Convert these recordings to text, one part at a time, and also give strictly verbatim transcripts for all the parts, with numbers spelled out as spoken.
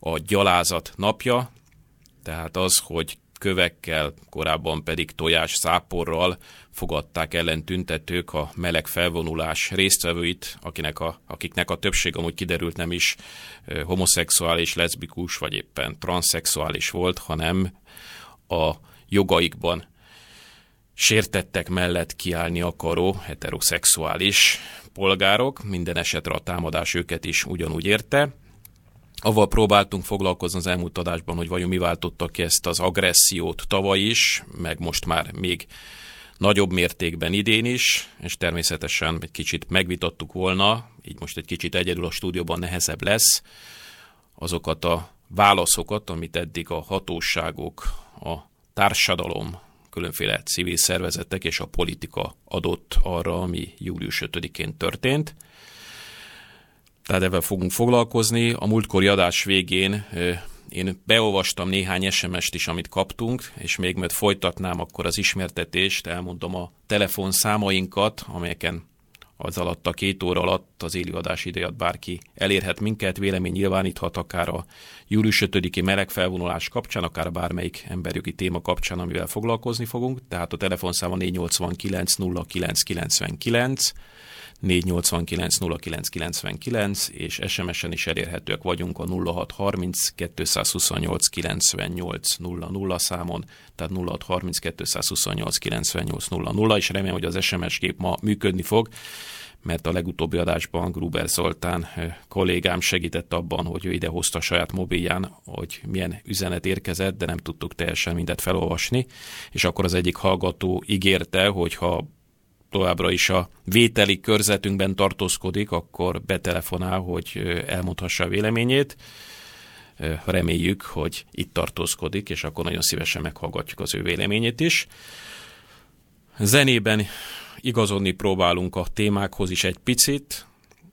a gyalázat napja, tehát az, hogy kövekkel, korábban pedig tojás száporral fogadták ellen tüntetők a meleg felvonulás résztvevőit, akinek a, akiknek a többség amúgy kiderült nem is homoszexuális, leszbikus vagy éppen transzszexuális volt, hanem a jogaikban sértettek mellett kiállni akaró heteroszexuális polgárok. Minden esetre a támadás őket is ugyanúgy érte. Avval próbáltunk foglalkozni az elmúlt adásban, hogy vajon mi váltotta ki ezt az agressziót tavaly is, meg most már még nagyobb mértékben idén is, és természetesen egy kicsit megvitattuk volna, így most egy kicsit egyedül a stúdióban nehezebb lesz, azokat a válaszokat, amit eddig a hatóságok, a társadalom, különféle civil szervezetek és a politika adott arra, ami július ötödikén történt. Tehát ebben fogunk foglalkozni. A múltkori adás végén én beolvastam néhány es em est is, amit kaptunk, és még mert folytatnám akkor az ismertetést, elmondom a telefonszámainkat, amelyeken az alatt a két óra alatt az élőadás idejét bárki elérhet minket, vélemény nyilváníthat akár a július ötödiki meleg felvonulás kapcsán, akár bármelyik emberjogi téma kapcsán, amivel foglalkozni fogunk. Tehát a telefonszáma négy nyolc kilenc nulla kilenc kilencvenkilenc, négy nyolc kilenc nulla kilenc kilencvenkilenc, és es em es-en is elérhetőek vagyunk a nulla hat harminc kettőszázhuszonnyolc kilencvennyolc nulla nulla számon, tehát nulla hat harminc kettőszázhuszonnyolc kilencvennyolc nulla nulla, és remélem, hogy az es em es gép ma működni fog, mert a legutóbbi adásban Gruber Zoltán kollégám segített abban, hogy ő idehozta a saját mobilján, hogy milyen üzenet érkezett, de nem tudtuk teljesen mindet felolvasni, és akkor az egyik hallgató ígérte, hogy ha továbbra is a vételi körzetünkben tartózkodik, akkor betelefonál, hogy elmondhassa a véleményét. Reméljük, hogy itt tartózkodik, és akkor nagyon szívesen meghallgatjuk az ő véleményét is. Zenében igazodni próbálunk a témákhoz is egy picit.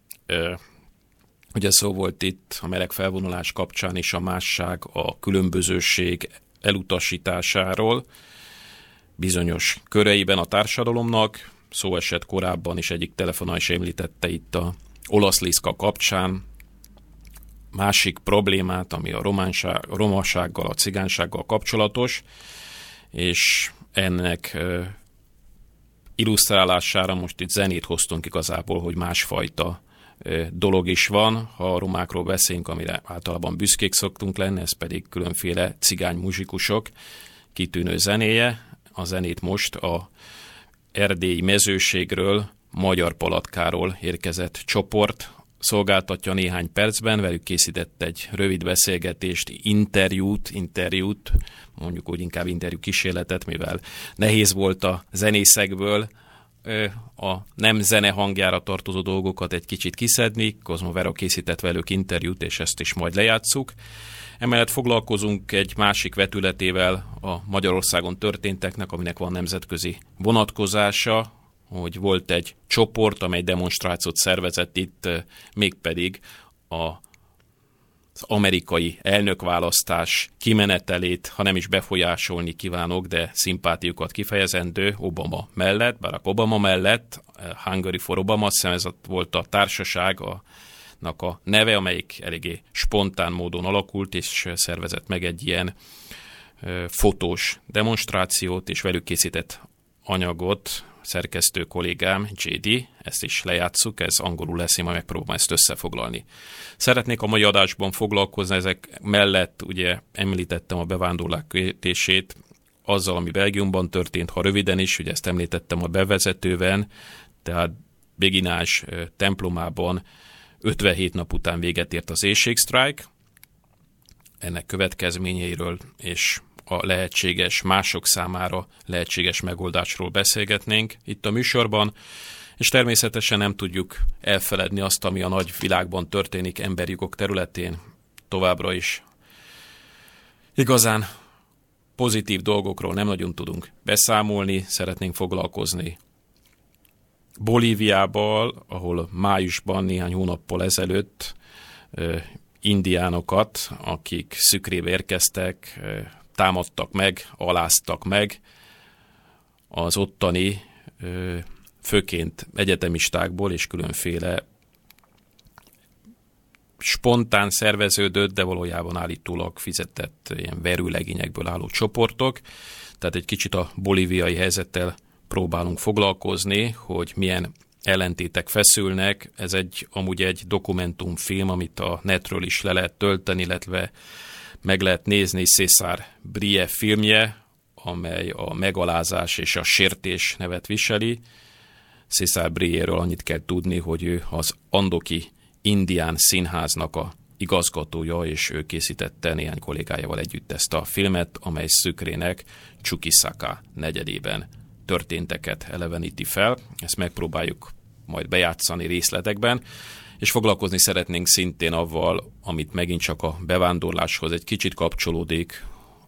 Ugye szó volt itt a meleg felvonulás kapcsán is a másság, a különbözőség elutasításáról bizonyos köreiben a társadalomnak. Szó esett korábban is, egyik telefonál is említette itt a olaszliszka kapcsán másik problémát, ami a románság, romasággal, a cigánysággal kapcsolatos, és ennek uh, illusztrálására most itt zenét hoztunk igazából, hogy másfajta uh, dolog is van. Ha a romákról beszélünk, amire általában büszkék szoktunk lenni, ez pedig különféle cigány muzsikusok kitűnő zenéje. A zenét most a erdélyi mezőségről, Magyar Palatkáról érkezett csoport szolgáltatja néhány percben, velük készített egy rövid beszélgetést, interjút, interjút, mondjuk úgy inkább interjú kísérletet, mivel nehéz volt a zenészekből a nem zene hangjára tartozó dolgokat egy kicsit kiszedni. Kozma Vera készített velük interjút, és ezt is majd lejátsszuk. Emellett foglalkozunk egy másik vetületével a Magyarországon történteknek, aminek van nemzetközi vonatkozása, hogy volt egy csoport, amely demonstrációt szervezett itt, mégpedig a, az amerikai elnökválasztás kimenetelét, ha nem is befolyásolni kívánok, de szimpátiukat kifejezendő Obama mellett, Barack Obama mellett, Hungary for Obama, azt hiszem ez volt a társaság, a a neve, amelyik eléggé spontán módon alakult, és szervezett meg egy ilyen ö, fotós demonstrációt, és velük készített anyagot szerkesztő kollégám, jé dé, ezt is lejátsszuk, ez angolul lesz, én majd megpróbálom ezt összefoglalni. Szeretnék a mai adásban foglalkozni, ezek mellett ugye említettem a bevándorlók kérdését, azzal, ami Belgiumban történt, ha röviden is, ugye ezt említettem a bevezetőben, tehát Béguinás templomában ötvenhét nap után véget ért az éhségsztrájk, ennek következményeiről és a lehetséges, mások számára lehetséges megoldásról beszélgetnénk itt a műsorban, és természetesen nem tudjuk elfeledni azt, ami a nagy világban történik emberjogok területén továbbra is. Igazán pozitív dolgokról nem nagyon tudunk beszámolni, szeretnénk foglalkozni Bolíviával, ahol májusban, néhány hónappal ezelőtt eh, indiánokat, akik szükrébe érkeztek, eh, támadtak meg, aláztak meg az ottani, eh, főként egyetemistákból és különféle spontán szerveződött, de valójában állítólag fizetett ilyen verőlegényekből álló csoportok. Tehát egy kicsit a bolíviai helyzettel próbálunk foglalkozni, hogy milyen ellentétek feszülnek. Ez egy amúgy egy dokumentumfilm, amit a netről is le lehet tölteni, illetve meg lehet nézni, César Brie filmje, amely a megalázás és a sértés nevet viseli. César Brie-ről annyit kell tudni, hogy ő az Andoki Indián Színháznak a igazgatója, és ő készítette néhány kollégájával együtt ezt a filmet, amely Sucrének Chuquisaca negyedében történteket eleveníti fel. Ezt megpróbáljuk majd bejátszani részletekben, és foglalkozni szeretnénk szintén avval, amit megint csak a bevándorláshoz egy kicsit kapcsolódik,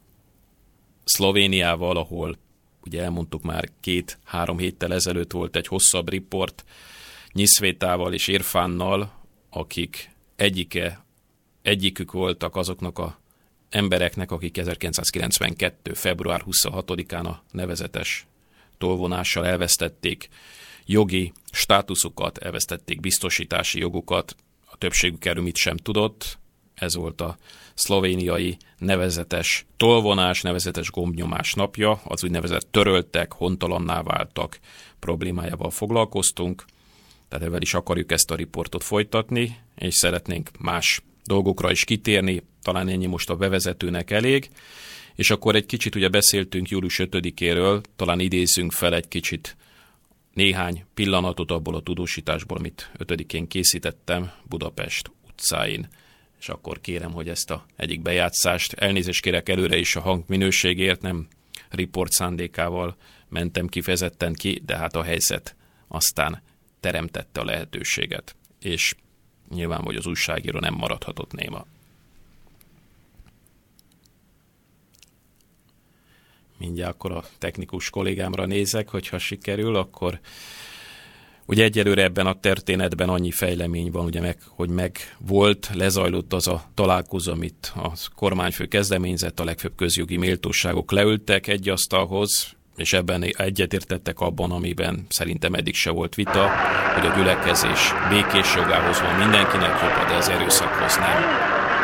Szlovéniával, ahol ugye elmondtuk már két-három héttel ezelőtt volt egy hosszabb riport Nyiszvétával és Irfánnal, akik egyike, egyikük voltak azoknak a embereknek, akik ezerkilencszázkilencvenkettő. február huszonhatodikán a nevezetes tolvonással elvesztették jogi státuszukat, elvesztették biztosítási jogukat, a többségük erről mit sem tudott. Ez volt a szlovéniai nevezetes tolvonás, nevezetes gombnyomás napja, az úgynevezett töröltek, hontalanná váltak problémájával foglalkoztunk, tehát ezzel is akarjuk ezt a riportot folytatni, és szeretnénk más dolgokra is kitérni, talán ennyi most a bevezetőnek elég, és akkor egy kicsit ugye beszéltünk július ötödikéről, talán idézzünk fel egy kicsit néhány pillanatot abból a tudósításból, amit ötödikén készítettem Budapest utcáin. És akkor kérem, hogy ezt a egyik bejátszást, elnézést kérek előre is a hangminőségért, nem riport szándékával mentem kifejezetten ki, de hát a helyzet aztán teremtette a lehetőséget, és nyilván, hogy az újságíró nem maradhatott néma. Mindjárt akkor a technikus kollégámra nézek, hogyha sikerül, akkor ugye egyelőre ebben a történetben annyi fejlemény van, ugye meg, hogy meg volt, lezajlott az a találkozó, amit a kormányfő kezdeményezett, a legfőbb közjogi méltóságok leültek egy asztalhoz, és ebben egyetértettek abban, amiben szerintem eddig se volt vita, hogy a gyülekezés békés jogához van mindenkinek joga, de az erőszakhoz nem.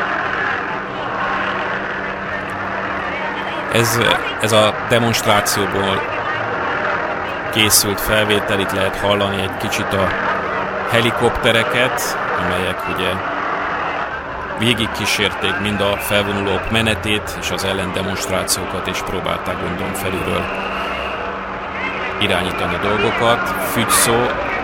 Ez, ez a demonstrációból készült felvétel, itt lehet hallani egy kicsit a helikoptereket, amelyek ugye végigkísérték mind a felvonulók menetét és az ellendemonstrációkat, és próbálták gondolom felülről irányítani a dolgokat. Fügyszó.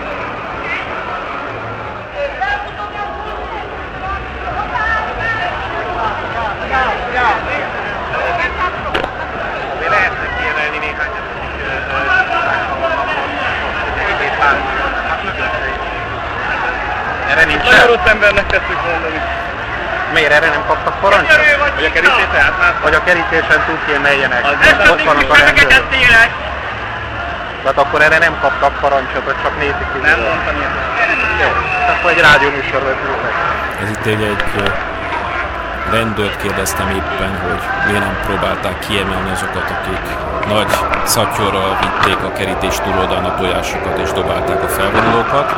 Erre nincs. Nagyon rossz embernek tesszük mondani. Miért erre nem kaptak parancsot? Hogy a kerítésen átmásznak? Vagy a kerítésen túl kiemeljenek. Ott vannak a rendőrök. Tehát akkor erre nem kaptak parancsot, hogy csak nézik ki. Nem mondtam ilyet. Jó, akkor egy rádióműsor vezetőnek. Ez itt egy, egy rendőrt kérdeztem éppen, hogy miért nem próbálták kiemelni azokat, akik nagy szatyorral vitték a kerítés túloldalán a tojásokat és dobálták a felvonulókat.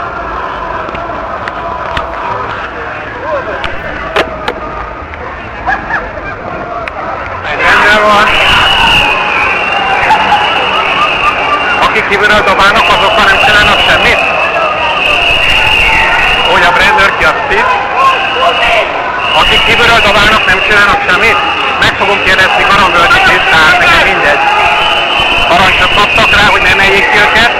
Van. Akik kívülről dobálnak, azokkal nem csinálnak semmit? Hogy a rendőr ki azt hisz? Akik kívülről dobálnak, nem csinálnak semmit? Meg fogom kérdezni Karambölcsit is, tehát nekem mindegy. Parancsot kaptak rá, hogy ne emeljék ki őket.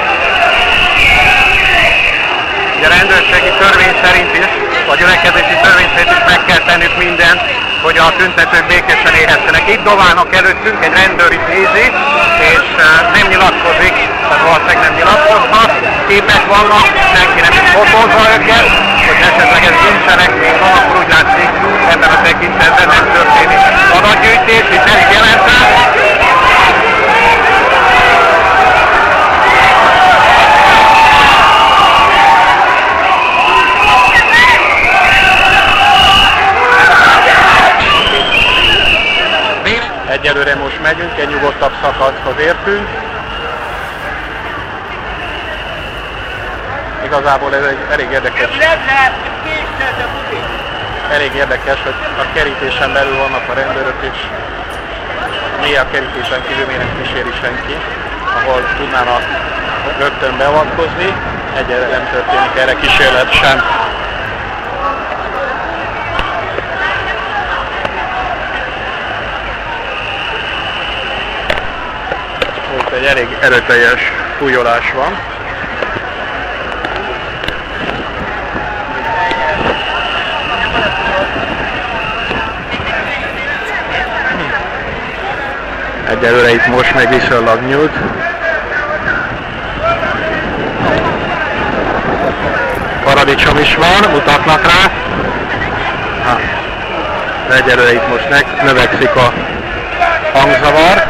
Ugye a rendőrségi törvény szerint is, a gyülekezési törvény szerint is meg kell tennünk mindent, hogy a tüntetők békésen érhessenek. Itt dobálnak előttünk, egy rendőr itt nézi, és nem nyilatkozik, tehát valószínűleg nem nyilatkoznak, képek vannak, senki nem is fotózza őket, hogy esetleg ez bűncselekmény van, akkor úgy látszik, ebben a tekintetben nem történik adatgyűjtés, itt elég jelentem. Egyelőre most megyünk, egy nyugodtabb szakaszhoz értünk. Igazából ez egy elég érdekes. elég érdekes, hogy a kerítésen belül vannak a rendőrök, és mi a kerítésen kívül még nem kíséri senki, ahol tudnának rögtön beavatkozni. Egyre nem történik erre kísérlet sem. Most egy elég erőteljes fújolás van. Egyelőre itt most meg viszonylag nyújt. Paradicsom is van, mutatnak rá. Ha. Egyelőre itt most növekszik a hangzavar.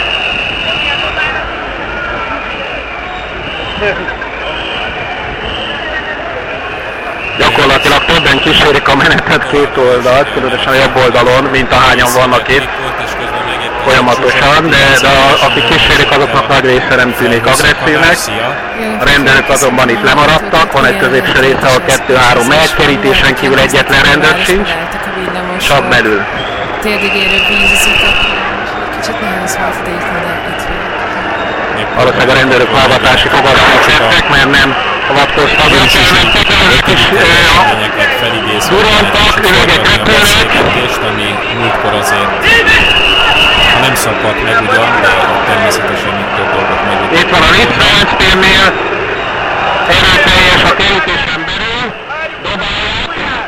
Gyakorlatilag többen kísérik a menetet két oldalt, különösen a jobb oldalon, mint ahányan vannak itt folyamatosan, de, de a, akik kísérik, azoknak nagy része nem tűnik agresszívnek. A rendőrök azonban itt lemaradtak, van egy középső része, ahol kettő-három megy, kerítésen kívül egyetlen rendőr sincs, csak belül. Térdig érő vízizet, kicsit nehéz volt idézni, de itt van. Valószínűleg a rendőrök hallgatási fogadalmat tettek, mert nem avatkoztak. Ők is duroltak, üvegek repülnek. Ami múltkor azért nem szakadt meg ugyan, de természetesen még több dolgot meg. Itt van a Ritz Ferenctérnél, erőteljes a kerítésen belül, dobálják.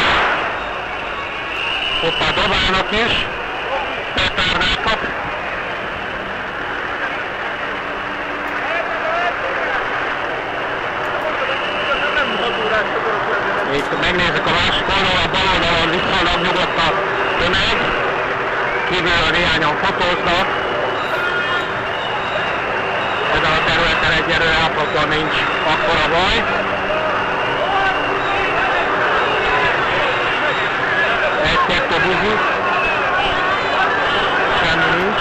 Hoppá, dobálnak is. Petárnákat. Itt megnézzük a másik oldalon, a bal oldalon viszonylag nyugodt a tömeg. Kívülről néhányan fotóznak. Ezen a területen egyelőre állapotban nincs akkora baj. Egy-kettő buzi. Semmi nincs.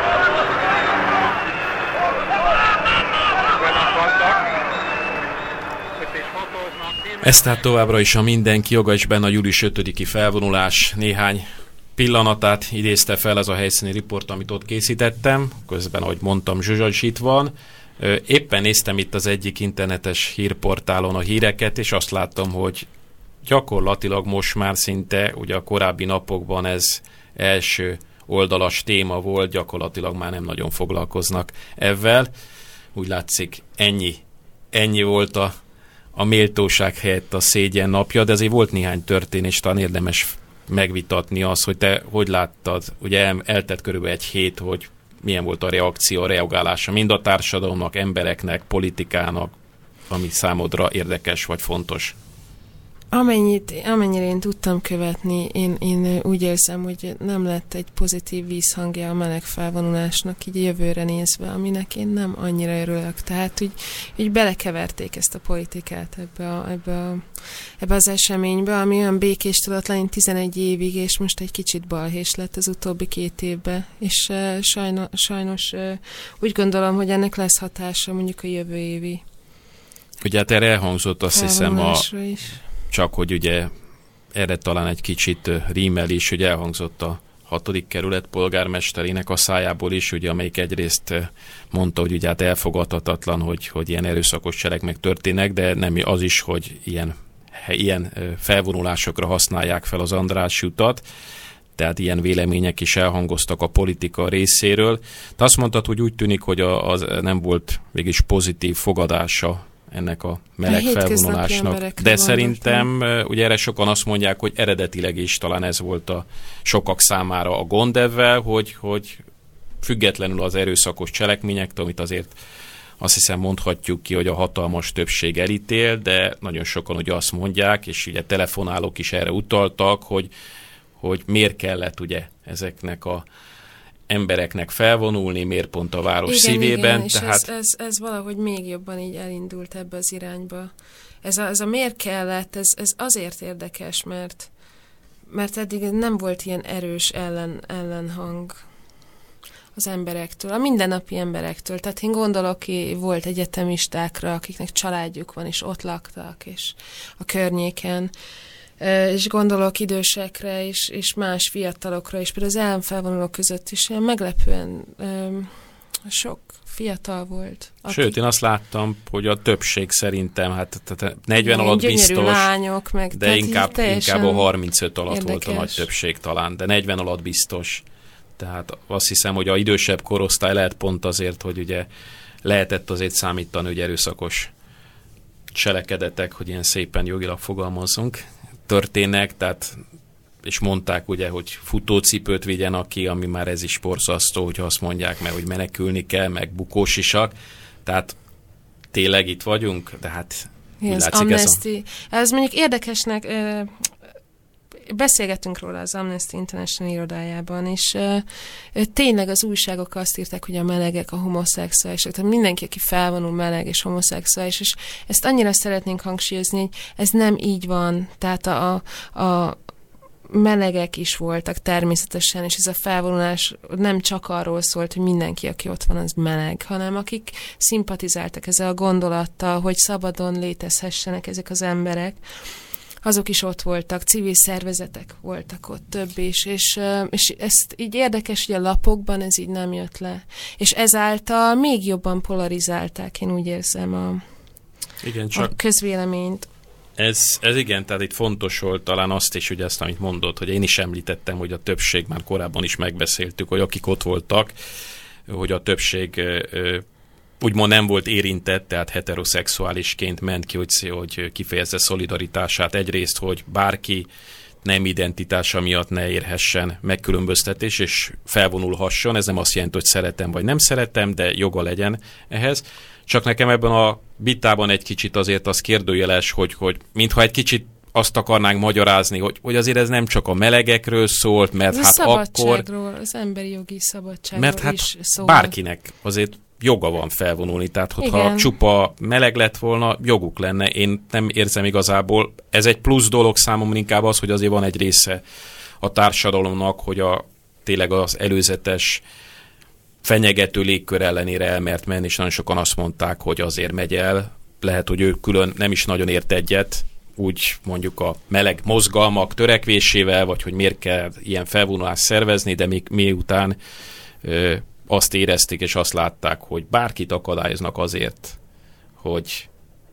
Ez tehát továbbra is a mindenki joga, és benne a július ötödiki felvonulás néhány pillanatát idézte fel ez a helyszíni riport, amit ott készítettem. Közben, ahogy mondtam, Zsuzsa is itt van. Éppen néztem itt az egyik internetes hírportálon a híreket, és azt láttam, hogy gyakorlatilag most már szinte, ugye a korábbi napokban ez első oldalas téma volt, gyakorlatilag már nem nagyon foglalkoznak ezzel. Úgy látszik, ennyi, ennyi volt a, a méltóság helyett a szégyen napja, de azért volt néhány történés, talán érdemes megvitatni azt, hogy te hogy láttad, ugye el, eltett körülbelül egy hét, hogy milyen volt a reakció, a reagálása mind a társadalomnak, embereknek, politikának, ami számodra érdekes vagy fontos. Amennyit, amennyire én tudtam követni, én, én úgy érzem, hogy nem lett egy pozitív vízhangja a meleg felvonulásnak, így jövőre nézve, aminek én nem annyira örülök. Tehát úgy, úgy belekeverték ezt a politikát ebbe, a, ebbe, a, ebbe az eseménybe, ami olyan békés tudott lenni tizenegy évig, és most egy kicsit balhés lett az utóbbi két évben. És uh, sajnos, sajnos uh, úgy gondolom, hogy ennek lesz hatása mondjuk a jövő évi. Ugye hát erre elhangzott, azt hiszem, a... is. Csak hogy ugye erre talán egy kicsit rímel is, hogy elhangzott a hatodik kerület polgármesterének a szájából is, ugye, amelyik egyrészt mondta, hogy ugye hát elfogadhatatlan, hogy, hogy ilyen erőszakos cselekmények történnek, de nem az is, hogy ilyen, ilyen felvonulásokra használják fel az Andrássy utat, tehát ilyen vélemények is elhangoztak a politika részéről. De azt mondtad, hogy úgy tűnik, hogy az nem volt végig pozitív fogadása ennek a meleg a felvonulásnak. De szerintem, ugye erre sokan azt mondják, hogy eredetileg is talán ez volt a sokak számára a gond ezzel, hogy, hogy függetlenül az erőszakos cselekményektől, amit azért azt hiszem mondhatjuk ki, hogy a hatalmas többség elítél, de nagyon sokan ugye azt mondják, és ugye telefonálók is erre utaltak, hogy, hogy miért kellett ugye ezeknek a embereknek felvonulni, miért pont a város igen, szívében. Igen, és tehát... ez, ez, ez valahogy még jobban így elindult ebbe az irányba. Ez a, ez a miért kellett, ez, ez azért érdekes, mert, mert eddig nem volt ilyen erős ellen, ellenhang az emberektől, a mindennapi emberektől. Tehát én gondolok, volt egyetemistákra, akiknek családjuk van, és ott laktak, és a környéken. és gondolok idősekre, és, és más fiatalokra is, például az ellenfelvonulók között is ilyen meglepően sok fiatal volt. Aki... Sőt, én azt láttam, hogy a többség szerintem, hát tehát negyven alatt biztos, lányok, meg, de inkább, inkább a harmincöt alatt érdekes. Volt a nagy többség talán, de negyven alatt biztos. Tehát azt hiszem, hogy a idősebb korosztály lehet pont azért, hogy ugye lehetett azért számítani, hogy erőszakos cselekedetek, hogy ilyen szépen jogilag fogalmazzunk, történnek, tehát és mondták ugye, hogy futócipőt vigyen aki, ami már ez is borzasztó, hogyha azt mondják, mert hogy menekülni kell, meg bukósisak. Tehát tényleg itt vagyunk, de hát igen, az Amnesty. Ez, a... ez mondjuk érdekesnek, ö, beszélgettünk róla az Amnesty International irodájában, és ö, ö, tényleg az újságok azt írták, hogy a melegek, a homoszexuálisok, tehát mindenki, aki felvonul meleg és homoszexuális, és ezt annyira szeretnénk hangsúlyozni, hogy ez nem így van. Tehát a, a, a melegek is voltak természetesen, és ez a felvonulás nem csak arról szólt, hogy mindenki, aki ott van, az meleg, hanem akik szimpatizáltak ezzel a gondolattal, hogy szabadon létezhessenek ezek az emberek, azok is ott voltak, civil szervezetek voltak ott több is, és, és ezt így érdekes, hogy a lapokban ez így nem jött le. És ezáltal még jobban polarizálták, én úgy érzem, a, igen, csak... a közvéleményt. Ez, ez igen, tehát itt fontos volt talán azt is, hogy ezt, amit mondod, hogy én is említettem, hogy a többség, már korábban is megbeszéltük, hogy akik ott voltak, hogy a többség úgymond nem volt érintett, tehát heteroszexuálisként ment ki, hogy, hogy kifejezze szolidaritását. Egyrészt, hogy bárki nem identitása miatt ne érhessen megkülönböztetés, és felvonulhasson. Ez nem azt jelenti, hogy szeretem vagy nem szeretem, de joga legyen ehhez. Csak nekem ebben a vitában egy kicsit azért az kérdőjeles, hogy, hogy mintha egy kicsit azt akarnánk magyarázni, hogy, hogy azért ez nem csak a melegekről szólt, mert ez hát a akkor... az emberi jogi szabadságról mert hát is szól. Bárkinek azért joga van felvonulni, tehát hogyha csupa meleg lett volna, joguk lenne. Én nem érzem igazából, ez egy plusz dolog számomra inkább az, hogy azért van egy része a társadalomnak, hogy a, tényleg az előzetes fenyegető légkör ellenére elmert menni, és nagyon sokan azt mondták, hogy azért megy el. Lehet, hogy ő külön nem is nagyon ért egyet, úgy mondjuk a meleg mozgalmak törekvésével, vagy hogy miért kell ilyen felvonulást szervezni, de még miután ö, azt érezték, és azt látták, hogy bárkit akadályoznak azért, hogy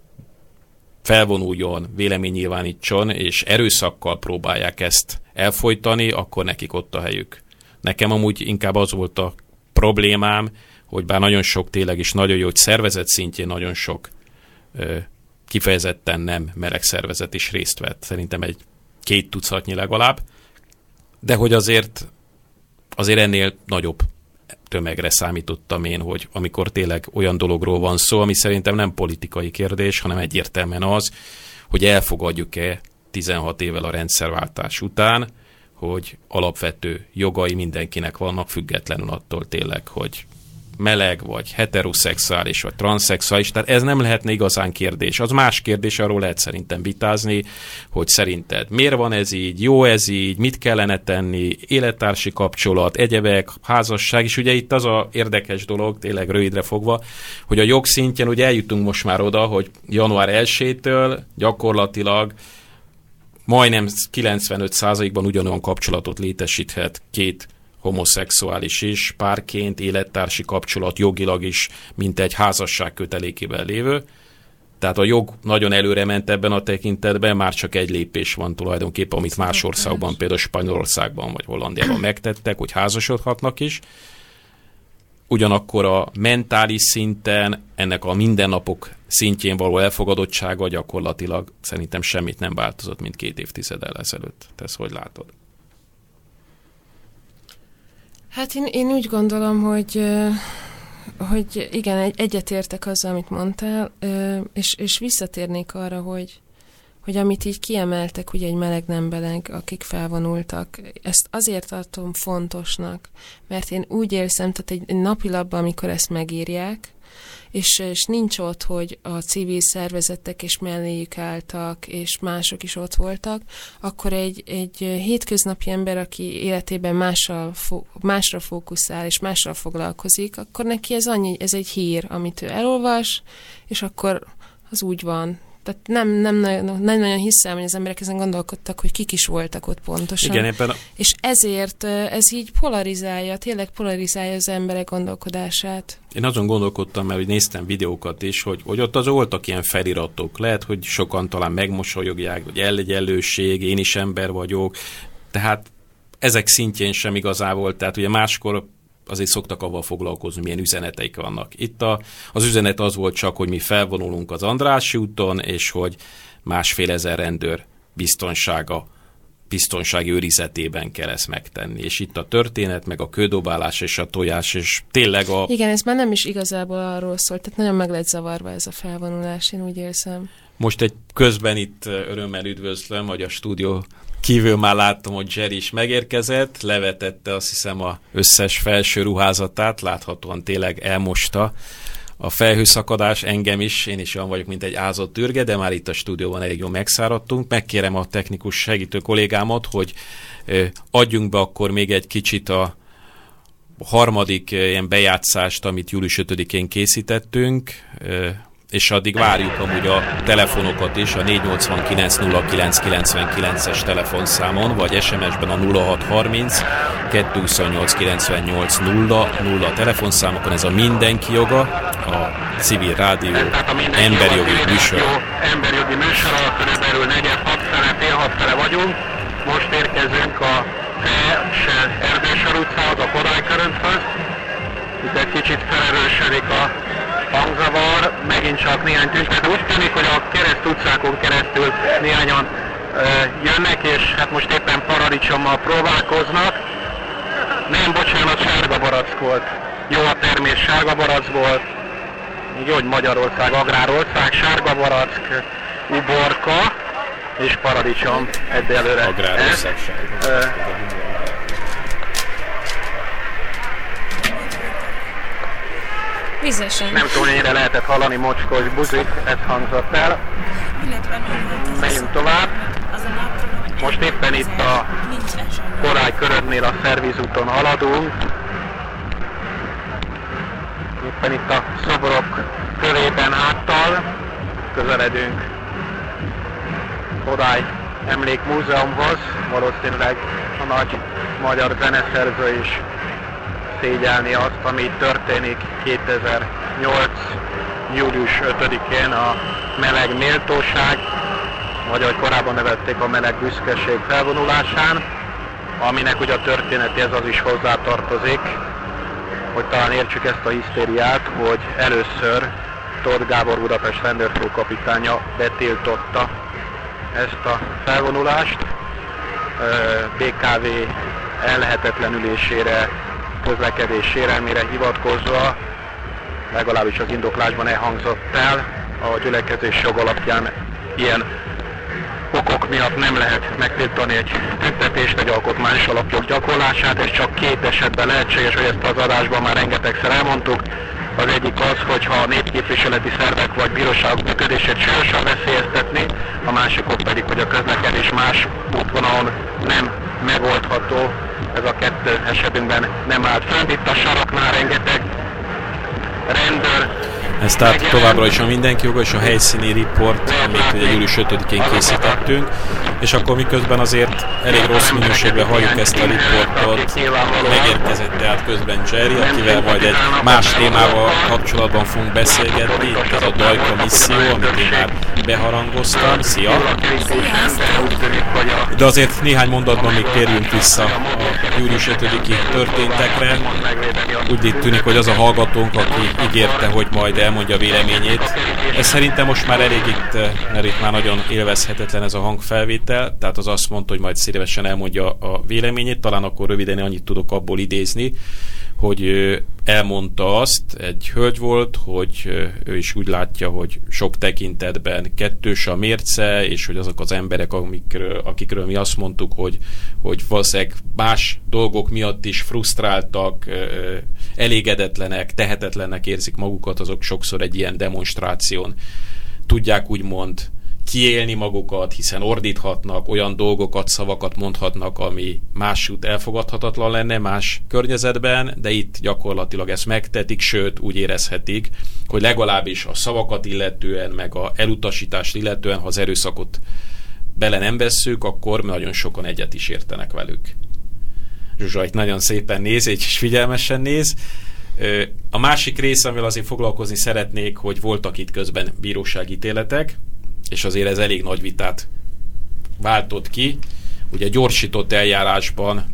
felvonuljon, véleménynyilvánítson, és erőszakkal próbálják ezt elfojtani, akkor nekik ott a helyük. Nekem amúgy inkább az volt a problémám, hogy bár nagyon sok tényleg is nagyon jó, hogy szervezet szintjén nagyon sok ö, kifejezetten nem meleg szervezet is részt vett. Szerintem egy két tucatnyi legalább, de hogy azért, azért ennél nagyobb tömegre számítottam én, hogy amikor tényleg olyan dologról van szó, ami szerintem nem politikai kérdés, hanem egyértelműen az, hogy elfogadjuk-e tizenhat évvel a rendszerváltás után, hogy alapvető jogai mindenkinek vannak, függetlenül attól tényleg, hogy meleg, vagy heteroszexuális, vagy transzexuális, tehát ez nem lehetne igazán kérdés. Az más kérdés, arról lehet szerintem vitázni, hogy szerinted miért van ez így, jó ez így, mit kellene tenni, élettársi kapcsolat, egyebek, házasság, és ugye itt az a érdekes dolog, tényleg rövidre fogva, hogy a jogszintjen ugye eljutunk most már oda, hogy január elsejétől gyakorlatilag majdnem kilencvenöt százalékban ugyanolyan kapcsolatot létesíthet két homoszexuális is, párként, élettársi kapcsolat jogilag is, mint egy házasság kötelékében lévő. Tehát a jog nagyon előre ment ebben a tekintetben, már csak egy lépés van tulajdonképpen, amit más országban, például Spanyolországban vagy Hollandiában megtettek, hogy házasodhatnak is. Ugyanakkor a mentális szinten, ennek a mindennapok szintjén való elfogadottsága gyakorlatilag szerintem semmit nem változott, mint két évtizeddel ezelőtt. Te ezt hogy látod? Hát én, én úgy gondolom, hogy, hogy igen, egy, egyetértek azzal, amit mondtál, és, és visszatérnék arra, hogy, hogy amit így kiemeltek, ugye egy meleg nem beleg, akik felvonultak, ezt azért tartom fontosnak, mert én úgy érzem, tehát egy napilapban, amikor ezt megírják, és, és nincs ott, hogy a civil szervezetek és melléjük álltak, és mások is ott voltak, akkor egy, egy hétköznapi ember, aki életében mással fo- másra fókuszál, és mással foglalkozik, akkor neki ez annyi, ez egy hír, amit ő elolvas, és akkor az úgy van. Tehát nem, nem, nagyon, nem nagyon hiszem, hogy az emberek ezen gondolkodtak, hogy kik is voltak ott pontosan. Igen, ebben a... És ezért ez így polarizálja, tényleg polarizálja az emberek gondolkodását. Én azon gondolkodtam, mert hogy néztem videókat is, hogy, hogy ott az voltak ilyen feliratok. Lehet, hogy sokan talán megmosolyogják, hogy egyenlőség, én is ember vagyok. Tehát ezek szintjén sem igazából, tehát ugye máskor azért szoktak avval foglalkozni, milyen üzeneteik vannak. Itt a, az üzenet az volt csak, hogy mi felvonulunk az Andrássy úton, és hogy másfél ezer rendőr biztonsága, biztonsági őrizetében kell ezt megtenni. És itt a történet, meg a kődobálás és a tojás, és tényleg a... Igen, ez már nem is igazából arról szólt, tehát nagyon meg lett zavarva ez a felvonulás, én úgy érzem. Most egy közben itt örömmel üdvözlöm, hogy a stúdió kívül már láttam, hogy Zseri is megérkezett, levetette azt hiszem az összes felső ruházatát, láthatóan tényleg elmosta a felhőszakadás, engem is, én is olyan vagyok, mint egy ázott ürge, de már itt a stúdióban elég jól megszáradtunk. Megkérem a technikus segítő kollégámat, hogy adjunk be akkor még egy kicsit a harmadik ilyen bejátszást, amit július ötödikén készítettünk, és addig várjuk amúgy a telefonokat is, a négy nyolc kilenc nulla kilenc kilencvenkilences telefonszámon, vagy es em es-ben a nulla hat harminc kettő huszonnyolc kilencvennyolc nulla nulla telefonszámokon. Ez a Mindenki Joga, a Civil Rádió emberjogi műsor. Emberjogi műsora, körülbelül negyed hat fele, fél hat fele vagyunk. Most érkezünk a Erdősor utcához, a Kodály körönthöz. Itt egy kicsit felerősödik a hangzavar, megint csak néhány tüntető. Úgy tűnik, hogy a Kereszt utcákon keresztül néhányan ö, jönnek, és hát most éppen paradicsommal próbálkoznak. Nem, bocsánat, sárga barack volt. Jó a termés, sárga barack volt. Így jó, hogy Magyarország, agrárország, sárga barack, uborka és paradicsom egyelőre. Agrárország, sárga. Vizesen. Nem túl ennyire lehetett hallani, mocskos buzik, ez hangzott el. Megyünk tovább. Most éppen itt a Kodály körödnél a szervizúton haladunk. Éppen itt a szobrok körében háttal közeledünk Kodály Emlékmúzeumhoz. Valószínűleg a nagy magyar zeneszerző is szégyelni azt, ami történik kétezer-nyolc. július ötödikén a Meleg Méltóság, vagy ahogy korábban nevezték, a Meleg Büszkeség felvonulásán, aminek ugye a történetéhez az is hozzátartozik, hogy talán értsük ezt a hisztériát, hogy először Tóth Gábor Budapest rendőrfőkapitánya betiltotta ezt a felvonulást, bé ká vé ellehetetlenülésére, közlekedés sérelmére hivatkozva, legalábbis az indoklásban elhangzott el, a gyülekezés jog alapján ilyen okok miatt nem lehet megtiltani egy tüntetést, egy alkotmányos alapjog gyakorlását, és csak két esetben lehetséges, hogy ezt az adásban már rengetegszer elmondtuk. Az egyik az, hogyha a népképviseleti szervek vagy bíróságok működését súlyosan veszélyeztetni, a másik ok pedig, hogy a közlekedés más útvonalon nem megoldható. Ez a kettő esetünkben nem állt fönn. Itt a saraknál rengeteg rendőr. Ez tehát továbbra is a Mindenki Joga és a helyszíni riport, amit ugye július ötödikén készítettünk, és akkor miközben azért elég rossz minőségben halljuk ezt a riportot, megérkezett tehát közben Zseri, akivel majd egy más témával kapcsolatban fogunk beszélgetni, itt ez a Dajka misszió, amit én már beharangoztam. Szia! De azért néhány mondatban még térjünk vissza a július ötödiki történtekre. Úgy tűnik, hogy az a hallgatónk, aki ígérte, hogy majd elmondja véleményét. Ez szerintem most már elég itt, mert itt már nagyon élvezhetetlen ez a hangfelvétel, tehát az azt mondta, hogy majd szívesen elmondja a véleményét, talán akkor röviden annyit tudok abból idézni, hogy elmondta azt, egy hölgy volt, hogy ő is úgy látja, hogy sok tekintetben kettős a mérce, és hogy azok az emberek, amikről, akikről mi azt mondtuk, hogy, hogy valószínűleg más dolgok miatt is frusztráltak, elégedetlenek, tehetetlenek érzik magukat, azok sokszor egy ilyen demonstráción tudják úgymond kiélni magukat, hiszen ordíthatnak, olyan dolgokat, szavakat mondhatnak, ami másút elfogadhatatlan lenne más környezetben, de itt gyakorlatilag ezt megtetik, sőt úgy érezhetik, hogy legalábbis a szavakat illetően, meg a elutasítást illetően, ha az erőszakot bele nem vesszük, akkor nagyon sokan egyet is értenek velük. Zsuzsa itt nagyon szépen néz, és figyelmesen néz. A másik rész, amivel azért foglalkozni szeretnék, hogy voltak itt közben bíróságítéletek, és azért ez elég nagy vitát váltott ki. Ugye gyorsított eljárásban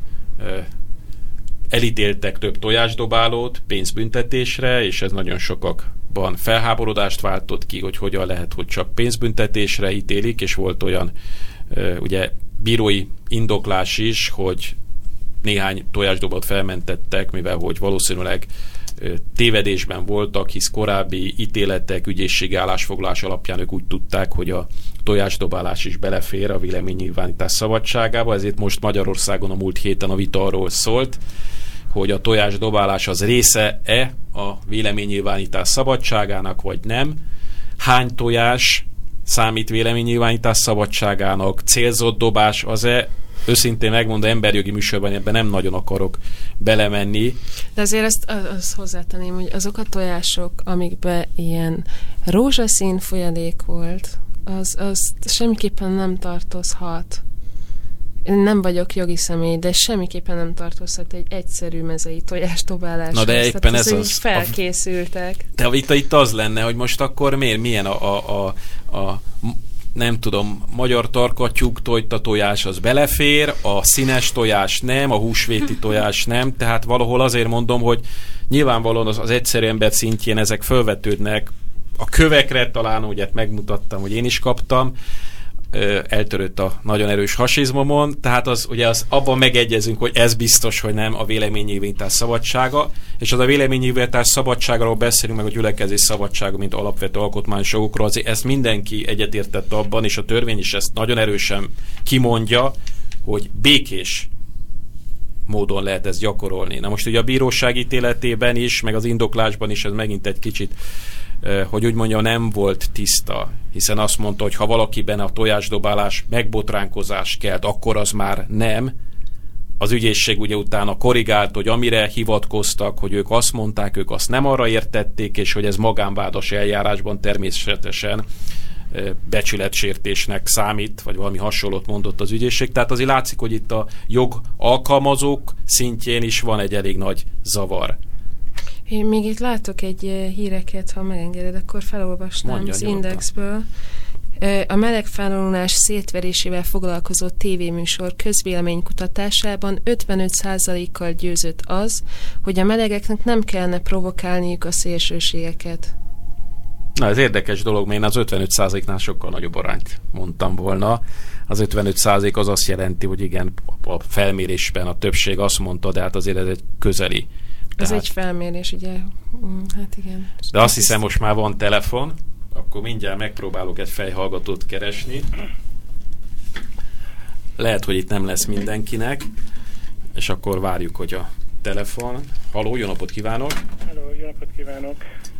elítéltek több tojásdobálót pénzbüntetésre, és ez nagyon sokakban felháborodást váltott ki, hogy hogyan lehet, hogy csak pénzbüntetésre ítélik, és volt olyan ugye bírói indoklás is, hogy néhány tojásdobot felmentettek, mivel hogy valószínűleg tévedésben voltak, hisz korábbi ítéletek, ügyészségi állásfoglalás alapján ők úgy tudták, hogy a tojásdobálás is belefér a véleménynyilvánítás szabadságába, ezért most Magyarországon a múlt héten a vita arról szólt, hogy a tojásdobálás az része-e a véleménynyilvánítás szabadságának, vagy nem. Hány tojás számít véleménynyilvánítás szabadságának, célzott dobás az-e? Őszintén megmondom, emberjogi műsorban ebben nem nagyon akarok belemenni. De azért azt, azt hozzátenném, hogy azok a tojások, amikben ilyen rózsaszín folyadék volt, az, az semmiképpen nem tartozhat. Én nem vagyok jogi személy, de semmiképpen nem tartozhat egy egyszerű mezei tojásdobáláshoz. Na de éppen ez az... felkészültek. De itt, itt az lenne, hogy most akkor miért, milyen a... a, a, a nem tudom, magyar tarkatyúk tojta tojás az belefér, a színes tojás nem, a húsvéti tojás nem, tehát valahol azért mondom, hogy nyilvánvalóan az, az egyszerű ember szintjén ezek fölvetődnek, a kövekre talán, ugye megmutattam, hogy én is kaptam, eltörött a nagyon erős hasizmomon, tehát az, ugye az, abban megegyezünk, hogy ez biztos, hogy nem a véleménynyilvánítás szabadsága, és az a véleménynyilvánítás szabadságról beszélünk, meg a gyülekezés szabadsága, mint alapvető alkotmányos jogokról, azért ezt mindenki egyetértett abban, és a törvény is ezt nagyon erősen kimondja, hogy békés módon lehet ezt gyakorolni. Na most ugye a bíróság ítéletében is, meg az indoklásban is ez megint egy kicsit, hogy úgy mondja, nem volt tiszta, hiszen azt mondta, hogy ha valakiben a tojásdobálás megbotránkozás kelt, akkor az már nem. Az ügyészség ugye utána korrigált, hogy amire hivatkoztak, hogy ők azt mondták, ők azt nem arra értették, és hogy ez magánvádas eljárásban természetesen becsületsértésnek számít, vagy valami hasonlót mondott az ügyészség. Tehát azért látszik, hogy itt a jog alkalmazók szintjén is van egy elég nagy zavar. Én még itt látok egy híreket, ha megengeded, akkor felolvasnám Mondja, az Indexből. A melegfelvonulás szétverésével foglalkozó tévéműsor közvéleménykutatásában ötvenöt százalékkal győzött az, hogy a melegeknek nem kellene provokálniuk a szélsőségeket. Na, ez érdekes dolog, mert én az ötvenöt százaléknál sokkal nagyobb arányt mondtam volna. Az ötvenöt százalék az azt jelenti, hogy igen, a felmérésben a többség azt mondta, de hát azért ez egy közeli. Ez Tehát... egy felmérés, ugye? Hát igen. De azt hiszem, most már van telefon, akkor mindjárt megpróbálok egy fejhallgatót keresni. Lehet, hogy itt nem lesz mindenkinek, és akkor várjuk, hogy a telefon... Halló, jó napot kívánok! Halló, jó napot kívánok!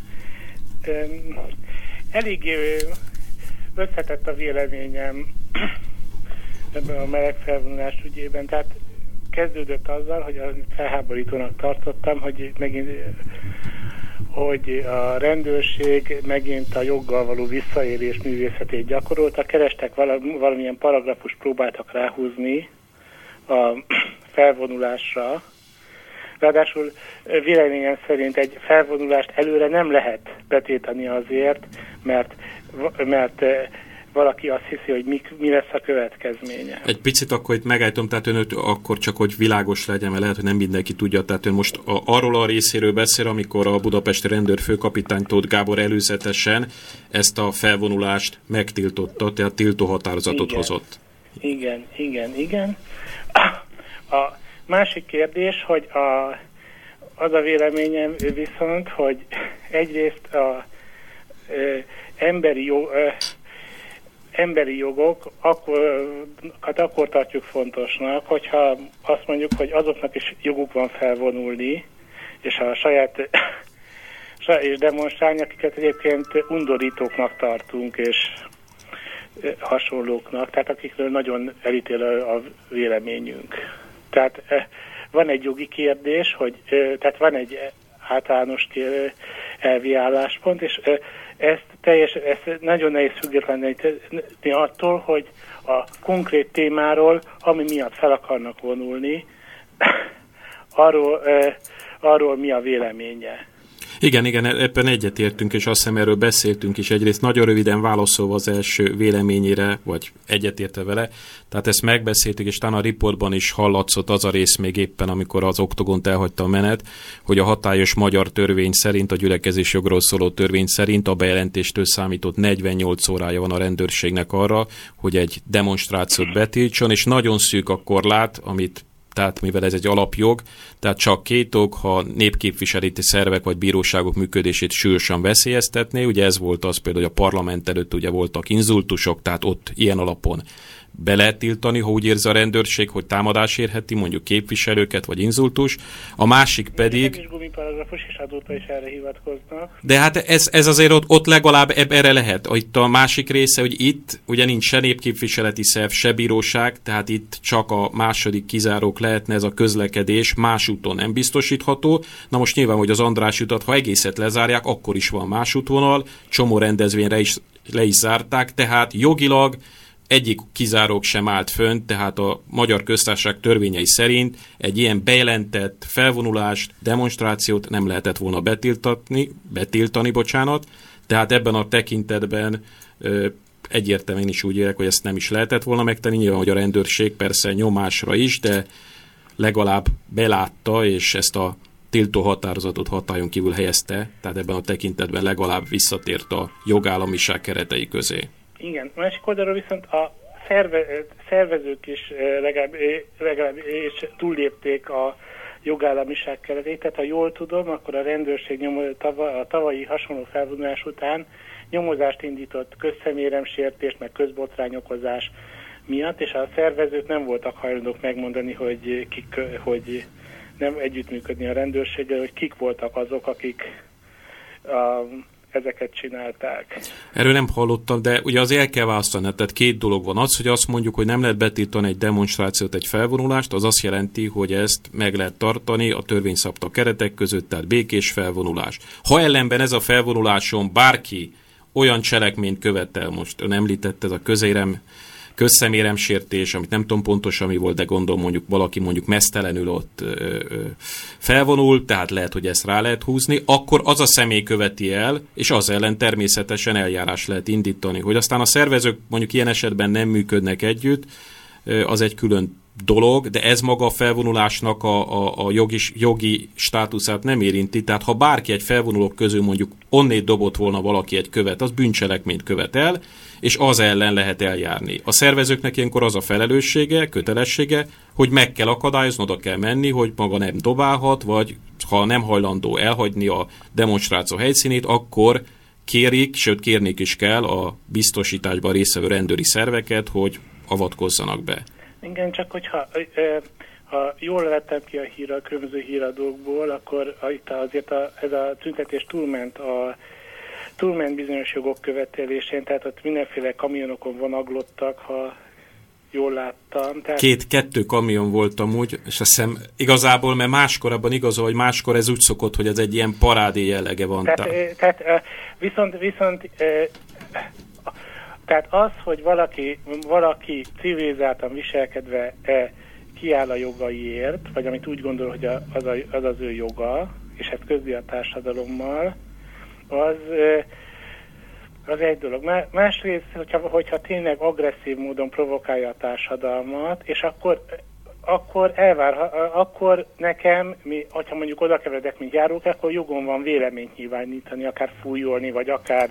Elég összetett a véleményem ebben a melegfelvonulás ügyében, tehát kezdődött azzal, hogy felháborítónak tartottam, hogy megint hogy a rendőrség megint a joggal való visszaélés művészetét gyakorolta, kerestek valamilyen paragrafust, próbáltak ráhúzni a felvonulásra. Ráadásul véleményem szerint egy felvonulást előre nem lehet betiltani azért, mert, mert valaki azt hiszi, hogy mi, mi lesz a következménye. Egy picit akkor itt megállítom, tehát ön akkor csak, hogy világos legyen, mert lehet, hogy nem mindenki tudja, tehát ön most a, arról a részéről beszél, amikor a budapesti rendőrfőkapitány Tóth Gábor előzetesen ezt a felvonulást megtiltotta, tehát tiltó határozatot igen. hozott. Igen, igen, igen. A másik kérdés, hogy a, az a véleményem viszont, hogy egyrészt a ö, emberi jó... Ö, emberi jogok akkor, akkor tartjuk fontosnak, hogyha azt mondjuk, hogy azoknak is joguk van felvonulni, és a saját és demonstrálni, akiket egyébként undorítóknak tartunk, és hasonlóknak, tehát akikről nagyon elítél a véleményünk. Tehát van egy jogi kérdés, hogy, tehát van egy általános elvi álláspont, és ezt, teljes, ezt nagyon nehéz függetleníteni attól, hogy a konkrét témáról, ami miatt fel akarnak vonulni, arról, arról mi a véleménye. Igen, igen, ebben egyetértünk, és azt hiszem erről beszéltünk is egyrészt nagyon röviden válaszolva az első véleményére, vagy egyetértve vele. Tehát ezt megbeszéltük, és talán a riportban is hallatszott az a rész még éppen, amikor az Oktogont elhagyta a menet, hogy a hatályos magyar törvény szerint, a gyülekezés jogról szóló törvény szerint a bejelentéstől számított negyvennyolc órája van a rendőrségnek arra, hogy egy demonstrációt betiltson, és nagyon szűk a korlát, amit tehát mivel ez egy alapjog, tehát csak két ok, ha népképviseleti szervek vagy bíróságok működését súlyosan veszélyeztetné, ugye ez volt az például, hogy a parlament előtt ugye voltak inzultusok, tehát ott ilyen alapon be lehet tiltani, ha úgy érzi a rendőrség, hogy támadás érheti, mondjuk képviselőket, vagy inzultus. A másik pedig... És gumiparagrafus is azóta is erre hivatkoznak. De hát ez, ez azért ott, ott legalább erre lehet. Itt a másik része, hogy itt ugye nincs se népképviseleti szerv, se bíróság, tehát itt csak a második kizárók lehetne, ez a közlekedés más úton nem biztosítható. Na most nyilván, hogy az András utat, ha egészet lezárják, akkor is van más útvonal, csomó rendezvényre is le is zárták, tehát jogilag egyik kizárók sem állt fönn, tehát a Magyar Köztársaság törvényei szerint egy ilyen bejelentett felvonulást, demonstrációt nem lehetett volna betiltani, betiltani, bocsánat, tehát ebben a tekintetben ö, egyértelműen is úgy érek, hogy ezt nem is lehetett volna megtenni, nyilván, hogy a rendőrség persze nyomásra is, de legalább belátta, és ezt a tiltó határozatot hatályon kívül helyezte, tehát ebben a tekintetben legalább visszatért a jogállamiság keretei közé. Igen, a másik oldalról viszont a szerve, szervezők is legalább, legalább és túllépték a jogállamiság keretét, tehát ha jól tudom, akkor a rendőrség nyomó, a tavalyi hasonló felvonulás után nyomozást indított közszeméremsértés, meg közbotrányokozás miatt, és a szervezők nem voltak hajlandók megmondani, hogy kik, hogy nem együttműködni a rendőrséggel, hogy kik voltak azok, akik a ezeket csinálták. Erről nem hallottam, de ugye az el kell választani, tehát két dolog van. Az, hogy azt mondjuk, hogy nem lehet betiltani egy demonstrációt, egy felvonulást, az azt jelenti, hogy ezt meg lehet tartani a törvény szabta keretek között, tehát békés felvonulás. Ha ellenben ez a felvonuláson bárki olyan cselekményt követel, most ön említette, ez a közérem, közszeméremsértés, amit nem tudom pontosan mi volt, de gondolom mondjuk valaki mondjuk meztelenül ott ö, ö, felvonul, tehát lehet, hogy ezt rá lehet húzni, akkor az a személy követi el, és az ellen természetesen eljárás lehet indítani. Hogy aztán a szervezők mondjuk ilyen esetben nem működnek együtt, az egy külön dolog, de ez maga a felvonulásnak a, a, a jogi, jogi státuszát nem érinti. Tehát ha bárki egy felvonulók közül mondjuk onnét dobott volna valaki egy követ, az bűncselekményt követ el, és az ellen lehet eljárni. A szervezőknek ilyenkor az a felelőssége, kötelessége, hogy meg kell akadályozni, oda kell menni, hogy maga nem dobálhat, vagy ha nem hajlandó elhagyni a demonstráció helyszínét, akkor kérik, sőt kérnék is kell a biztosításban résztvevő rendőri szerveket, hogy avatkozzanak be. Igen, csak hogyha ha jól lettem ki a hír a különböző híradókból, akkor itt azért a, ez a tüntetés túlment a túlment bizonyos jogok követelésén, tehát ott mindenféle kamionokon vonaglottak, ha jól láttam. Tehát... Két, kettő kamion volt amúgy, és azt hiszem igazából, mert máskor abban igazol, hogy máskor ez úgy szokott, hogy ez egy ilyen parádé jellege van. Tehát, tehát viszont, viszont tehát az, hogy valaki, valaki civilizáltan viselkedve kiáll a jogaiért, vagy amit úgy gondol, hogy az, a, az az ő joga, és ezt közli a társadalommal, az, az egy dolog. Másrészt, hogyha, hogyha tényleg agresszív módon provokálja a társadalmat, és akkor, akkor elvár, akkor nekem, mi, hogyha mondjuk oda keveredek, mint járók, akkor jogom van véleményt nyilvánítani, akár fújolni, vagy akár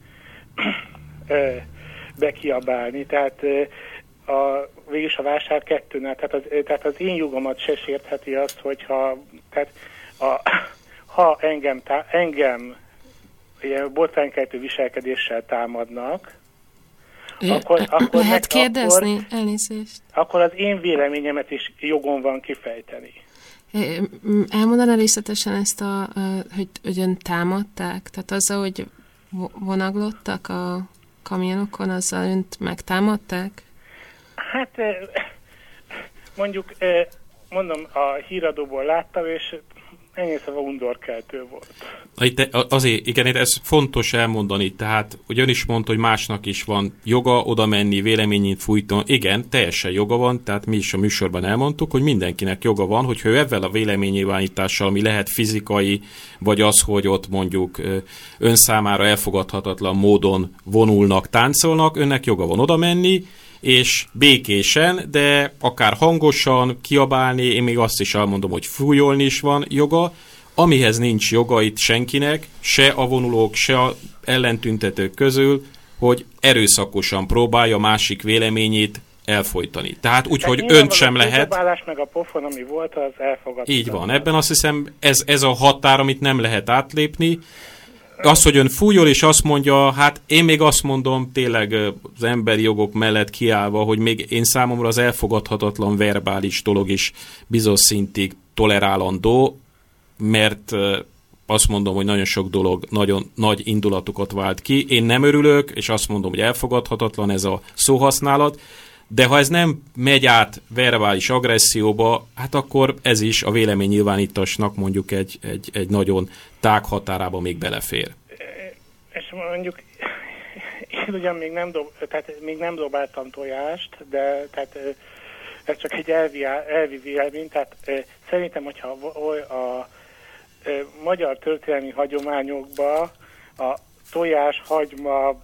bekiabálni. Tehát a, végülis a vásár kettőnál, tehát az, tehát az én jogomat se sértheti azt, hogyha tehát a, ha engem, tá, engem ilyen botránykeltő viselkedéssel támadnak, akkor, akkor lehet meg, kérdezni? Akkor, elnézést. Akkor az én véleményemet is jogom van kifejteni. Elmondaná részletesen ezt, a, hogy, hogy ön támadták? Tehát azzal, hogy vonaglottak a... kamionokon, azzal önt megtámadták? Hát mondjuk, mondom, a híradóból láttam, és ennyi szava undorkeltő volt. Itt azért, igen, ez fontos elmondani, tehát, hogy ön is mondta, hogy másnak is van joga oda menni, véleményét fújtani. Igen, teljesen joga van, tehát mi is a műsorban elmondtuk, hogy mindenkinek joga van, hogyha ő ezzel a véleménynyilvánítással, ami lehet fizikai, vagy az, hogy ott mondjuk ön számára elfogadhatatlan módon vonulnak, táncolnak, önnek joga van oda menni, és békésen, de akár hangosan kiabálni, én még azt is elmondom, hogy fújolni is van joga, amihez nincs joga itt senkinek, se a vonulók, se a ellentüntetők közül, hogy erőszakosan próbálja másik véleményét elfojtani. Tehát úgy, hogy önt sem lehet... A meg a pofon, ami volt, az elfogadható. Így van. Ebben azt hiszem, ez, ez a határ, amit nem lehet átlépni. Az, hogy ön fújol, és azt mondja, hát én még azt mondom, tényleg az emberi jogok mellett kiállva, hogy még én számomra az elfogadhatatlan verbális dolog is bizonyos szintig tolerálandó, mert azt mondom, hogy nagyon sok dolog nagyon nagy indulatokat vált ki. Én nem örülök, és azt mondom, hogy elfogadhatatlan ez a szóhasználat, de ha ez nem megy át verbális agresszióba, hát akkor ez is a véleménynyilvánításnak mondjuk egy, egy, egy nagyon tág határába még belefér. És mondjuk én ugyan még nem, dob, tehát még nem dobáltam tojást, de tehát ez csak egy elvi, elvi vélemény, tehát szerintem, hogyha a, a, a magyar történelmi hagyományokba a tojás, hagyma,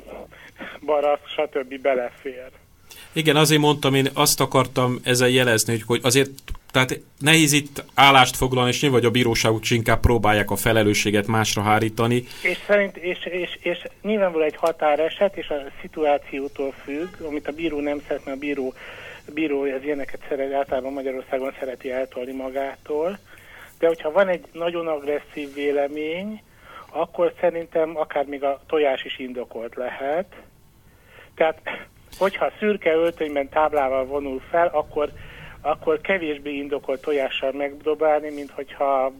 barack, stb. Belefér. Igen, azért mondtam, én azt akartam ezzel jelezni, hogy, hogy azért tehát nehéz itt állást foglalni, és nyilván a bíróságok is inkább próbálják a felelősséget másra hárítani. És, szerint, és, és, és nyilvánvalóan egy határeset, és a szituációtól függ, amit a bíró nem szeret, mert a bíró, a bíró ez ilyeneket szeret, általában Magyarországon szereti eltolni magától. De hogyha van egy nagyon agresszív vélemény, akkor szerintem akár még a tojás is indokolt lehet. Tehát hogyha szürke öltönyben táblával vonul fel, akkor, akkor kevésbé indokolt tojással megdobálni, mint hogyha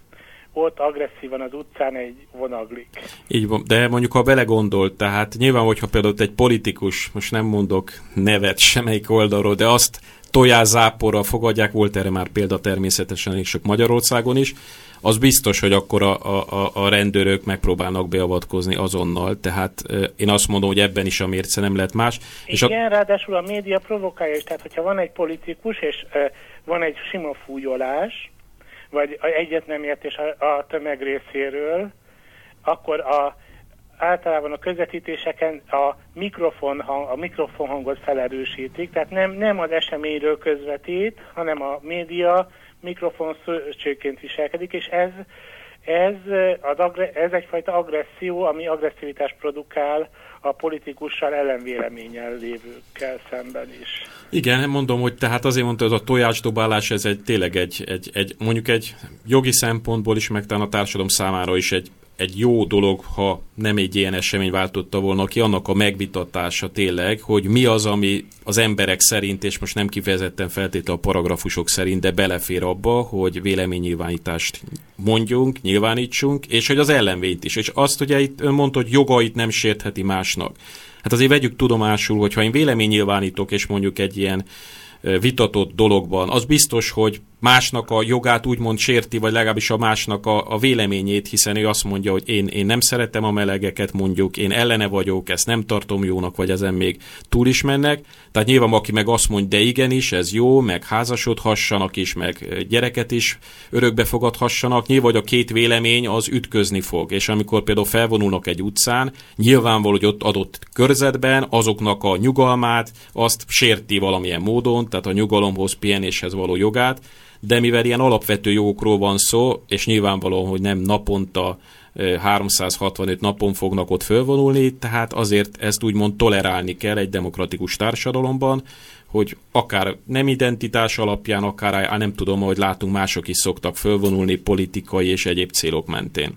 ott agresszívan az utcán egy vonaglik. Így van, de mondjuk ha belegondolt, tehát nyilván, hogyha például egy politikus, most nem mondok nevet semmelyik oldalról, de azt tojászáporral fogadják, volt erre már példa természetesen és sok Magyarországon is, az biztos, hogy akkor a, a, a rendőrök megpróbálnak beavatkozni azonnal, tehát én azt mondom, hogy ebben is a mérce nem lehet más. És igen, a... ráadásul a média provokálja is, tehát hogyha van egy politikus, és uh, van egy sima fújolás, vagy egyet nem értés a, a tömeg részéről, akkor a, általában a közvetítéseken a mikrofonhang, a mikrofonhangot felerősítik, tehát nem, nem az eseményről közvetít, hanem a média mikrofon szőcsőként viselkedik, és ez, ez, az, ez egyfajta agresszió, ami agresszivitást produkál a politikussal ellenvéleménnyel lévőkkel szemben is. Igen, mondom, hogy tehát azért mondta, hogy a tojásdobálás, ez egy tényleg egy, egy, egy, mondjuk egy jogi szempontból is, meg talán a társadalom számára is egy egy jó dolog, ha nem egy ilyen esemény váltotta volna ki, annak a megvitatása tényleg, hogy mi az, ami az emberek szerint, és most nem kifejezetten feltétlenül a paragrafusok szerint, de belefér abba, hogy véleménynyilvánítást mondjunk, nyilvánítsunk, és hogy az ellenvényt is. És azt ugye itt ön mondta, hogy jogait nem sértheti másnak. Hát azért vegyük tudomásul, hogy ha én véleménynyilvánítok, és mondjuk egy ilyen vitatott dologban, az biztos, hogy másnak a jogát úgymond sérti, vagy legalábbis a másnak a, a véleményét, hiszen ő azt mondja, hogy én, én nem szeretem a melegeket, mondjuk, én ellene vagyok, ezt nem tartom jónak, vagy ezen még túl is mennek. Tehát nyilván aki meg azt mondja, de igenis, ez jó, meg házasodhassanak is, meg gyereket is örökbe fogadhassanak, nyilván a két vélemény az ütközni fog, és amikor például felvonulnak egy utcán, nyilvánvaló, hogy ott adott körzetben azoknak a nyugalmát, azt sérti valamilyen módon, tehát a nyugalomhoz, pihenéshez való jogát, de mivel ilyen alapvető jogokról van szó, és nyilvánvalóan, hogy nem naponta háromszázhatvanöt napon fognak ott fölvonulni, tehát azért ezt úgymond tolerálni kell egy demokratikus társadalomban, hogy akár nem identitás alapján, akár nem tudom, hogy látunk, mások is szoktak fölvonulni politikai és egyéb célok mentén.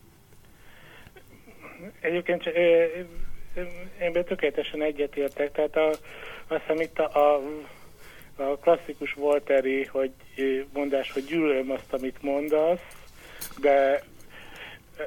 Egyébként ebben tökéletesen egyetértek, tehát a, azt hiszem itt a, a A klasszikus Volteri, hogy mondás, hogy gyűlölöm azt, amit mondasz, de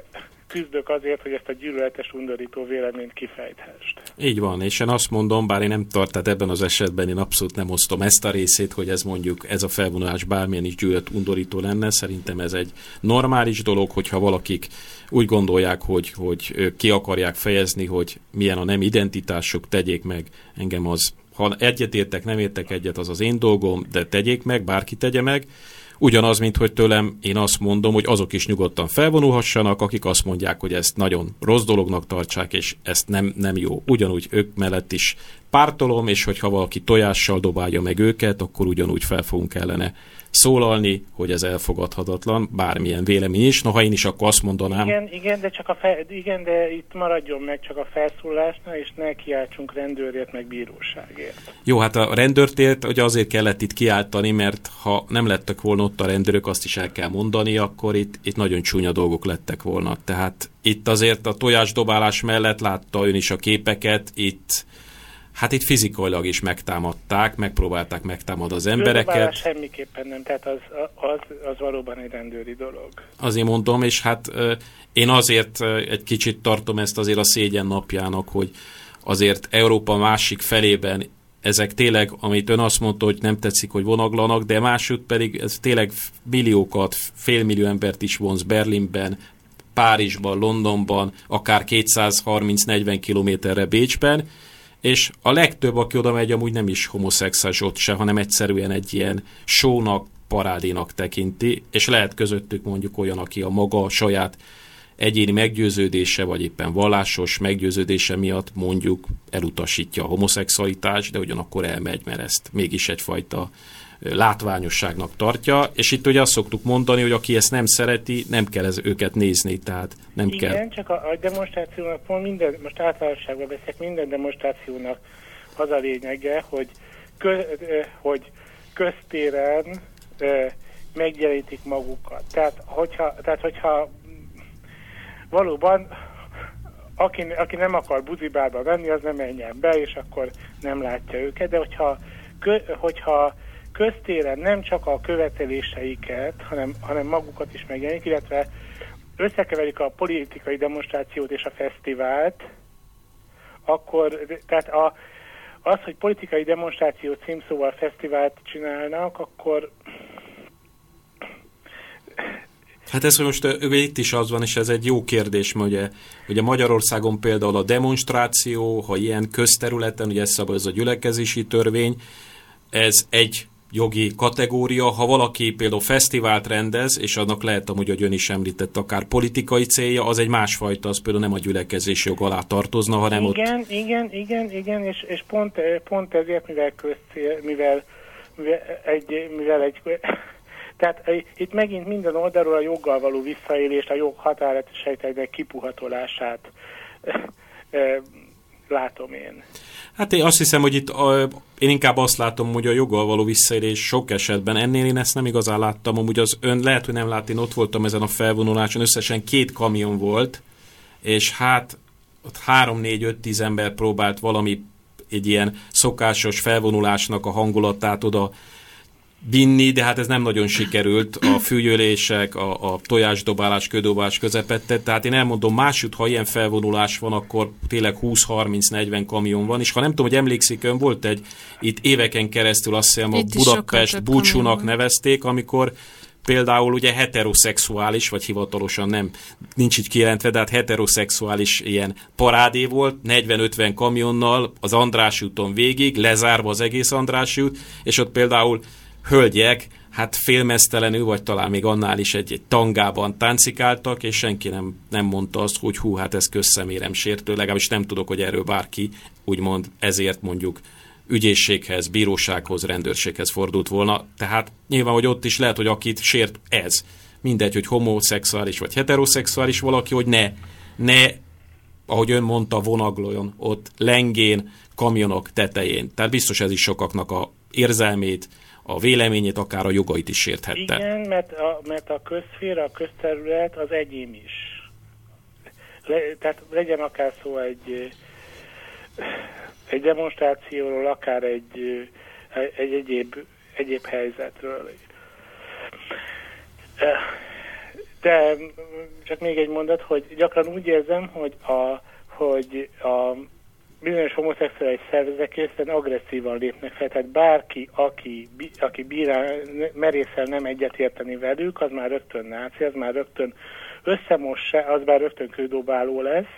küzdök azért, hogy ezt a gyűlöletes, undorító véleményt kifejthest. Így van, és én azt mondom, bár én nem tart, tehát ebben az esetben én abszolút nem osztom ezt a részét, hogy ez mondjuk, ez a felvonulás bármilyen is gyűlölet, undorító lenne. Szerintem ez egy normális dolog, hogyha valakik úgy gondolják, hogy, hogy ki akarják fejezni, hogy milyen a nem identitásuk, tegyék meg. Engem az, ha egyet értek, nem értek egyet, az az én dolgom, de tegyék meg, bárki tegye meg. Ugyanaz, mint hogy tőlem én azt mondom, hogy azok is nyugodtan felvonulhassanak, akik azt mondják, hogy ezt nagyon rossz dolognak tartsák, és ezt nem, nem jó. Ugyanúgy ők mellett is pártolom, és hogyha valaki tojással dobálja meg őket, akkor ugyanúgy fel fogunk ellene szólalni, hogy ez elfogadhatatlan, bármilyen vélemény is. Noha én is akkor azt mondanám... Igen, igen, de, csak a fe, igen, de itt maradjon meg csak a felszólásnál, és ne kiáltsunk rendőrért, meg bíróságért. Jó, hát a rendőrtért ugye azért kellett itt kiáltani, mert ha nem lettek volna ott a rendőrök, azt is el kell mondani, akkor itt, itt nagyon csúnya dolgok lettek volna. Tehát itt azért a tojásdobálás mellett látta ön is a képeket, itt hát itt fizikailag is megtámadták, megpróbálták megtámadni az embereket. Semmiképpen nem, tehát az, az, az valóban egy rendőri dolog. Azért mondom, és hát én azért egy kicsit tartom ezt azért a szégyen napjának, hogy azért Európa másik felében ezek tényleg, amit ön azt mondta, hogy nem tetszik, hogy vonaglanak, de másút pedig ez tényleg milliókat, félmillió embert is vonz Berlinben, Párizsban, Londonban, akár kétszázharminc-negyven kilométerre Bécsben, és a legtöbb, aki oda megy, amúgy nem is homoszexuális ott se, hanem egyszerűen egy ilyen show-nak, parádénak tekinti, és lehet közöttük mondjuk olyan, aki a maga saját egyéni meggyőződése, vagy éppen vallásos meggyőződése miatt mondjuk elutasítja a homoszexualitást, de ugyanakkor elmegy, mert ezt mégis egyfajta látványosságnak tartja, és itt ugye azt szoktuk mondani, hogy aki ezt nem szereti, nem kell ez őket nézni, tehát nem Igen, kell. Igen, csak a, a demonstrációnak, minden, most általánosságban beszélek, minden demonstrációnak az a lényege, hogy, kö, hogy köztéren megjelenítik magukat. Tehát hogyha, tehát, hogyha valóban aki, aki nem akar buzibárba menni, az nem menjen be, és akkor nem látja őket, de hogyha, kö, hogyha köztéren nem csak a követeléseiket, hanem, hanem magukat is megjelenik, illetve összekeverik a politikai demonstrációt és a fesztivált, akkor, tehát a, az, hogy politikai demonstráció címszóval fesztivált csinálnak, akkor... Hát ez, hogy most itt is az van, és ez egy jó kérdés, mert ugye, ugye Magyarországon például a demonstráció, ha ilyen közterületen, ugye ez szabályoz a gyülekezési törvény, ez egy jogi kategória, ha valaki például fesztivált rendez, és annak lehet amúgy, hogy ön is említett, akár politikai célja, az egy másfajta, az például nem a gyülekezési jog alá tartozna, hanem igen, ott... Igen, igen, igen, és, és pont, pont ezért, mivel közcél, mivel, mivel egy... Mivel egy tehát itt megint minden oldalról a joggal való visszaélést, a jog határozatosságnak kipuhatolását látom én. Hát én azt hiszem, hogy itt a, én inkább azt látom, hogy a joggal való visszaélés sok esetben, ennél én ezt nem igazán láttam, amúgy az ön lehet, hogy nem lát, én ott voltam ezen a felvonuláson, összesen két kamion volt, és hát ott három, négy, öt, tíz ember próbált valami egy ilyen szokásos felvonulásnak a hangulatát oda vinni, de hát ez nem nagyon sikerült, a fűgyölések, a, a tojásdobálás, kődobálás közepette, tehát én elmondom, másút, ha ilyen felvonulás van, akkor tényleg húsz, harminc, negyven kamion van, és ha nem tudom, hogy emlékszik ön, volt egy, itt éveken keresztül azt hiszem a Budapest búcsúnak nevezték, amikor például ugye heteroszexuális, vagy hivatalosan nem, nincs így kijelentve, de hát heteroszexuális ilyen parádé volt, negyven-ötven kamionnal az Andrássy úton végig, lezárva az egész Andrássy út, és ott például hölgyek, hát félmeztelenül, vagy talán még annál is egy, egy tangában táncikáltak, és senki nem, nem mondta azt, hogy hú, hát ez közszemérem sértő, legalábbis nem tudok, hogy erről bárki úgymond ezért mondjuk ügyészséghez, bírósághoz, rendőrséghez fordult volna. Tehát nyilván, hogy ott is lehet, hogy akit sért ez. Mindegy, hogy homoszexuális vagy heteroszexuális valaki, hogy ne, ne, ahogy ön mondta, vonagljon ott lengén, kamionok tetején. Tehát biztos ez is sokaknak a érzelmét, a véleményét, akár a jogait is sérthette. Igen, mert a, mert a közszféra, a közterület az egyén is. Le, tehát legyen akár szó egy, egy demonstrációról, akár egy, egy egyéb, egyéb helyzetről. De csak még egy mondat, hogy gyakran úgy érzem, hogy a, hogy a bizonyos homoszexuális szervezetek egyszerűen agresszívan lépnek fel, tehát bárki, aki, aki bírál, merészel nem egyetérteni velük, az már rögtön náci, az már rögtön összemossa, az már rögtön kődobáló lesz,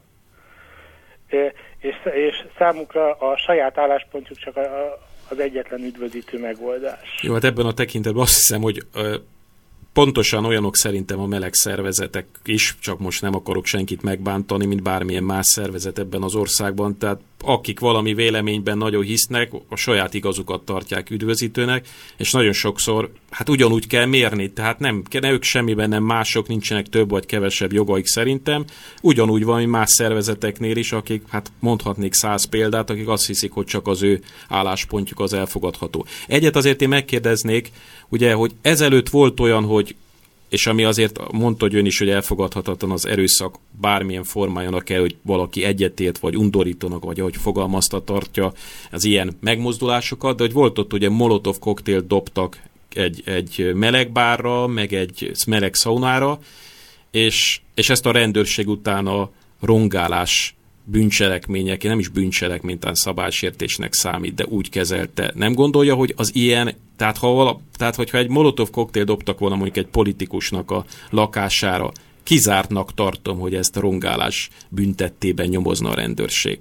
és, és számukra a saját álláspontjuk csak a, az egyetlen üdvözítő megoldás. Jó, hát ebben a tekintetben azt hiszem, hogy ö, pontosan olyanok szerintem a meleg szervezetek is, csak most nem akarok senkit megbántani, mint bármilyen más szervezet ebben az országban, tehát akik valami véleményben nagyon hisznek, a saját igazukat tartják üdvözítőnek, és nagyon sokszor, hát ugyanúgy kell mérni, tehát nem, ne ők semmiben nem mások, nincsenek több vagy kevesebb jogaik szerintem, ugyanúgy van, mint más szervezeteknél is, akik, hát mondhatnék száz példát, akik azt hiszik, hogy csak az ő álláspontjuk az elfogadható. Egyet azért én megkérdeznék, ugye, hogy ezelőtt volt olyan, hogy és ami azért mondta, hogy ön is, hogy elfogadhatatlan az erőszak bármilyen formájának kell, hogy valaki egyetért, vagy undorítónak, vagy ahogy fogalmazta, tartja az ilyen megmozdulásokat, de hogy volt ott ugye molotov koktélt dobtak egy, egy meleg bárra, meg egy meleg szaunára, és, és ezt a rendőrség utána rongálás bűncselekmények, nem is bűncselekmény, talán szabálysértésnek számít, de úgy kezelte. Nem gondolja, hogy az ilyen, tehát, ha vala, tehát hogyha egy molotov koktél dobtak volna mondjuk egy politikusnak a lakására, kizártnak tartom, hogy ezt a rongálás büntettében nyomozna a rendőrség.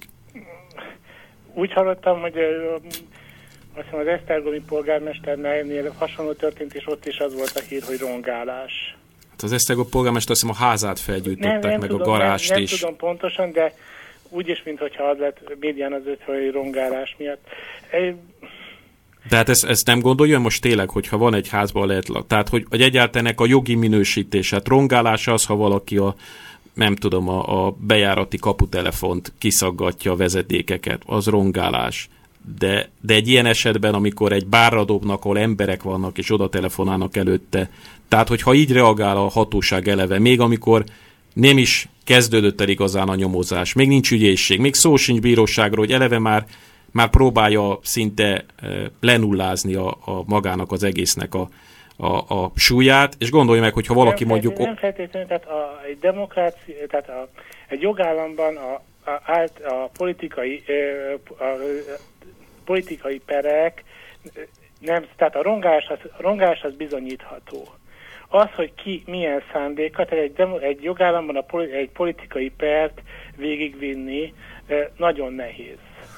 Úgy hallottam, hogy azt hiszem az esztergomi polgármesternél hasonló történt, és ott is az volt a hír, hogy rongálás. Hát az esztergomi polgármester azt hiszem a házát felgyújtották, nem, nem meg tudom, a garást nem, nem is. Nem tudom pontosan, de úgyis, mintha az lett médián az ötfői rongálás miatt. Egy... Tehát ezt, ezt nem gondolja most tényleg, hogyha van egy házban lehet, tehát hogy, hogy egyáltalán a jogi minősítés, hát rongálás az, ha valaki a, nem tudom, a, a bejárati kaputelefont kiszaggatja a vezetékeket, az rongálás. De, de egy ilyen esetben, amikor egy bárra dobnak, ahol emberek vannak, és oda telefonálnak előtte, tehát hogyha így reagál a hatóság eleve, még amikor nem is kezdődött el igazán a nyomozás, még nincs ügyészség, még szó sincs bíróságról, hogy eleve már, már próbálja szinte lenullázni a, a magának az egésznek a, a, a súlyát, és gondolja meg, hogyha valaki nem mondjuk... Nem feltétlenül, tehát a, egy demokrácia, tehát a, egy jogállamban a, a, a, a politikai a, a, politikai perek, nem, tehát a rongálás az, a rongálás az bizonyítható. Az, hogy ki milyen szándéka, tehát egy, demo, egy jogállamban a, egy politikai pert végigvinni nagyon nehéz.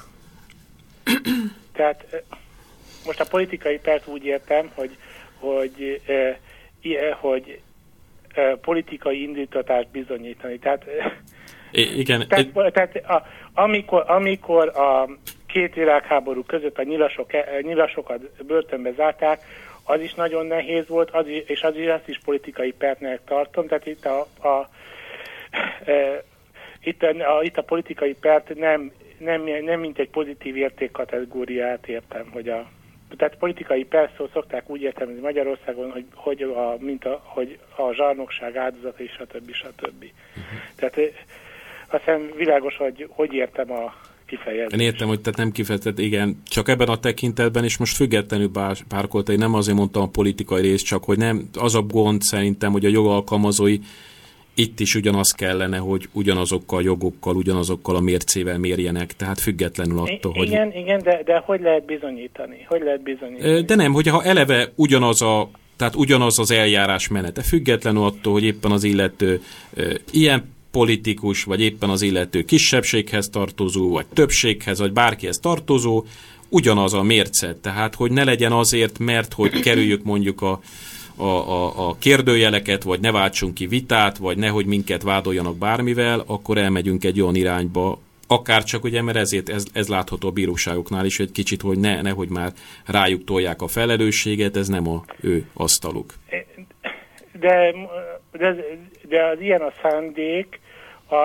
Tehát most a politikai pert úgy értem, hogy, hogy, hogy politikai indítatást bizonyítani. Tehát, I- igen. tehát, tehát a, amikor, amikor a két világháború között a nyilasok, nyilasokat börtönbe zárták, az is nagyon nehéz volt, az is, és az is, azt is politikai pertnek tartom. Tehát itt a, a, e, itt a, a, itt a politikai pert nem, nem, nem mint egy pozitív értékkategóriát értem, hogy a tehát politikai perszó szokták úgy értelmezni Magyarországon, hogy, hogy, a, mint a, hogy a zsarnokság áldozata és stb. stb. Uh-huh. Tehát azt hiszem világos, hogy hogy értem a kifejezést. Én értem, hogy tehát nem kifejezett, igen, csak ebben a tekintetben, és most függetlenül bár, párkolta, én nem azért mondtam a politikai rész, csak hogy nem, az a gond szerintem, hogy a jogalkalmazói itt is ugyanaz kellene, hogy ugyanazokkal a jogokkal, ugyanazokkal a mércével mérjenek, tehát függetlenül attól, I- hogy... Igen, igen, de, de hogy lehet bizonyítani? Hogy lehet bizonyítani? De nem, hogyha eleve ugyanaz a, tehát ugyanaz az eljárás menete, függetlenül attól, hogy éppen az illető ilyen politikus, vagy éppen az illető kisebbséghez tartozó, vagy többséghez, vagy bárkihez tartozó, ugyanaz a mérce. Tehát, hogy ne legyen azért, mert hogy kerüljük mondjuk a, a, a, a kérdőjeleket, vagy ne váltsunk ki vitát, vagy nehogy minket vádoljanak bármivel, akkor elmegyünk egy olyan irányba, akár csak ugye, mert ezért ez, ez látható a bíróságoknál is, egy kicsit, hogy ne, nehogy már rájuk tolják a felelősséget, ez nem a ő asztaluk. De, de, de az ilyen a szándék, a,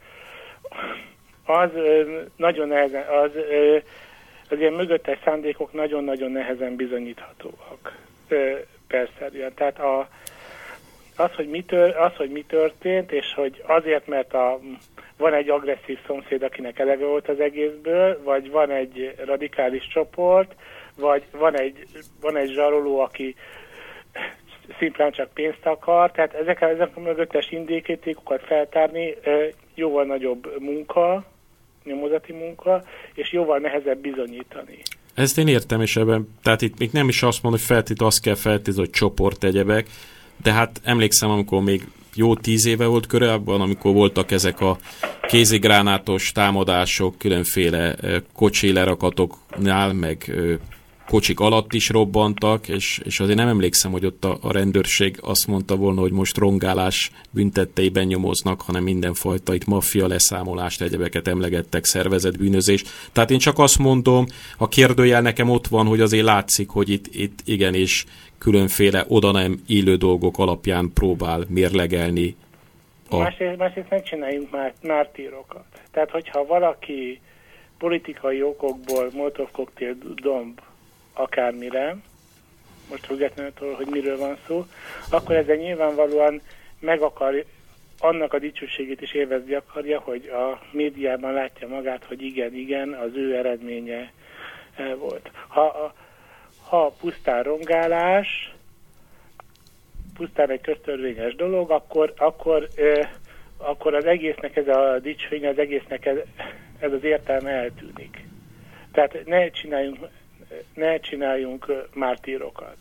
az nagyon nehezen, az, az ilyen mögöttes szándékok nagyon-nagyon nehezen bizonyíthatóak. Persze, tehát a, az, hogy mi tör, az, hogy mi történt, és hogy azért, mert a, van egy agresszív szomszéd, akinek elege volt az egészből, vagy van egy radikális csoport, vagy van egy, van egy zsaroló, aki szimplán csak pénzt akar, tehát ezek, ezek a mögöttes indítékokat feltárni jóval nagyobb munka, nyomozati munka, és jóval nehezebb bizonyítani. Ezt én értem, és ebben, tehát itt még nem is azt mondom, hogy feltét, azt kell feltétlenül, hogy csoport egyebek, de hát emlékszem, amikor még jó tíz éve volt korábban, amikor voltak ezek a kézigránátos támadások, különféle kocsi lerakatoknál, meg kocsik alatt is robbantak, és, és azért nem emlékszem, hogy ott a, a rendőrség azt mondta volna, hogy most rongálás büntetteiben nyomoznak, hanem mindenfajta itt maffia leszámolást, egyebeket emlegettek, szervezetbűnözés. Tehát én csak azt mondom, a kérdőjel nekem ott van, hogy azért látszik, hogy itt, itt igenis különféle oda nem illő dolgok alapján próbál mérlegelni. A... Másrészt, másrészt ne csináljunk már mártírokat. Tehát, hogyha valaki politikai okokból Molotov koktél domb akármire, most függetlenül, hogy miről van szó, akkor ezzel nyilvánvalóan meg akar, annak a dicsőségét is élvezni akarja, hogy a médiában látja magát, hogy igen, igen, az ő eredménye volt. Ha, ha pusztán rongálás, pusztán egy köztörvényes dolog, akkor, akkor, akkor az egésznek ez a dicsősége, az egésznek ez, ez az értelme eltűnik. Tehát ne csináljunk ne csináljunk mártírokat.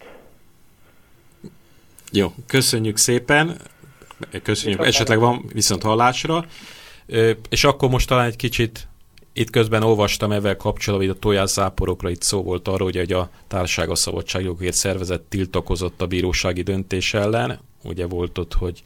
Jó, köszönjük szépen. Köszönjük, viszont esetleg van viszont hallásra. És akkor most talán egy kicsit, itt közben olvastam ezzel kapcsolatban, hogy a tojászáporokra itt szó volt arról, hogy a Társaság a Szabadságjogért Szervezet tiltakozott a bírósági döntés ellen. Ugye volt ott, hogy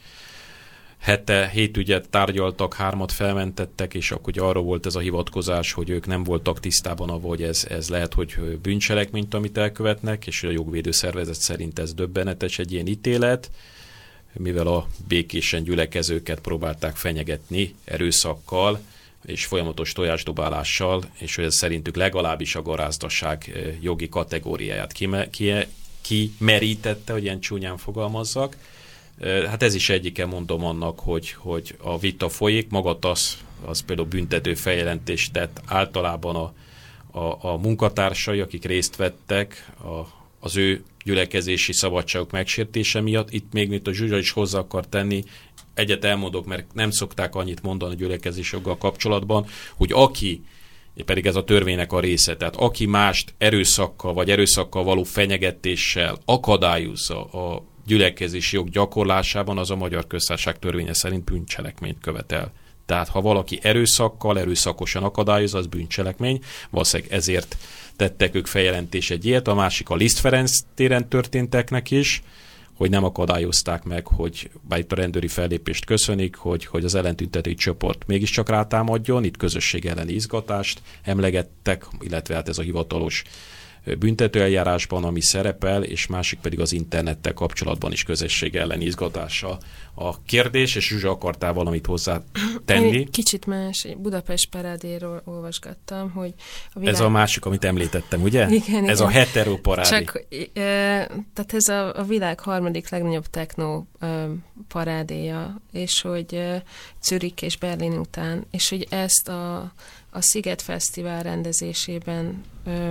hete, hét ügyet tárgyaltak, hármat felmentettek, és akkor ugye arra volt ez a hivatkozás, hogy ők nem voltak tisztában avval, hogy ez, ez lehet, hogy bűncselekményt, amit elkövetnek, és a jogvédő szervezet szerint ez döbbenetes egy ilyen ítélet, mivel a békésen gyülekezőket próbálták fenyegetni erőszakkal, és folyamatos tojásdobálással, és hogy ez szerintük legalábbis a garázdaság jogi kategóriáját kime, ki, kimerítette, hogy ilyen csúnyán fogalmazzak. Hát ez is egyike, mondom annak, hogy, hogy a vita folyik, maga az, az például büntető feljelentést tett általában a, a, a munkatársai, akik részt vettek a, az ő gyülekezési szabadságok megsértése miatt. Itt még, mint a Zsuzsa is hozzá akar tenni, egyet elmondok, mert nem szokták annyit mondani a gyülekezési joggal kapcsolatban, hogy aki, pedig ez a törvénynek a része, tehát aki mást erőszakkal vagy erőszakkal való fenyegetéssel akadályozza a gyülekezési jog gyakorlásában, az a Magyar Köztársaság törvénye szerint bűncselekményt követel. Tehát ha valaki erőszakkal, erőszakosan akadályoz, az bűncselekmény. Valószínűleg ezért tettek ők feljelentés egy ilyet. A másik a Liszt Ferenc téren történteknek is, hogy nem akadályozták meg, hogy bár itt a rendőri fellépést köszönik, hogy, hogy az ellentüntetői csoport mégiscsak rátámadjon. Itt közösség elleni izgatást emlegettek, illetve hát ez a hivatalos büntetőeljárásban, ami szerepel, és másik pedig az internettel kapcsolatban is közösség elleni izgatása a kérdés, és Zsuzsa, akartál valamit hozzá tenni? Én kicsit más, Budapest parádéról olvasgattam, hogy a világ... Ez a másik, amit említettem, ugye? Igen, ez igen. a hetero parádé. Csak, e, tehát ez a, a világ harmadik legnagyobb techno e, parádéja, és hogy e, Zürich és Berlin után, és hogy ezt a, a Sziget Fesztivál rendezésében e,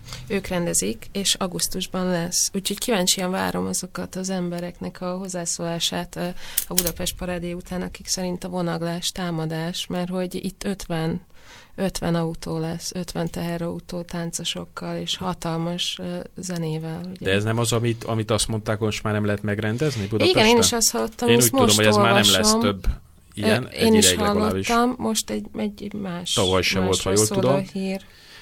ők rendezik, és augusztusban lesz. Úgyhogy kíváncsian várom azokat az embereknek a hozzászólását a Budapest parádé után, akik szerint a vonaglás támadás, mert hogy itt ötven, ötven autó lesz, ötven teherautó táncosokkal, és hatalmas zenével. Ugye. De ez nem az, amit, amit azt mondták, hogy most már nem lehet megrendezni Budapesten? Igen, én is azt hallottam, én úgy tudom, hogy ez olvasom. már nem lesz több ilyen. Én is hallottam, most egy, egy más tavaly sem volt, ha jól tudom. Hír.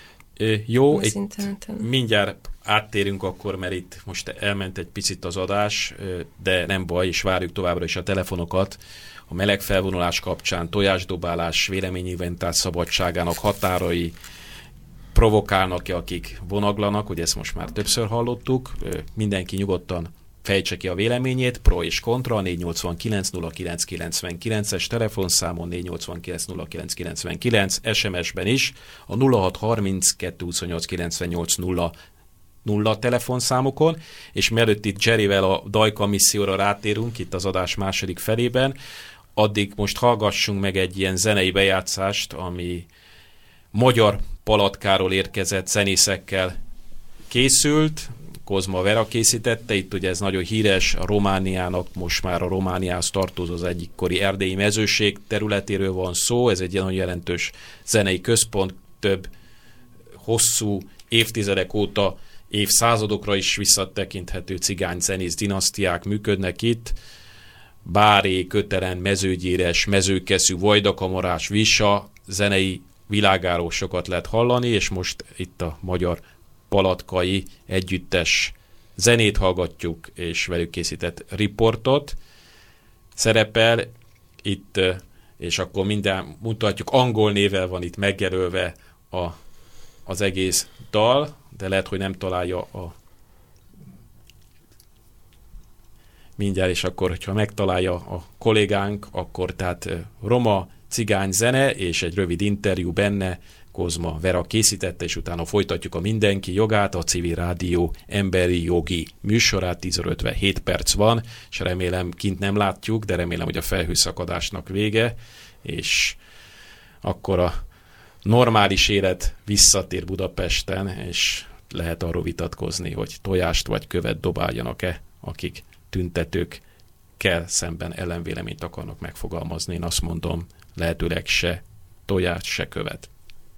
Jó, mindjárt áttérünk akkor, mert itt most elment egy picit az adás, de nem baj, és várjuk továbbra is a telefonokat. A meleg felvonulás kapcsán tojásdobálás, véleménynyilvánítás szabadságának határai provokálnak-e, akik vonaglanak, hogy ezt most már többször hallottuk. Mindenki nyugodtan fejtse ki a véleményét, pro és kontra, négy nyolc kilenc nulla kilenc kilencvenkilences telefonszámon, négy nyolc kilenc nulla kilenc kilencvenkilenc, es em es-ben is, a nulla hat harminckettő huszonnyolc kilencvennyolc nulla nulla telefonszámokon, és mielőtt itt Jerryvel a Dajka misszióra rátérünk, itt az adás második felében, addig most hallgassunk meg egy ilyen zenei bejátszást, ami magyar palatkáról érkezett zenészekkel készült, Kozma Vera készítette. Itt ugye ez nagyon híres, a Romániának, most már a Romániához tartozó az egyik kori erdélyi mezőség területéről van szó. Ez egy nagyon jelentős zenei központ, több hosszú évtizedek óta, évszázadokra is visszatekinthető cigány zenész dinasztiák működnek itt. Báré, Köteren, Mezőgyéres, Mezőkeszű, Vajdakamarás, Vissa zenei világáról sokat lehet hallani, és most itt a magyar palatkai együttes zenét hallgatjuk, és velük készített riportot. Szerepel itt, és akkor minden mutatjuk, angol névvel van itt megjelölve a, az egész dal, de lehet, hogy nem találja a mindjárt, és akkor, hogyha megtalálja a kollégánk, akkor tehát roma cigány zene, és egy rövid interjú benne Kozma Vera készítette, és utána folytatjuk a Mindenki jogát, a Civil Rádió emberi jogi műsorát, tíz óra ötvenhét perc van, és remélem, kint nem látjuk, de remélem, hogy a felhőszakadásnak vége, és akkor a normális élet visszatér Budapesten, és lehet arról vitatkozni, hogy tojást vagy követ dobáljanak-e, akik tüntetőkkel szemben ellenvéleményt akarnak megfogalmazni. Én azt mondom, lehetőleg se tojást, se követ.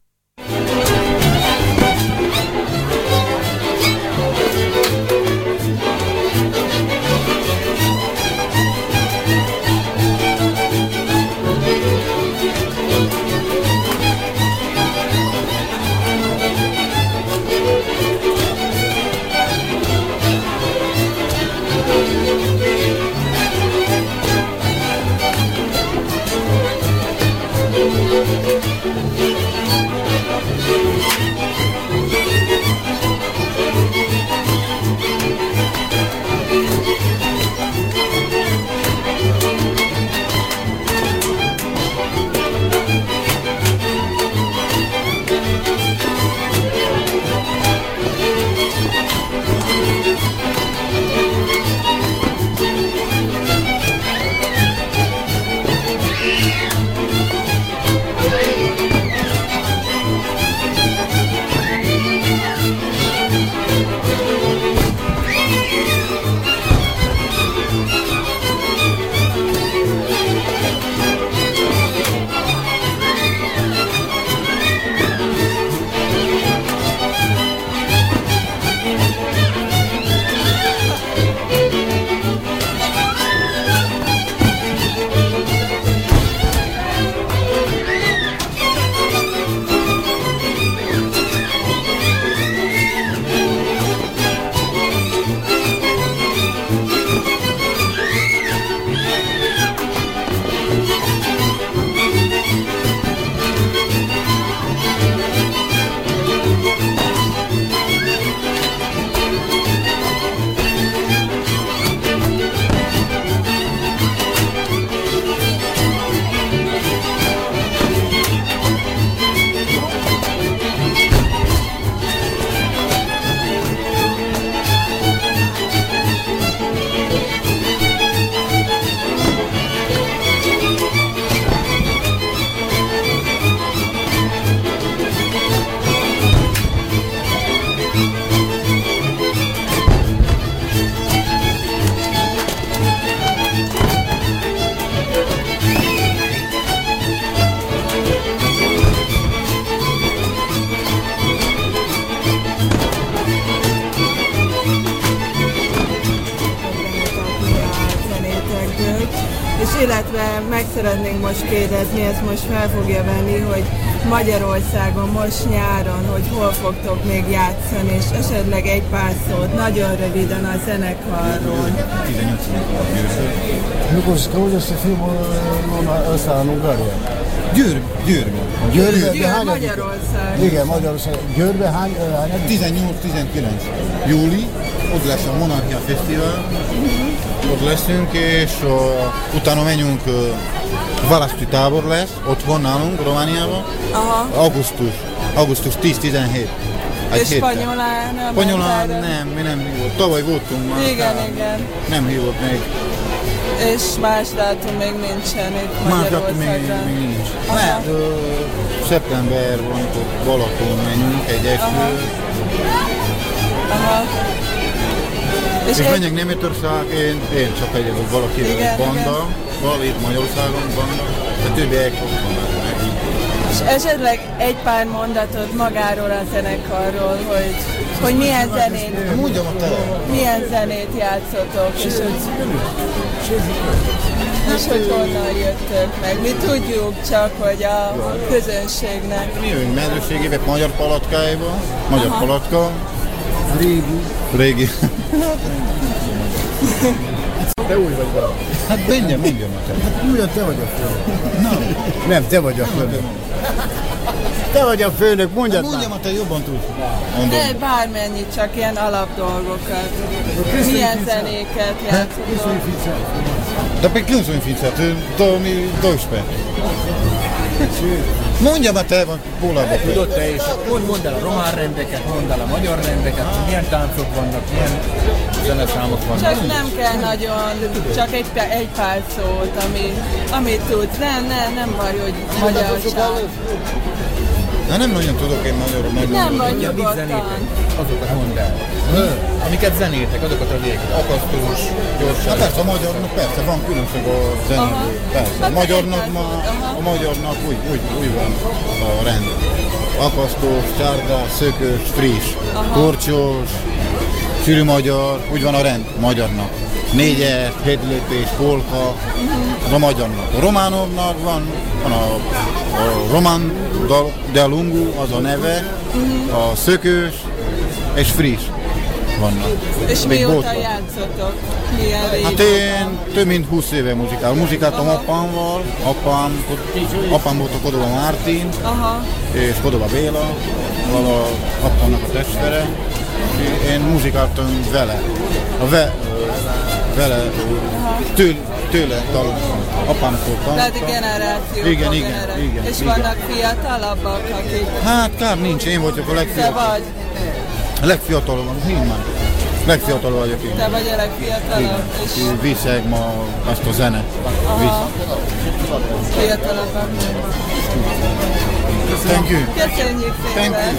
Illetve meg szeretnénk most kérdezni, ezt most fel fogja venni, hogy Magyarországon most nyáron, hogy hol fogtok még játszani, és esetleg egy pár szót, nagyon röviden a zenekarról. Mikor hogy ezt a filmon összeállán Ungária? Győr, Győrben. Győrben, Győr, hány Magyarország. Igen, Magyarország. Győrben hány? hány tizennyolc-tizenkilenc júli, ott lesz a Monarchia Fesztivál, uh-huh. Ott leszünk, és uh, utána menjünk, uh, választó tábor lesz, otthon nálunk, Romániában, uh-huh. augusztus, augusztus tíz-tizenhét. És Spanyolán nem? Spanyolán nem, mi nem hívott. Tavaly voltunk már. Igen, tehát igen. Nem hívott még. És más dátum még nincsen itt Más dátum még, még nincs. Nem, szeptemberben, amikor Balaton menjünk egy eskü. Aha. És, és menjünk Németország, én, én csak egyedül valaki banda, valami itt Magyarországon banda, de többiek ott vannak meg. És esetleg egy pár mondatot magáról a zenekarról, hogy, hogy milyen zenét, Mondjam a te. milyen zenét játszotok, és hogy, és hogy honnan jöttök meg. Mi tudjuk csak, hogy a közönségnek. Mi jövünk mezőségébe, magyar palatkáiba, magyar Aha. palatka. Régi. Régi. Te úgy vagy valami. Hát menjem, mondjam a te. Hát ugyan te vagy a főnök. Nem. Nem, te vagy a főnök. Te vagy a főnök, mondjad hát mondjam, már. a te jobban tudsz. De bármennyit, csak ilyen alapdolgokat. Milyen zenéket játszotok? De per che non sono infilzato? Dormi dove? Mondja már te van Pólába. Tudod te is, mondd, mondd el a román rendeket, mondd el a magyar rendeket, milyen táncok vannak, milyen zeneszámok vannak. Csak nem kell nagyon, csak egy, egy pár szót, ami, amit tudsz. Nem, nem, nem baj, hogy magyar szám. Na nem nagyon tudok én magyarul meg. Nem vagy Mit nyugodtan. zenétek? Azokat mondd el. Amiket zenéltek, azokat a végeket. Akasztós, gyorsan. Hát persze a magyarnak, persze van különbség a zenéből. Persze. A magyarnak ma, a magyarnak úgy, úgy, úgy van a rend. Akasztós, csárdás, szökős, friss, korcsos, sűrű magyar, úgy van a rend a magyarnak. Négyes, hétlépés, polka, az a magyarnak. A románoknak van, van a, a román de lungu, az a neve, a szökős és friss vannak. És mióta játszotok? Milyen régen? Hát én több mint húsz éve muzsikálom. Muzsikáltam apámmal, apám, apám volt a Kodova Mártin, Aha. és Kodova Béla, vala apámnak a testvere. Én muzsikáltam vele, a ve, vele, től, tőle tanultam. Apámtól tanultam. Tehát generációk. Igen, igen, generáció. igen. És igen. vannak fiatalabbak, akik... Hát kár nincs, én vagyok a Te legfiatalabb. vagy? A legfiatalabb, minden. Legfiatalabb vagyok én. Te vagy a legfiatalabb. És... Viszeg ma azt a zene. Aha. Fiatalabbak. Thank you. Köszönjük Thank szépen.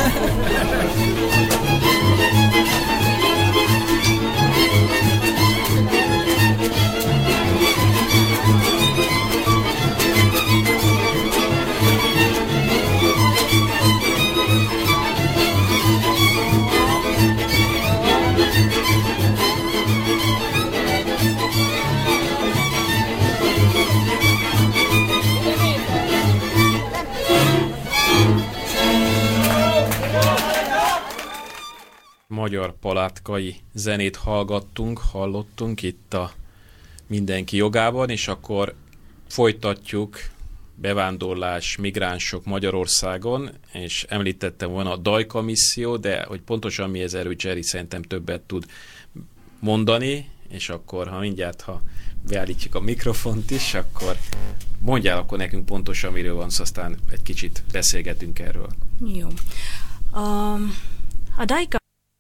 Magyar palátkai zenét hallgattunk, hallottunk itt a Mindenki jogában, és akkor folytatjuk bevándorlás, migránsok Magyarországon, és említettem volna a Dajka misszió, de hogy pontosan mi ez erről, Jerry szerintem többet tud mondani, és akkor, ha mindjárt, ha beállítjuk a mikrofont is, akkor mondjál akkor nekünk pontosan, miről van szó, aztán egy kicsit beszélgetünk erről. Jó. A, a Dajka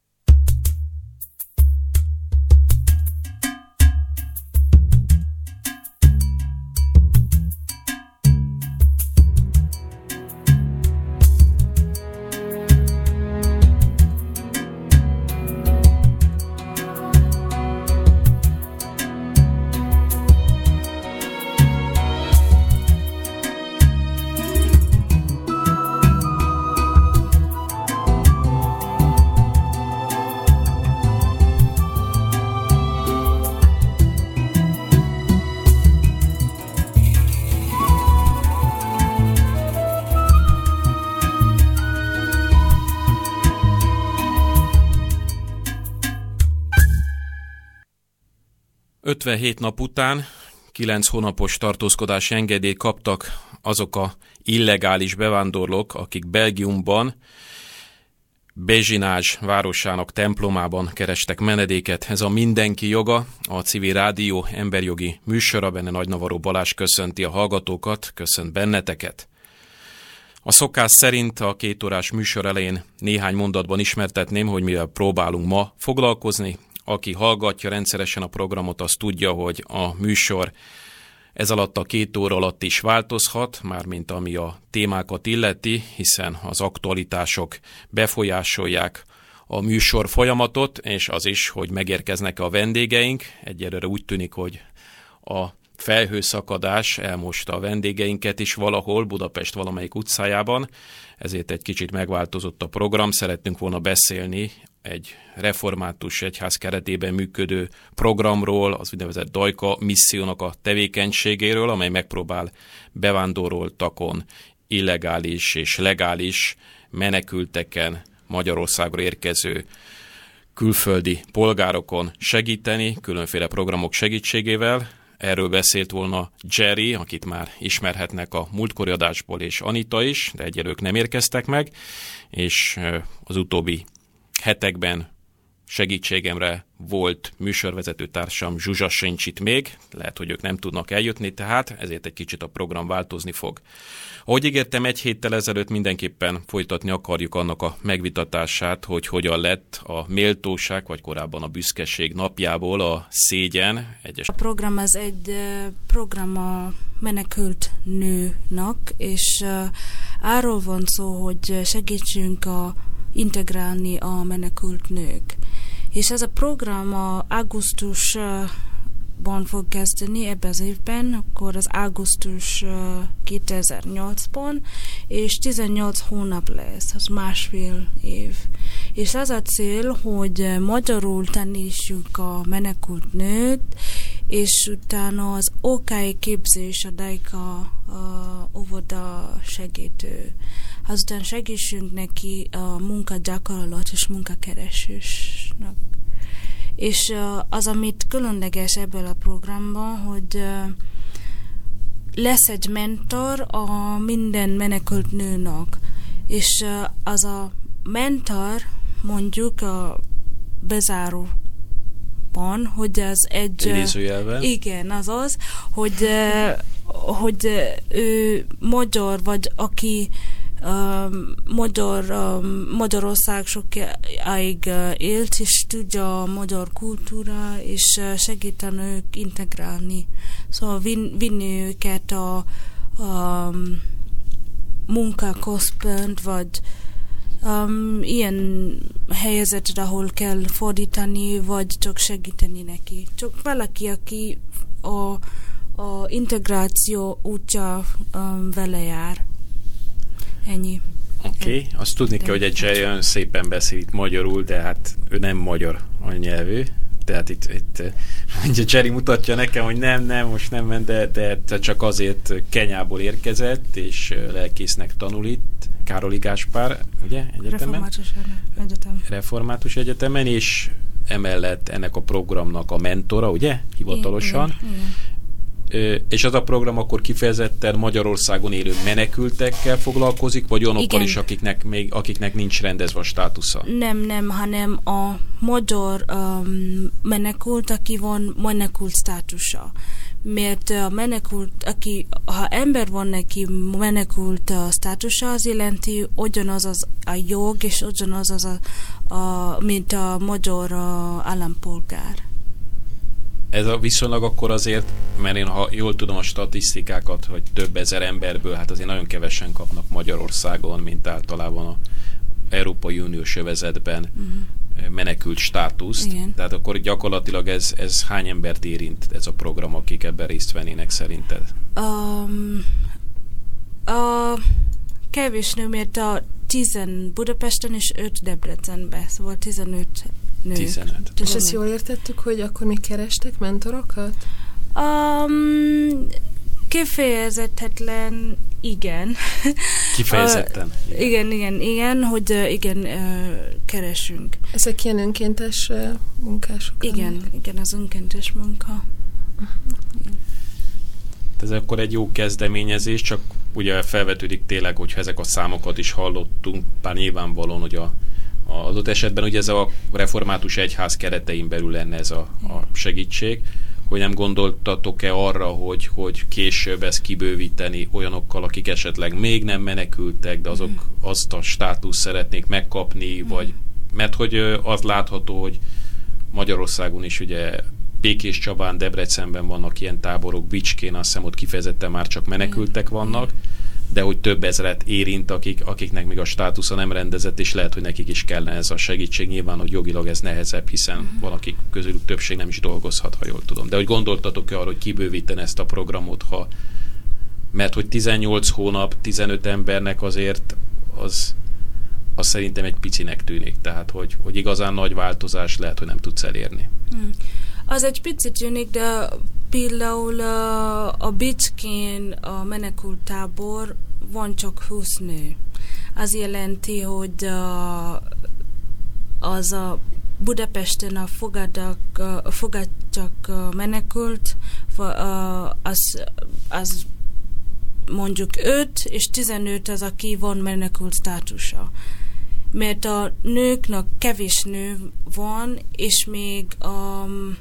ötvenhét nap után kilenc hónapos tartózkodási engedélyt kaptak azok a illegális bevándorlók, akik Belgiumban, Bézsinázs városának templomában kerestek menedéket. Ez a Mindenki joga, a Civil Rádió emberjogi műsora, benne Nagynavaró Balázs köszönti a hallgatókat, köszönt benneteket. A szokás szerint a kétórás műsor elején néhány mondatban ismertetném, hogy mivel próbálunk ma foglalkozni. Aki hallgatja rendszeresen a programot, az tudja, hogy a műsor ez alatt a két óra alatt is változhat, mármint ami a témákat illeti, hiszen az aktualitások befolyásolják a műsor folyamatot, és az is, hogy megérkeznek a vendégeink. Egyelőre úgy tűnik, hogy a felhőszakadás elmosta a vendégeinket is valahol Budapest valamelyik utcájában, ezért egy kicsit megváltozott a program. Szerettünk volna beszélni egy református egyház keretében működő programról, az úgynevezett Dajka missziónak a tevékenységéről, amely megpróbál bevándoroltakon, illegális és legális menekülteken, Magyarországra érkező külföldi polgárokon segíteni, különféle programok segítségével. Erről beszélt volna Jerry, akit már ismerhetnek a múltkori adásból, és Anita is, de egyelők nem érkeztek meg, és az utóbbi hetekben segítségemre volt műsorvezető társam Zsuzsa sincs itt még, lehet, hogy ők nem tudnak eljutni, tehát ezért egy kicsit a program változni fog. Ahogy ígértem, egy héttel ezelőtt mindenképpen folytatni akarjuk annak a megvitatását, hogy hogyan lett a méltóság, vagy korábban a büszkeség napjából a szégyen. Egyes... A program az egy program a menekült nőnak, és arról van szó, hogy segítsünk a integrálni a menekült nők. És ez a program a augusztusban fog kezdeni ebben az évben, akkor az augusztus kétezer-nyolcban, és tizennyolc hónap lesz, az másfél év. És az a cél, hogy magyarul tanítsuk a menekült nőt, és utána az okai képzés a Dajka óvoda segítő. Azután segítsünk neki a munkagyakorlat és munkakeresésnek. És az, amit különleges ebből a programban, hogy lesz egy mentor a minden menekült nőnek. És az a mentor mondjuk a bezáró van, hogy az egy... Idézőjelben. Igen, az az, hogy, hogy ő magyar, vagy aki um, magyar, um, Magyarország sokáig élt, és tudja a magyar kultúra, és segíteni ők integrálni. Szóval vin, vinni őket a, a munkaközpont, vagy Um, ilyen helyzetet, ahol kell fordítani, vagy csak segíteni neki. Csak valaki, aki a, a integráció útja um, vele jár. Ennyi. Oké, okay. Azt tudni kell, hogy egy Jerry szépen beszél itt magyarul, de hát ő nem magyar anyanyelvű. Tehát itt, itt ugye Jerry mutatja nekem, hogy nem, nem, most nem ment, de, de csak azért Kenyából érkezett, és lelkésznek tanul itt, Károli Gáspár, ugye, egyetemen? Református egyetem. Református egyetemen, és emellett ennek a programnak a mentora, ugye, hivatalosan. Igen, igen. Ö, és az a program akkor kifejezetten Magyarországon élő menekültekkel foglalkozik, vagy olyanokkal is, akiknek, még, akiknek nincs rendezve a státusza? Nem, nem, hanem a magyar um, menekült, aki van menekült státusa. Mert a menekült, aki, ha ember van neki menekült uh, státusa, az jelenti ugyanaz az a jog, és ugyanaz az a, a mint a magyar uh, állampolgár. Ez a viszonylag akkor azért, mert én ha jól tudom a statisztikákat, hogy több ezer emberből, hát azért nagyon kevesen kapnak Magyarországon, mint általában a Európai Uniós övezetben uh-huh. menekült státuszt. Igen. Tehát akkor gyakorlatilag ez, ez hány embert érint ez a program, akik ebben részt vennének szerinted? Um, a kevés nő, mert a tizen Budapesten és öt Debrecenben, szóval tizenöt nő. tizenöt. És ezt jól értettük, hogy akkor még kerestek mentorokat? Um, kifejezetten igen. Kifejezetten? uh, igen, igen, igen, hogy uh, igen, uh, keresünk. Ezek ilyen önkéntes uh, munkások? Igen, ennek? igen, az önkéntes munka. Uh-huh. Ez akkor egy jó kezdeményezés, csak ugye felvetődik tényleg, hogyha ezek a számokat is hallottunk, bár nyilvánvalóan, hogy a az adott esetben ugye ez a református egyház keretein belül lenne ez a, a segítség, hogy nem gondoltatok-e arra, hogy, hogy később ezt kibővíteni olyanokkal, akik esetleg még nem menekültek, de azok azt a státuszt szeretnék megkapni, vagy mert hogy az látható, hogy Magyarországon is ugye Békés Csabán, Debrecenben vannak ilyen táborok, Bicskén azt hiszem ott kifejezetten már csak menekültek vannak, de hogy több ezret érint, akik, akiknek még a státusza nem rendezett, és lehet, hogy nekik is kellene ez a segítség. Nyilván, hogy jogilag ez nehezebb, hiszen uh-huh. van, akik közülük többség nem is dolgozhat, ha jól tudom. De hogy gondoltatok-e arra, hogy kibővíteni ezt a programot, ha mert hogy tizennyolc hónap, tizenöt embernek azért az, az szerintem egy picinek tűnik. Tehát, hogy, hogy igazán nagy változás lehet, hogy nem tudsz elérni. Hmm. Az egy picit tűnik, de például a Bicskén a menekülttábor van csak húsz nő. Az jelenti, hogy az a Budapesten a fogadak, fogadtak menekült, az, az mondjuk öt és tizenöt az, aki van menekült státusa. Mert a nőknek kevés nő van, és még um,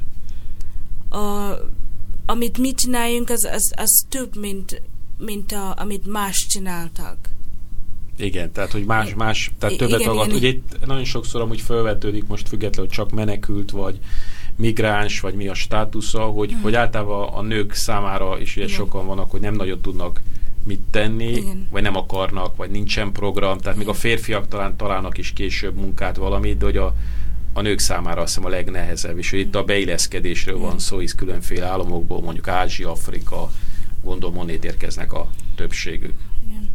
a, amit mi csináljunk, az, az, az több, mint, mint a, amit más csináltak. Igen, tehát, hogy más, más tehát többet igen, ragad. igen. Ugye itt nagyon sokszor amúgy felvetődik most függetlenül, hogy csak menekült, vagy migráns, vagy mi a státusza, hogy, hmm. hogy általában a nők számára is ugye sokan vannak, hogy nem nagyon tudnak mit tenni, igen. vagy nem akarnak, vagy nincsen program, tehát igen. még a férfiak talán találnak is később munkát valamit, de hogy a, a nők számára azt hiszem a legnehezebb, és hogy itt a beilleszkedésről igen. van szó, hisz különféle államokból, mondjuk Ázsia, Afrika, gondolom onnét érkeznek a többségük. Igen.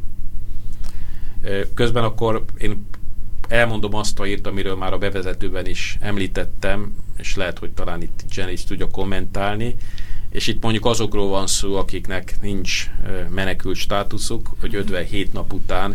Közben akkor én elmondom azt a írt, amiről már a bevezetőben is említettem, és lehet, hogy talán itt Jenny is tudja kommentálni, és itt mondjuk azokról van szó, akiknek nincs menekült státuszuk, hogy ötvenhét nap után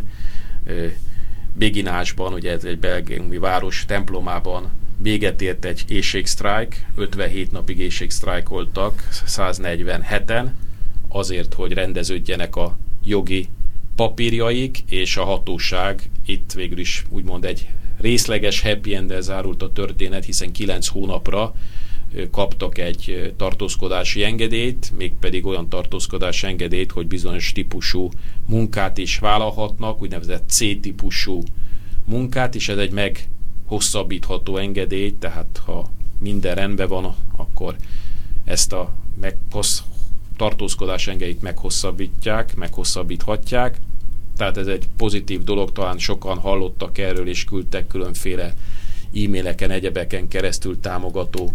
Béginásban, ugye ez egy belgiumi város templomában véget ért egy éhségsztrájk, ötvenhét napig éhségsztrájkoltak, száznegyvenheten, azért, hogy rendeződjenek a jogi papírjaik, és a hatóság itt végül is úgymond egy részleges happy end-el zárult a történet, hiszen kilenc hónapra kaptak egy tartózkodási engedélyt, mégpedig olyan tartózkodási engedélyt, hogy bizonyos típusú munkát is vállalhatnak, úgynevezett C-típusú munkát, és ez egy meghosszabbítható engedély, tehát ha minden rendben van, akkor ezt a meghossz, tartózkodási engedélyt meghosszabbítják, meghosszabbíthatják. Tehát ez egy pozitív dolog, talán sokan hallottak erről, és küldtek különféle e-maileken, egyebeken keresztül támogató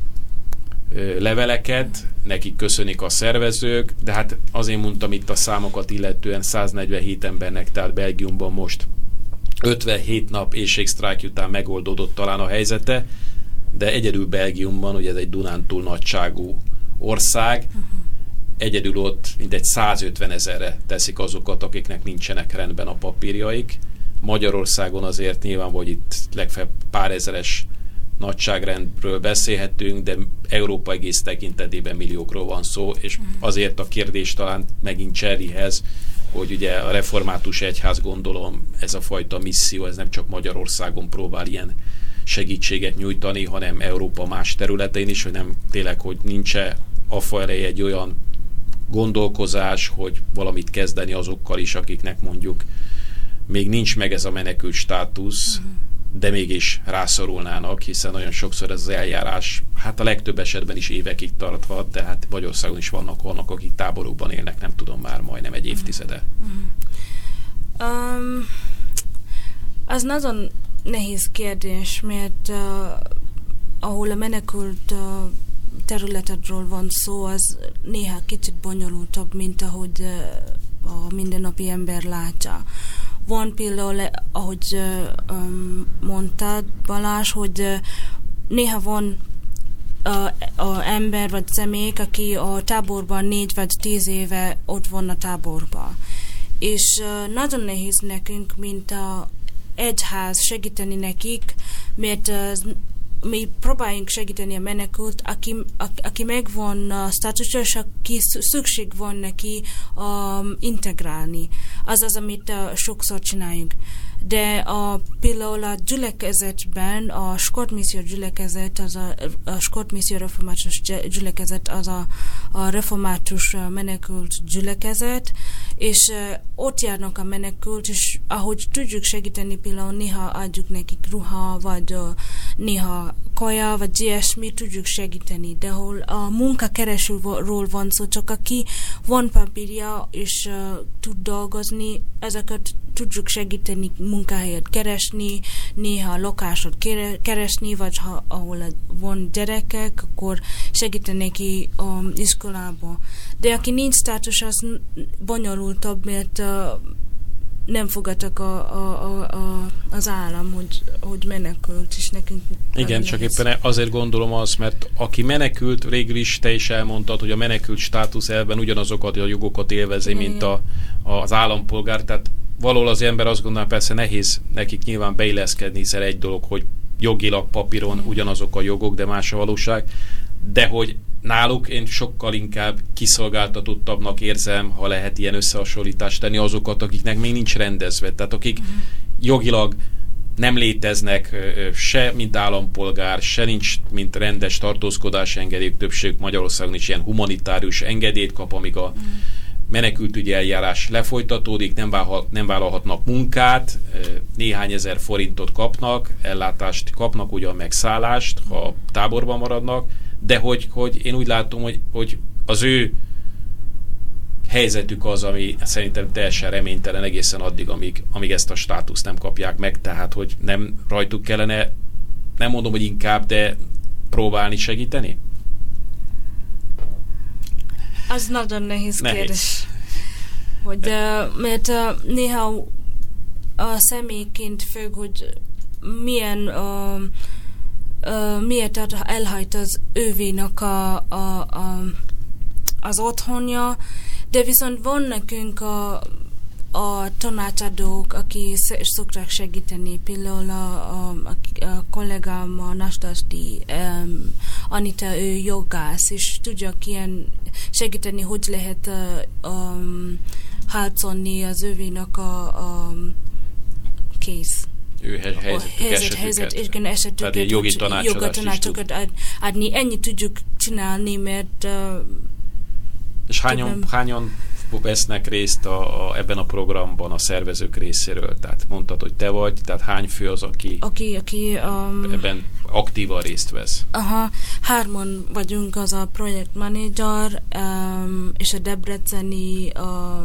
leveleket, nekik köszönik a szervezők, de hát azért mondtam itt a számokat illetően száznegyvenhét embernek, tehát Belgiumban most ötvenhét nap éhségsztrájk után megoldódott talán a helyzete, de egyedül Belgiumban, ugye ez egy Dunántúl nagyságú ország, egyedül ott mindegy százötven ezerre teszik azokat, akiknek nincsenek rendben a papírjaik. Magyarországon azért nyilván, hogy itt legfeljebb pár ezeres nagyságrendről beszélhetünk, de Európa egész tekintetében milliókról van szó, és azért a kérdés talán megint Cserryhez, hogy ugye a református egyház, gondolom, ez a fajta misszió, ez nem csak Magyarországon próbál ilyen segítséget nyújtani, hanem Európa más területein is, hogy nem tényleg, hogy nincs-e afelé egy olyan gondolkozás, hogy valamit kezdeni azokkal is, akiknek mondjuk még nincs meg ez a menekült státusz, uh-huh. de mégis rászorulnának, hiszen nagyon sokszor ez az eljárás, hát a legtöbb esetben is évekig tarthat, de hát Magyarországon is vannak, vannak akik táborokban élnek, nem tudom, már majdnem egy évtizede. Uh-huh. Um, az nagyon nehéz kérdés, mert uh, ahol a menekült uh, területedről van szó, az néha kicsit bonyolultabb, mint ahogy uh, a mindennapi ember látja. Van például, ahogy uh, um, mondtad, Balázs, hogy uh, néha van uh, a ember vagy személy, aki a táborban négy vagy tíz éve ott van a táborban. És uh, nagyon nehéz nekünk, mint a egyház segíteni nekik, mert uh, mi próbáljunk segíteni a menekült, aki, aki megvan a státusra, és aki szükség van neki um, integrálni. Az az, amit uh, sokszor csináljunk. De a, például a gyülekezetben, a skót misszió gyülekezet, az a, a skót misszió református gyülekezet, az a, a református menekült gyülekezet, és uh, ott járnak a menekült, és ahogy tudjuk segíteni, például néha adjuk nekik ruha, vagy uh, néha kaja, vagy ilyesmi, tudjuk segíteni, de hol a munkakeresőről van szó, csak aki van papírja és uh, tud dolgozni, ezeket tudjuk segíteni, munkahelyet keresni, néha lakásot keresni, vagy ha ahol van gyerekek, akkor segíteni neki um, iskolába. De aki nincs státus, az bonyolultabb, mert uh, nem fogadtak a, a, a, a, az állam, hogy, hogy menekült, és nekünk... Igen, csak nehéz. Éppen azért gondolom azt, mert aki menekült, végül is te is elmondtad, hogy a menekült státusz elben ugyanazokat a jogokat élvezi, igen, mint a, az állampolgár, tehát valahol az ember azt gondolja, persze nehéz nekik nyilván beilleszkedni, hiszen egy dolog, hogy jogilag papíron igen, ugyanazok a jogok, de más a valóság, de hogy náluk én sokkal inkább kiszolgáltatottabbnak érzem, ha lehet ilyen összehasonlítást tenni, azokat, akiknek még nincs rendezve. Tehát akik uh-huh. jogilag nem léteznek se mint állampolgár, se nincs mint rendes tartózkodási engedélyük, többségük Magyarországon is ilyen humanitárius engedélyt kap, amíg a uh-huh. menekültügyi eljárás lefolytatódik, nem, válhat, nem vállalhatnak munkát, néhány ezer forintot kapnak, ellátást kapnak, ugyan megszállást, ha táborban maradnak, de hogy, hogy én úgy látom, hogy, hogy az ő helyzetük az, ami szerintem teljesen reménytelen egészen addig, amíg, amíg ezt a státuszt nem kapják meg, tehát hogy nem rajtuk kellene, nem mondom, hogy inkább, de próbálni segíteni? Az nagyon nehéz, nehéz. kérdés. Hogy, uh, mert uh, néha a személyként függ, hogy milyen uh, Uh, miért elhajt az ővének a, a, a, az otthonja, de viszont van nekünk a, a tanácsadók, aki szokták segíteni, például a, a, a kollégám, a Nasdasti um, Anita, ő jogász, és tudjak ilyen segíteni, hogy lehet uh, um, harcolni az ővének a, a kész. Ő helyzetüket, helyzet, igen, esetüket, tehát jogi tanácsadást, tanácsokat ad, adni. Ennyi tudjuk csinálni, mert... Uh, és hányan, hányan vesznek részt a, a, ebben a programban a szervezők részéről? Tehát mondtad, hogy te vagy, tehát hány fő az, aki, aki, aki um, ebben aktívan részt vesz? Aha, hárman vagyunk, az a projektmanager um, és a debreceni a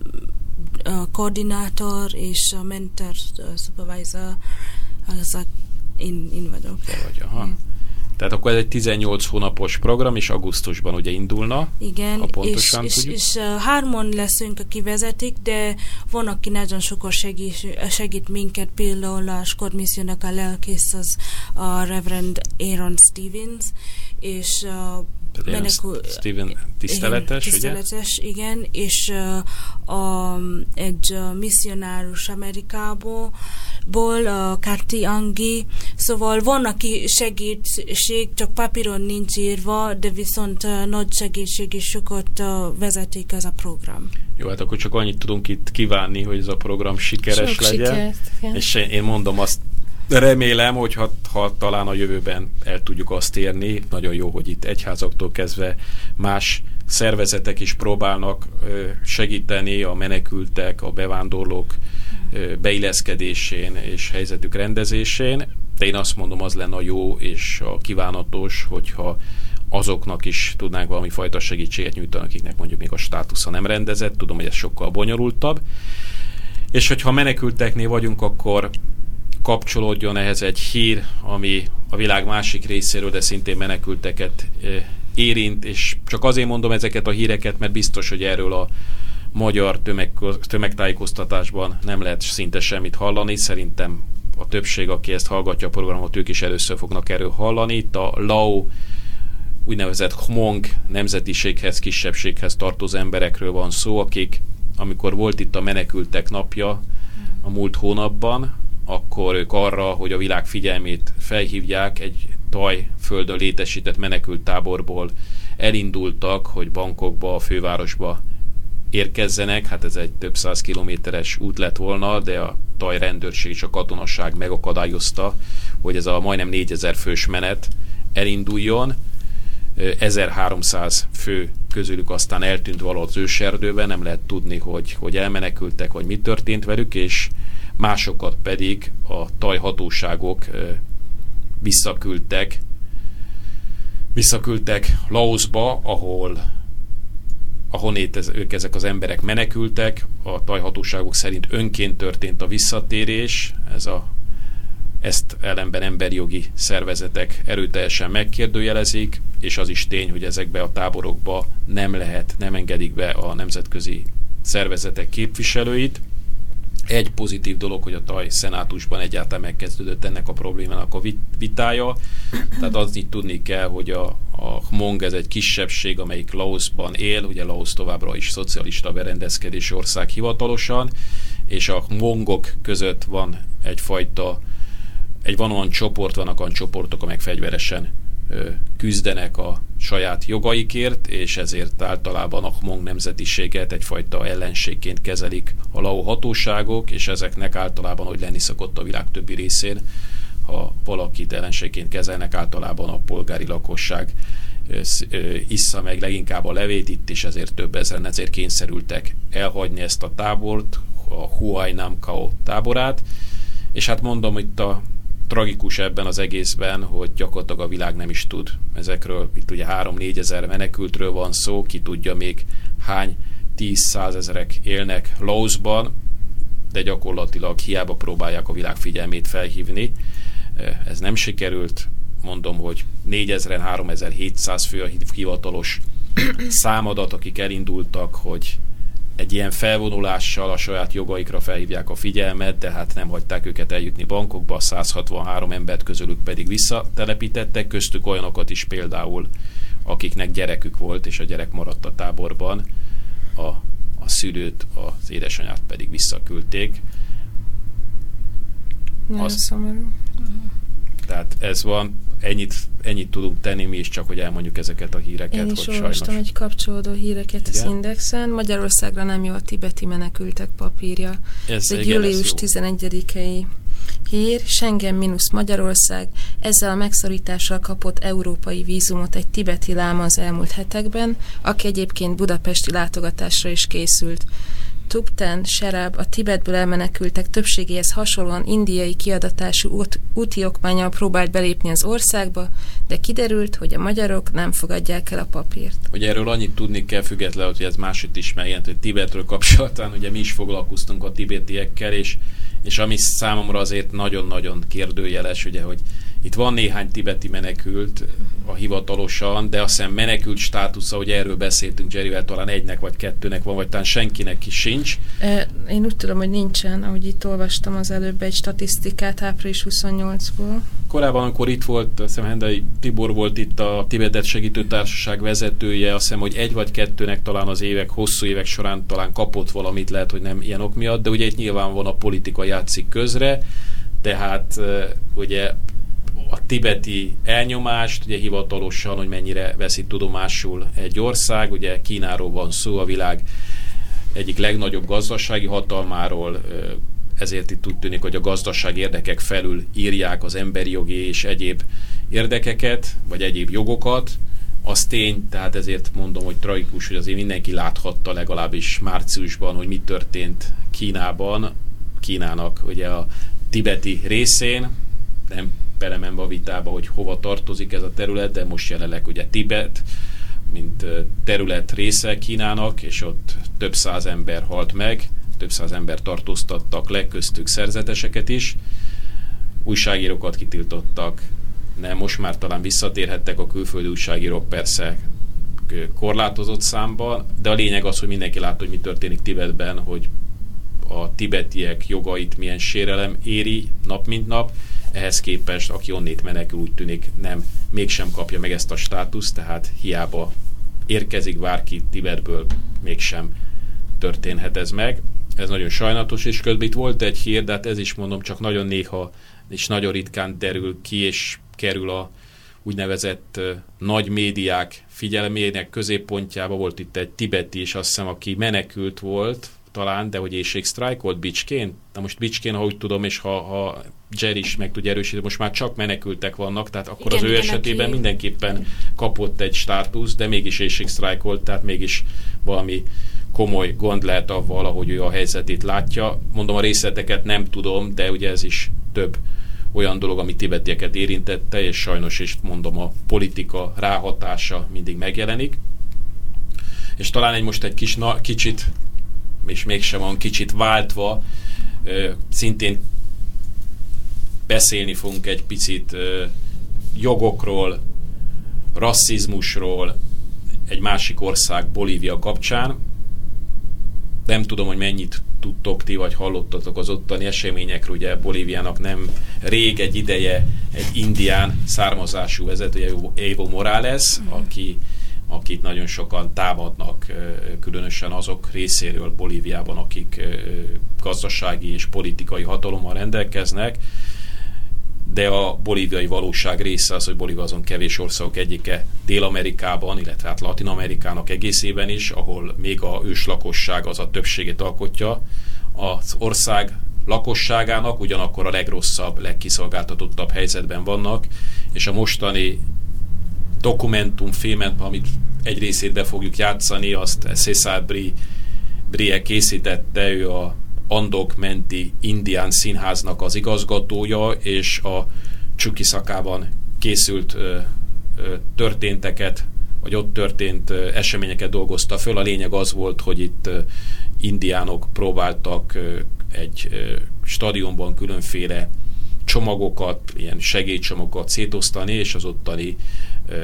a koordinátor és a mentor, a supervisor, az a, én, én vagyok. Te vagy, aha. Mm. Tehát akkor ez egy tizennyolc hónapos program, és augusztusban ugye indulna. Igen, ha pontosan és, és, és uh, hárman leszünk, aki vezetik, de van, aki nagyon sokat segít, segít minket, például a Skót-missziónak a lelkész az a Reverend Aaron Stevens, és uh, menekül, Steven tiszteletes, igen, tiszteletes, ugye? Igen, és uh, a, egy uh, misszionárus Amerikából, ból, uh, Kati Angi, szóval van, aki segítség, csak papíron nincs írva, de viszont uh, nagy segítség és sokat uh, vezetik ez a program. Jó, hát akkor csak annyit tudunk itt kívánni, hogy ez a program sikeres Sok legyen. Sikert, és én mondom azt, remélem, hogy ha, ha talán a jövőben el tudjuk azt érni, nagyon jó, hogy itt egyházaktól kezdve más szervezetek is próbálnak segíteni a menekültek, a bevándorlók beilleszkedésén és helyzetük rendezésén, de én azt mondom, az lenne a jó és a kívánatos, hogyha azoknak is tudnánk valami fajta segítséget nyújtani, akiknek mondjuk még a státusza nem rendezett, tudom, hogy ez sokkal bonyolultabb. És hogyha menekülteknél vagyunk, akkor kapcsolódjon ehhez egy hír, ami a világ másik részéről, de szintén menekülteket érint, és csak azért mondom ezeket a híreket, mert biztos, hogy erről a magyar tömeg, tömegtájékoztatásban nem lehet szinte semmit hallani. Szerintem a többség, aki ezt hallgatja a programot, ők is először fognak erről hallani. Itt a Lao úgynevezett Hmong nemzetiséghez, kisebbséghez tartozó emberekről van szó, akik, amikor volt itt a menekültek napja a múlt hónapban, akkor ők arra, hogy a világ figyelmét felhívják, egy Tajföldön létesített menekült táborból elindultak, hogy Bangkokba, a fővárosba érkezzenek. Hát ez egy több száz kilométeres út lett volna, de a taj rendőrség és a katonasság megakadályozta, hogy ez a majdnem négyezer fős menet elinduljon. ezerháromszáz fő közülük aztán eltűnt valahogy az őserdőben, nem lehet tudni, hogy, hogy elmenekültek, vagy mi történt velük, és másokat pedig a taj hatóságok visszaküldtek visszaküldtek Laoszba, ahol ahonnét ez, ők ezek az emberek menekültek. A tajhatóságok szerint önként történt a visszatérés, ez a, ezt ellenben emberjogi szervezetek erőteljesen megkérdőjelezik, és az is tény, hogy ezekbe a táborokba nem lehet, nem engedik be a nemzetközi szervezetek képviselőit. Egy pozitív dolog, hogy a taj szenátusban egyáltalán megkezdődött ennek a problémának a vitája. Tehát azt így tudni kell, hogy a, a Hmong ez egy kisebbség, amelyik Laoszban él, ugye Laosz továbbra is szocialista berendezkedési ország hivatalosan, és a Hmongok között van egyfajta, egy van olyan csoport, vannak olyan csoportok, amelyek fegyveresen ö, küzdenek a saját jogaikért, és ezért általában a Hmong nemzetiséget egyfajta ellenségként kezelik a Lao hatóságok, és ezeknek általában, hogy lenni szokott a világ többi részén, ha valakit ellenségként kezelnek, általában a polgári lakosság issza meg leginkább a levét itt, és ezért több ezeren ezért kényszerültek elhagyni ezt a tábort, a Huai Nam Kao táborát, és hát mondom, itt a tragikus ebben az egészben, hogy gyakorlatilag a világ nem is tud ezekről. Itt ugye három-négyezer menekültről van szó, ki tudja még hány tíz-százezerek élnek Laoszban, de gyakorlatilag hiába próbálják a világ figyelmét felhívni. Ez nem sikerült. Mondom, hogy négyezren, háromezer-hétszáz fő a hivatalos számadat, akik elindultak, hogy egy ilyen felvonulással a saját jogaikra felhívják a figyelmet, de hát nem hagyták őket eljutni Bangkokba, száz hatvanhárom embert közülük pedig visszatelepítettek, köztük olyanokat is például, akiknek gyerekük volt, és a gyerek maradt a táborban, a, a szülőt, az édesanyát pedig visszaküldték. Nagyon Azt, szomorú. Tehát ez van, ennyit, ennyit tudunk tenni mi is, csak hogy elmondjuk ezeket a híreket. Én is hogy olvastam sajnos... egy kapcsolódó híreket az Indexen. Magyarországra nem jó a tibeti menekültek papírja. Ez, ez egy igen, július tizenegyedikei hír. Schengen mínusz Magyarország. Ezzel a megszorítással kapott európai vízumot egy tibeti láma az elmúlt hetekben, aki egyébként budapesti látogatásra is készült. Thupten Sherab a Tibetből elmenekültek többségéhez hasonlóan indiai kiadatású út, úti okmánnyal próbált belépni az országba, de kiderült, hogy a magyarok nem fogadják el a papírt. Ugye erről annyit tudni kell függetlenül, hogy ez máshogy is megjelent, hogy Tibetről kapcsolatban, ugye mi is foglalkoztunk a tibetiekkel, és, és ami számomra azért nagyon-nagyon kérdőjeles, ugye, hogy itt van néhány tibeti menekült a hivatalosan, de azt hiszem menekült státusza, hogy erről beszéltünk Jerryvel, talán egynek vagy kettőnek van, vagy talán senkinek is sincs. Én úgy tudom, hogy nincsen, ahogy itt olvastam az előbb egy statisztikát április huszonnyolcadikával. Korábban, amikor itt volt, azt hiszem Hendai Tibor volt itt a Tibetet Segítő Társaság vezetője, azt hiszem, hogy egy vagy kettőnek talán az évek, hosszú évek során talán kapott valamit, lehet, hogy nem ilyen ok miatt, de ugye itt nyilván van a politika játszik közre, tehát ugye a tibeti elnyomást, ugye hivatalosan, hogy mennyire veszi tudomásul egy ország, ugye Kínáról van szó, a világ egyik legnagyobb gazdasági hatalmáról, ezért itt úgy tűnik, hogy a gazdasági érdekek felül írják az emberi jogi és egyéb érdekeket, vagy egyéb jogokat. Az tény, tehát ezért mondom, hogy tragikus, hogy azért mindenki láthatta legalábbis márciusban, hogy mi történt Kínában, Kínának ugye a tibeti részén, nem belemenve a vitába, hogy hova tartozik ez a terület, de most jelenleg ugye Tibet, mint terület része Kínának, és ott több száz ember halt meg, több száz ember tartóztattak le, köztük szerzeteseket is, újságírókat kitiltottak, nem, most már talán visszatérhettek a külföldi újságírók persze korlátozott számban, de a lényeg az, hogy mindenki látta, hogy mi történik Tibetben, hogy a tibetiek jogait milyen sérelem éri nap mint nap, ehhez képest, aki onnét menekül, úgy tűnik nem, mégsem kapja meg ezt a státuszt, tehát hiába érkezik bárki Tibetből, mégsem történhet ez meg. Ez nagyon sajnálatos, és közben itt volt egy hír, de hát ez is mondom, csak nagyon néha és nagyon ritkán derül ki, és kerül a úgynevezett uh, nagy médiák figyelmének középpontjába. Volt itt egy tibeti, és azt hiszem, aki menekült volt, talán, de hogy éjségsztrájk volt Bicskén. Na most Bicskén, ha úgy tudom, és ha, ha Jerry is meg tudja erősíteni, most már csak menekültek vannak, tehát akkor igen, az ő igen, esetében aki... mindenképpen kapott egy státusz, de mégis éjségsztrájk volt, tehát mégis valami komoly gond lehet avval, ahogy ő a helyzetét látja. Mondom, a részleteket nem tudom, de ugye ez is több olyan dolog, ami tibetieket érintette, és sajnos is mondom, a politika ráhatása mindig megjelenik. És talán egy most egy kis, na, kicsit, és mégsem van kicsit váltva, ö, szintén beszélni fogunk egy picit ö, jogokról, rasszizmusról, egy másik ország, Bolívia kapcsán. Nem tudom, hogy mennyit tudtok ti, vagy hallottatok az ottani eseményekről. Ugye Bolíviának nem rég egy ideje egy indián származású vezetője, Evo Morales, mm. aki, akit nagyon sokan támadnak, különösen azok részéről Bolíviában, akik gazdasági és politikai hatalommal rendelkeznek. De a bolíviai valóság része az, hogy Bolívia azon kevés országok egyike Dél-Amerikában, illetve hát Latin-Amerikának egészében is, ahol még a őslakosság az a többségét alkotja az ország lakosságának, ugyanakkor a legrosszabb, legkiszolgáltatottabb helyzetben vannak, és a mostani dokumentumfilmet, amit egy részét be fogjuk játszani, azt César Brie készítette, ő a Andok menti indián színháznak az igazgatója, és a Chuquisacában készült ö, ö, történteket, vagy ott történt ö, eseményeket dolgozta föl. A lényeg az volt, hogy itt ö, indiánok próbáltak ö, egy ö, stadionban különféle csomagokat, ilyen segélycsomagokat szétosztani, és az ottani ö,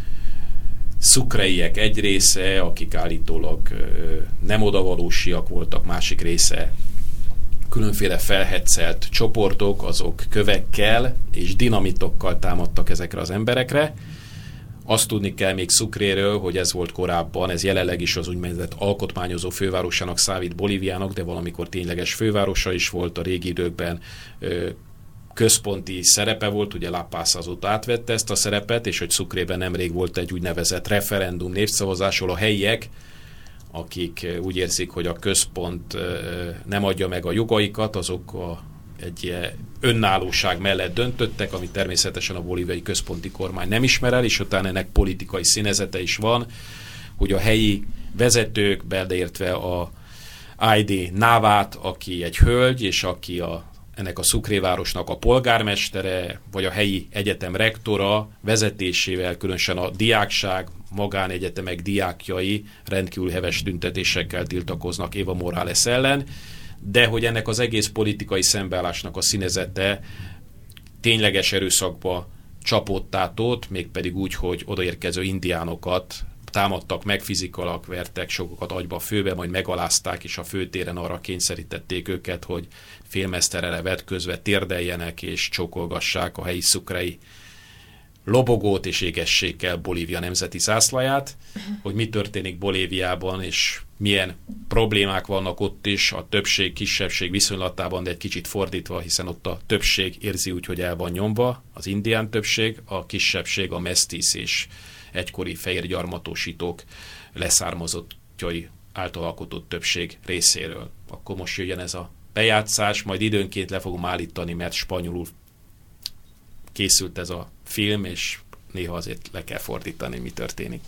szukreiek egy része, akik állítólag ö, nem odavalósiak voltak, másik része különféle felhetszelt csoportok, azok kövekkel és dinamitokkal támadtak ezekre az emberekre. Azt tudni kell még Sucréről, hogy ez volt korábban, ez jelenleg is az úgynevezett alkotmányozó fővárosának számít Bolíviának, de valamikor tényleges fővárosa is volt a régi időkben. Ö, központi szerepe volt, ugye La Paz azóta átvette ezt a szerepet, és hogy Sucrében nemrég volt egy úgynevezett referendum népszavazásról, a helyiek, akik úgy érzik, hogy a központ nem adja meg a jogaikat, azok a, egy önállóság mellett döntöttek, amit természetesen a bolíviai központi kormány nem ismer el, és utána ennek politikai színezete is van, hogy a helyi vezetők, beleértve a i dé Navát, aki egy hölgy, és aki a ennek a Sucré városnak a polgármestere, vagy a helyi egyetem rektora vezetésével, különösen a diákság, magánegyetemek diákjai rendkívül heves tüntetésekkel tiltakoznak Evo Morales ellen, de hogy ennek az egész politikai szembeállásnak a színezete tényleges erőszakba csapott át ott, mégpedig úgy, hogy odaérkező indiánokat támadtak meg, fizikailag vertek, sokokat agyba főbe, majd megalázták, és a főtéren arra kényszerítették őket, hogy félmezterre vetközve térdeljenek és csókolgassák a helyi szukrei lobogót, és égessék el Bolívia nemzeti zászlaját. Hogy mi történik Bolíviában, és milyen problémák vannak ott is, a többség-kisebbség viszonylatában, de egy kicsit fordítva, hiszen ott a többség érzi úgy, hogy el van nyomva, az indián többség, a kisebbség, a mesztisz és egykori fehér gyarmatosítók leszármazottjai által alkotott többség részéről. Akkor most jöjjön ez a bejátszás, majd időnként le fogom állítani, mert spanyolul készült ez a film, és néha azért le kell fordítani, mi történik.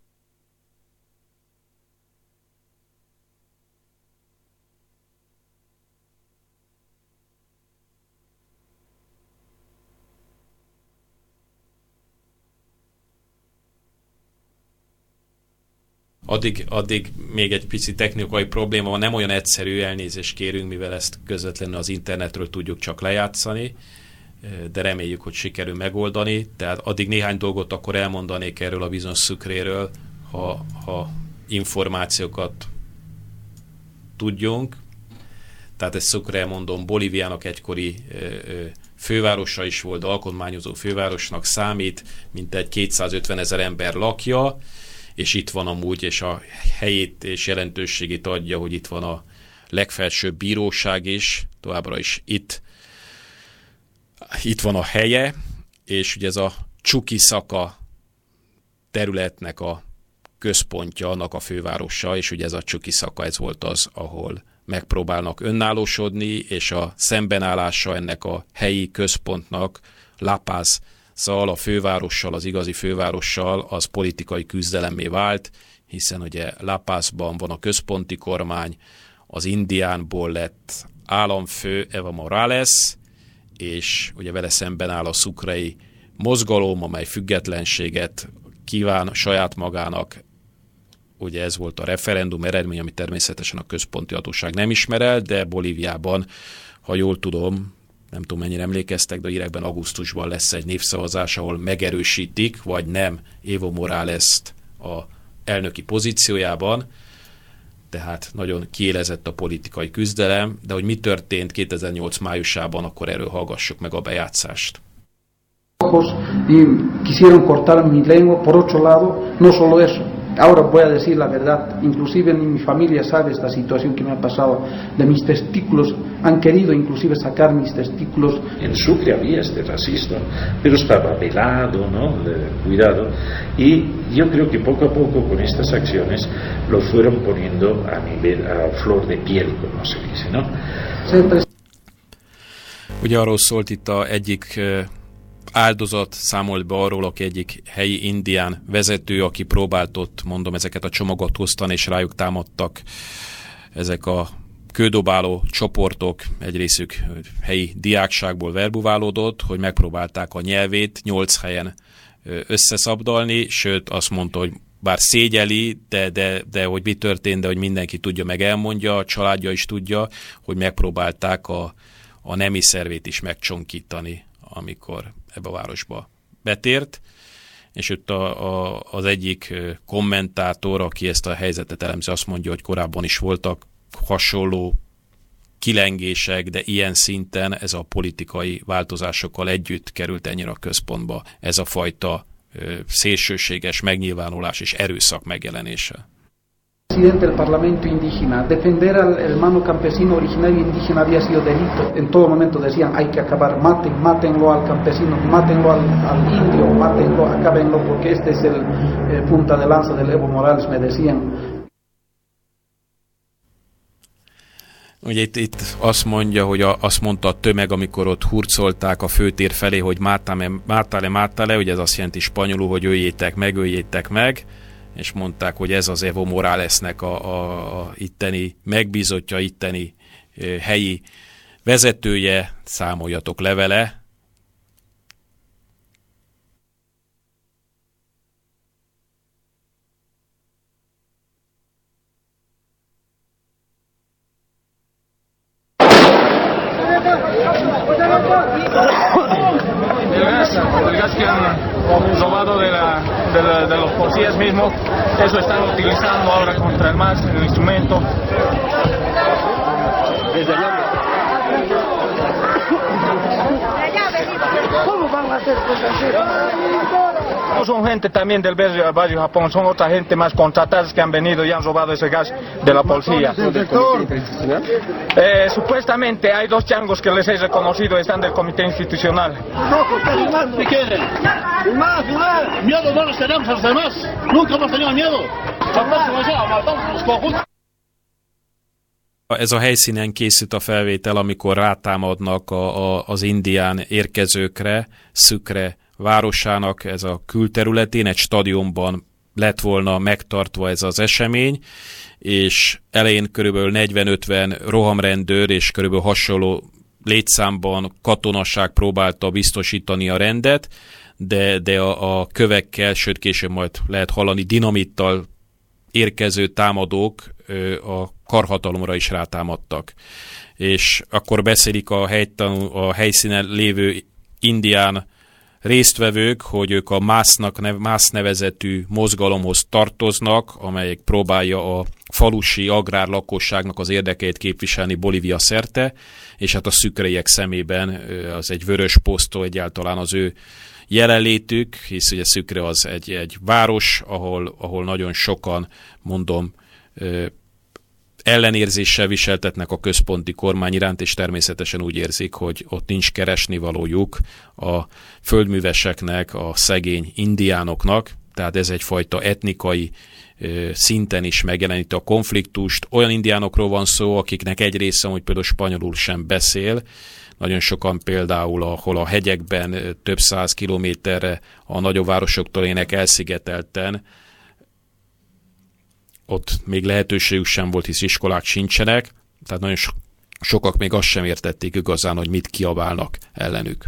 Addig, addig még egy pici technikai probléma van, nem olyan egyszerű, elnézést kérünk, mivel ezt közvetlenül az internetről tudjuk csak lejátszani, de reméljük, hogy sikerül megoldani. Tehát addig néhány dolgot akkor elmondanék erről a bizonyos Sucréről, ha, ha információkat tudjunk. Tehát ezt Sucré, mondom, Bolíviának egykori fővárosa is volt, alkotmányozó fővárosnak számít, mintegy kétszázötvenezer ember lakja, és itt van amúgy, és a helyét és jelentőségét adja, hogy itt van a legfelsőbb bíróság is, továbbra is itt, itt van a helye, és ugye ez a Chuquisaca területnek a központja, annak a fővárosa, és ugye ez a Chuquisaca, ez volt az, ahol megpróbálnak önállósodni, és a szembenállása ennek a helyi központnak, La Paz, Szóval a fővárossal, az igazi fővárossal az politikai küzdelemmé vált, hiszen ugye La Pazban van a központi kormány, az indiánból lett államfő Evo Morales, és ugye vele szemben áll a szukrai mozgalom, amely függetlenséget kíván saját magának. Ugye ez volt a referendum eredmény, ami természetesen a központi hatóság nem ismer el, de Bolíviában, ha jól tudom, nem tudom mennyire emlékeztek, de írekben augusztusban lesz egy népszavazás, ahol megerősítik, vagy nem Evo Morales-t a elnöki pozíciójában, tehát nagyon kiélezett a politikai küzdelem, de hogy mi történt kétezer-nyolc májusában, akkor erről hallgassuk meg a bejátszást. Y quisieron cortar mi lengua, por otro lado, no solo eso. Ahora voy a decir la verdad, inclusive ni mi familia sabe esta situación que me ha pasado. De mis testículos, han querido inclusive sacar mis testículos. En Sucre había este racismo, pero estaba velado, ¿no? Cuidado. Y yo creo que poco a poco con estas acciones lo fueron poniendo a nivel, a flor de piel, como se dice, ¿no? Ugye arról szólt itt a egyik áldozat, számolt be arról, aki egyik helyi indián vezető, aki próbált ott, mondom, ezeket a csomagot osztani, és rájuk támadtak ezek a kődobáló csoportok, egy részük helyi diákságból verbuválódott, hogy megpróbálták a nyelvét nyolc helyen összeszabdalni, sőt azt mondta, hogy bár szégyeli, de, de, de hogy mi történt, de hogy mindenki tudja, meg elmondja, a családja is tudja, hogy megpróbálták a, a nemi szervét is megcsonkítani, amikor ebbe a városba betért, és ott a, a, az egyik kommentátor, aki ezt a helyzetet elemzi, azt mondja, hogy korábban is voltak hasonló kilengések, de ilyen szinten ez a politikai változásokkal együtt került ennyire a központba ez a fajta ö, szélsőséges megnyilvánulás és erőszak megjelenése. Presidente del Parlamento indígena, defender al hermano campesino originario indígena había sido delito. En todo momento decían, hay que acabar, maten, mátenlo al campesino, mátenlo al, al indio, mátenlo, acábenlo, porque este es el eh, punta de lanza del Evo Morales, me decían. Ugye itt, itt azt mondja, hogy a, azt mondta a tömeg, amikor ott hurcolták a főtér felé, hogy mátale, mátale, mátale, ugye ez azt jelenti spanyolul, hogy öljétek meg, öljétek meg, és mondták, hogy ez az Evo Moralesnek a, a, a itteni megbízottja, itteni e, helyi vezetője, számoljatok levele. El gas que han robado de, la, de, la, de los policías mismos, eso están utilizando ahora contra el M A S, el instrumento. ¿Cómo van a hacer cosas así? No son gente también del barrio, barrio Japón, son otra gente más contratadas que han venido y han robado ese gas de la policía. Eh, supuestamente hay dos changos que les he reconocido, están del comité institucional. ¿Qué quieren? Filmar, filmar. Miedo no los tenemos a los demás. Nunca hemos tenido miedo. Ez a helyszínen készült a felvétel, amikor rátámadnak a, a, az indián érkezőkre, Sucre városának ez a külterületén, egy stadionban lett volna megtartva ez az esemény, és elején körülbelül negyven-ötven rohamrendőr és körülbelül hasonló létszámban katonaság próbálta biztosítani a rendet, de, de a, a kövekkel, sőt később majd lehet hallani, dinamittal érkező támadók a karhatalomra is rátámadtak. És akkor beszélik a, helytanú, a helyszínen lévő indián résztvevők, hogy ők a másznak, mász nevezetű mozgalomhoz tartoznak, amelyik próbálja a falusi agrár lakosságnak az érdekeit képviselni Bolívia szerte, és hát a szükreiek szemében az egy vörös posztó egyáltalán az ő jelenlétük, hisz ugye Sucre az egy, egy város, ahol, ahol nagyon sokan, mondom, ellenérzéssel viseltetnek a központi kormány iránt, és természetesen úgy érzik, hogy ott nincs keresnivalójuk a földműveseknek, a szegény indiánoknak, tehát ez egyfajta etnikai szinten is megjelenít a konfliktust. Olyan indiánokról van szó, akiknek egy része, hogy például spanyolul sem beszél, nagyon sokan például, ahol a hegyekben több száz kilométerre a nagyobb városoktól ének elszigetelten, ott még lehetőségük sem volt, hisz iskolák sincsenek, tehát nagyon sokak még azt sem értették igazán, hogy mit kiabálnak ellenük.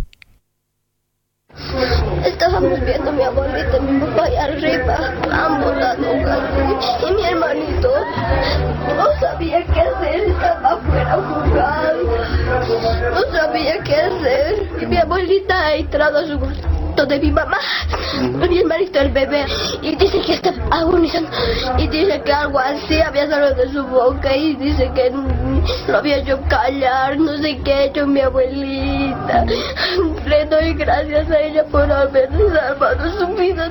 Estábamos viendo a mi abuelita y mi papá allá arriba, ambos dando y mi hermanito no sabía qué hacer, estaba afuera jugando, no sabía qué hacer y mi abuelita ha entrado a su cuarto de mi mamá, mi hermanito el bebé y dice que está agonizando y dice que algo así había salido de su boca y dice que lo había hecho callar, no sé qué ha hecho mi abuelita. Le doy gracias a ella por haber salvado su vida.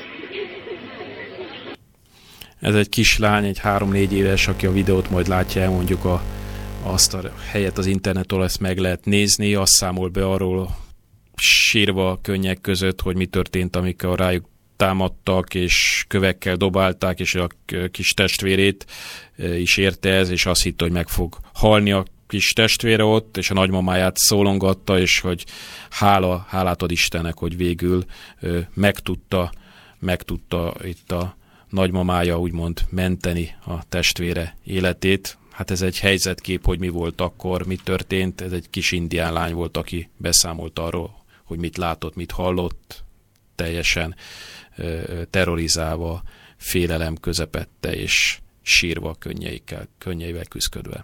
Ez egy kislány, egy három-négy éves, aki a videót majd látja, elmondjuk a, azt a helyet az interneten, ezt meg lehet nézni, azt számol be arról sírva a könnyek között, hogy mi történt, amikor rájuk támadtak, és kövekkel dobálták, és a kis testvérét is érte ez, és azt hitte, hogy meg fog halni a kis testvére ott, és a nagymamáját szólongatta, és hogy hála, hálát ad Istennek, hogy végül megtudta, megtudta itt a nagymamája úgymond menteni a testvére életét. Hát ez egy helyzetkép, hogy mi volt akkor, mi történt. Ez egy kis indián lány volt, aki beszámolt arról, hogy mit látott, mit hallott, teljesen ö, terrorizálva, félelem közepette, és sírva könnyeikkel, könnyeivel küszködve.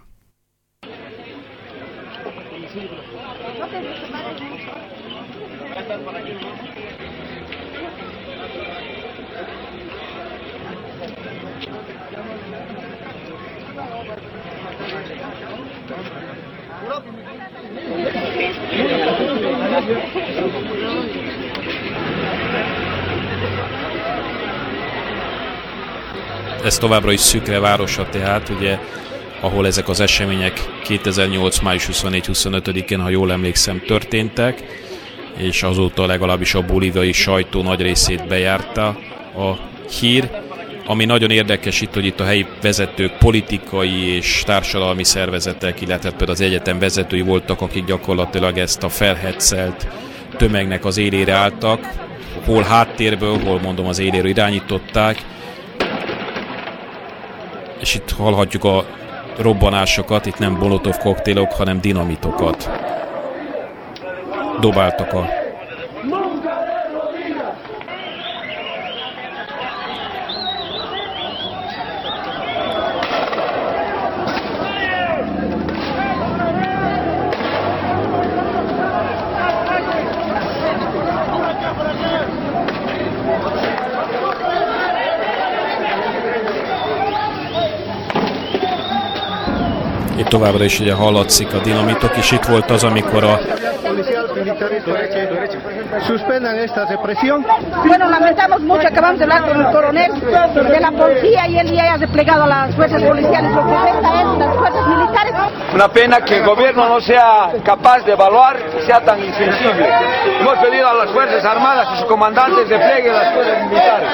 Ez továbbra is Szükre városa, tehát ugye, ahol ezek az események kétezer-nyolc. május huszonnégy-huszonötödikén, ha jól emlékszem, történtek, és azóta legalábbis a bolíviai sajtó nagy részét bejárta a hír. Ami nagyon érdekes itt, hogy itt a helyi vezetők, politikai és társadalmi szervezetek, illetve például az egyetem vezetői voltak, akik gyakorlatilag ezt a felhetszelt tömegnek az élére álltak, hol háttérből, hol mondom az éléről irányították, és itt hallhatjuk a robbanásokat, itt nem molotov koktélok, hanem dinamitokat dobáltak a Itt továbbra is ugye hallatszik a dinamitok, és itt volt az, amikor a suspendan esta represión. Bueno, lamentamos mucho, acabamos de hablar con el coronel de la policía y él ya ha desplegado a las fuerzas policiales, lo que resta es las fuerzas militares. Una pena que el gobierno no sea capaz de evaluar y sea tan insensible. Hemos pedido a las fuerzas armadas y sus comandantes desplieguen las fuerzas militares.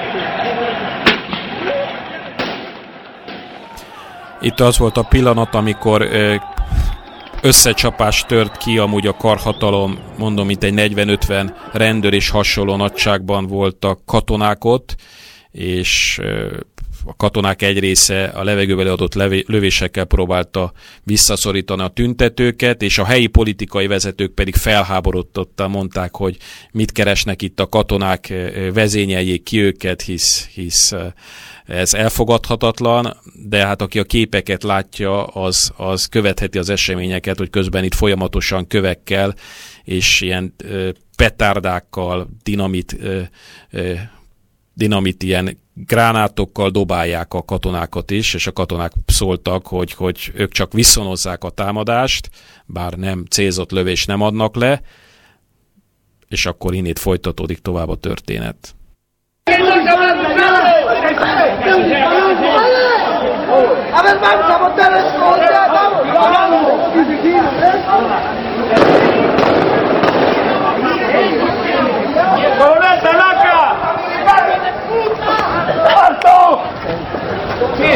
Itt az volt a pillanat, amikor ö, összecsapás tört ki, amúgy a karhatalom, mondom, mint egy negyven-ötven rendőr és hasonló nagyságban voltak katonák ott, és ö, a katonák egy része a levegőbe adott lövésekkel próbálta visszaszorítani a tüntetőket, és a helyi politikai vezetők pedig felháborodottan mondták, hogy mit keresnek itt a katonák, vezényeljék ki őket, hisz, hisz ez elfogadhatatlan, de hát aki a képeket látja, az, az követheti az eseményeket, hogy közben itt folyamatosan kövekkel és ilyen ö, petárdákkal, dinamit, ö, ö, dinamit ilyen gránátokkal dobálják a katonákat is, és a katonák szóltak, hogy, hogy ők csak viszonozzák a támadást, bár nem célzott lövés nem adnak le, és akkor innét folytatódik tovább a történet.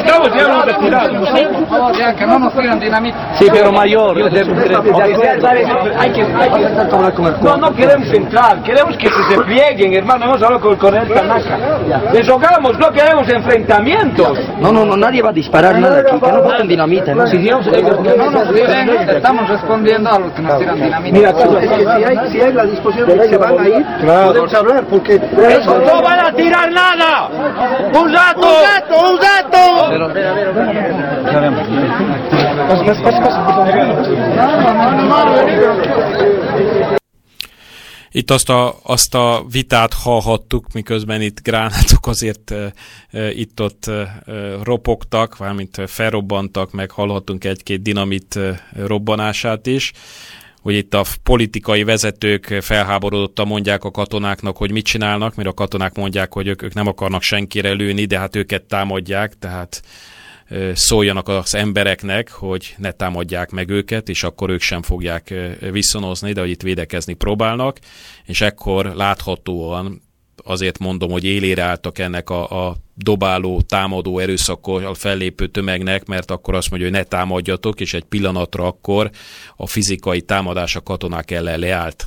estamos ya hemos retirado. Ya, que no nos tiran dinamita. Sí, pero mayor. Hay que hablar con el No, no queremos entrar, queremos que se desplieguen, hermano. Hemos hablado con el coronel Tanaka. Desahogamos, no queremos enfrentamientos. No, no, no, nadie va a disparar nada aquí, que no boten dinamita. No, si Dios, ellos no nos tiren, estamos respondiendo a los que nos tiran dinamita. Mira, es que si hay, si hay la disposición de que se van a ir, podemos hablar, porque... ¡No van a tirar nada! ¡Un gato! ¡Un gato! ¡Un gato! Pero, a ver, a ver, a ver. Itt azt a, azt a vitát hallhattuk, miközben itt gránátok azért e, e, itt-ott e, ropogtak, valamint felrobbantak, meg hallhattunk egy-két dinamit e, robbanását is, hogy itt a politikai vezetők felháborodottan mondják a katonáknak, hogy mit csinálnak, mert a katonák mondják, hogy ők, ők nem akarnak senkire lőni, de hát őket támadják, tehát szóljanak az embereknek, hogy ne támadják meg őket, és akkor ők sem fogják viszonozni, de hogy itt védekezni próbálnak, és ekkor láthatóan azért mondom, hogy élére álltak ennek a, a dobáló, támadó, erőszakkal fellépő tömegnek, mert akkor azt mondja, hogy ne támadjatok, és egy pillanatra akkor a fizikai támadás a katonák ellen leállt.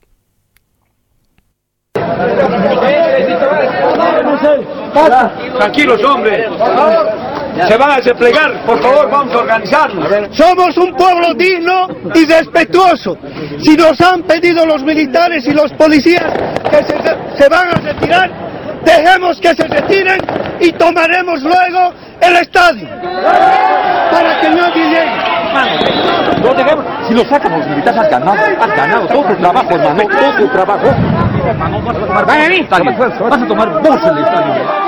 Tranquilos, hombre. Se van a desplegar, por favor, vamos a organizarnos. Somos un pueblo digno y respetuoso. Si nos han pedido los militares y los policías que se, se van a retirar, dejemos que se retiren y tomaremos luego el estadio para que nadie llegue. No dejemos, si lo sacan los militares, has ganado, has ganado todo tu trabajo, hermano, todo tu trabajo. Hermano, vas a tomar, vas a tomar vos el estadio.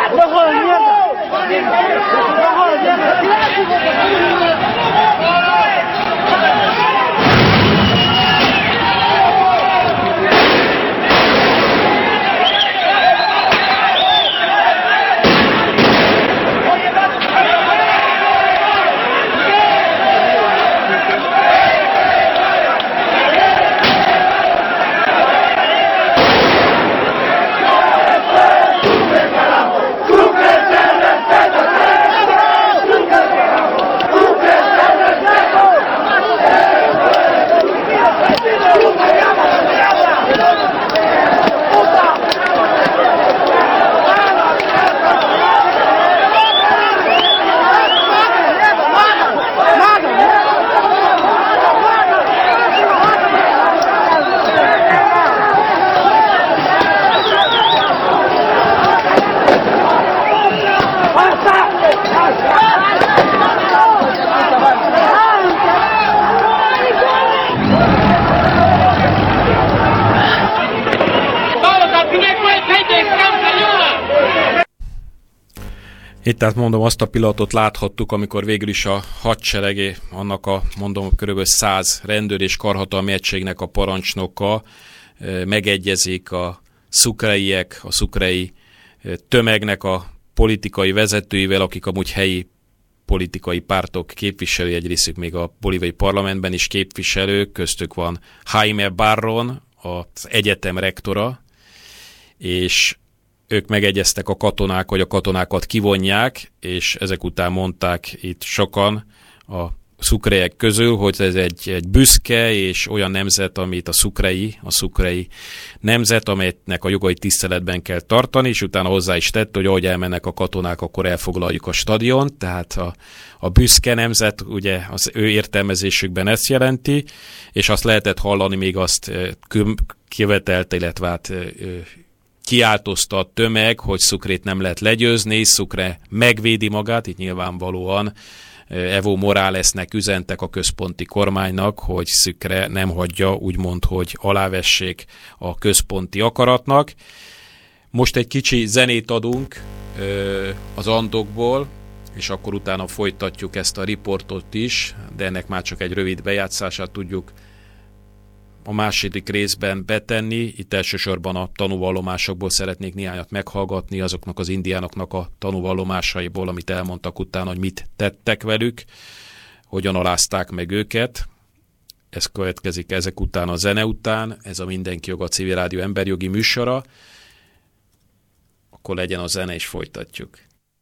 Itt tehát mondom, azt a pillanatot láthattuk, amikor végül is a hadseregé, annak a mondom körülbelül száz rendőr és karhatalmi egységnek a parancsnoka megegyezik a szukreiek, a szukrei tömegnek a politikai vezetőivel, akik amúgy helyi politikai pártok képviselői, egy részük még a bolíviai parlamentben is képviselők, köztük van Jaime Barron, az egyetem rektora, és ők megegyeztek a katonák, hogy a katonákat kivonják, és ezek után mondták itt sokan a szukreiek közül, hogy ez egy, egy büszke és olyan nemzet, amit a szukrei, a szukrei nemzet, amelynek a jogait tiszteletben kell tartani, és utána hozzá is tett, hogy ahogy elmennek a katonák, akkor elfoglaljuk a stadiont, tehát a, a büszke nemzet, ugye az ő értelmezésükben ezt jelenti, és azt lehetett hallani, még azt kivetelte, illetve hát kiáltozta a tömeg, hogy Szukrét nem lehet legyőzni, Szukre megvédi magát, itt nyilvánvalóan Evo Moralesnek üzentek a központi kormánynak, hogy Szukre nem hagyja, úgymond, hogy alávessék a központi akaratnak. Most egy kicsi zenét adunk az Andokból, és akkor utána folytatjuk ezt a riportot is, de ennek már csak egy rövid bejátszását tudjuk a második részben betenni. Itt elsősorban a tanúvallomásokból szeretnék néhányat meghallgatni, azoknak az indiánoknak a tanúvallomásaiból, amit elmondtak utána, hogy mit tettek velük, hogyan alázták meg őket. Ez következik ezek után, a zene után, ez a Mindenki Joga Civil Rádió emberjogi műsora. Akkor legyen a zene, és folytatjuk.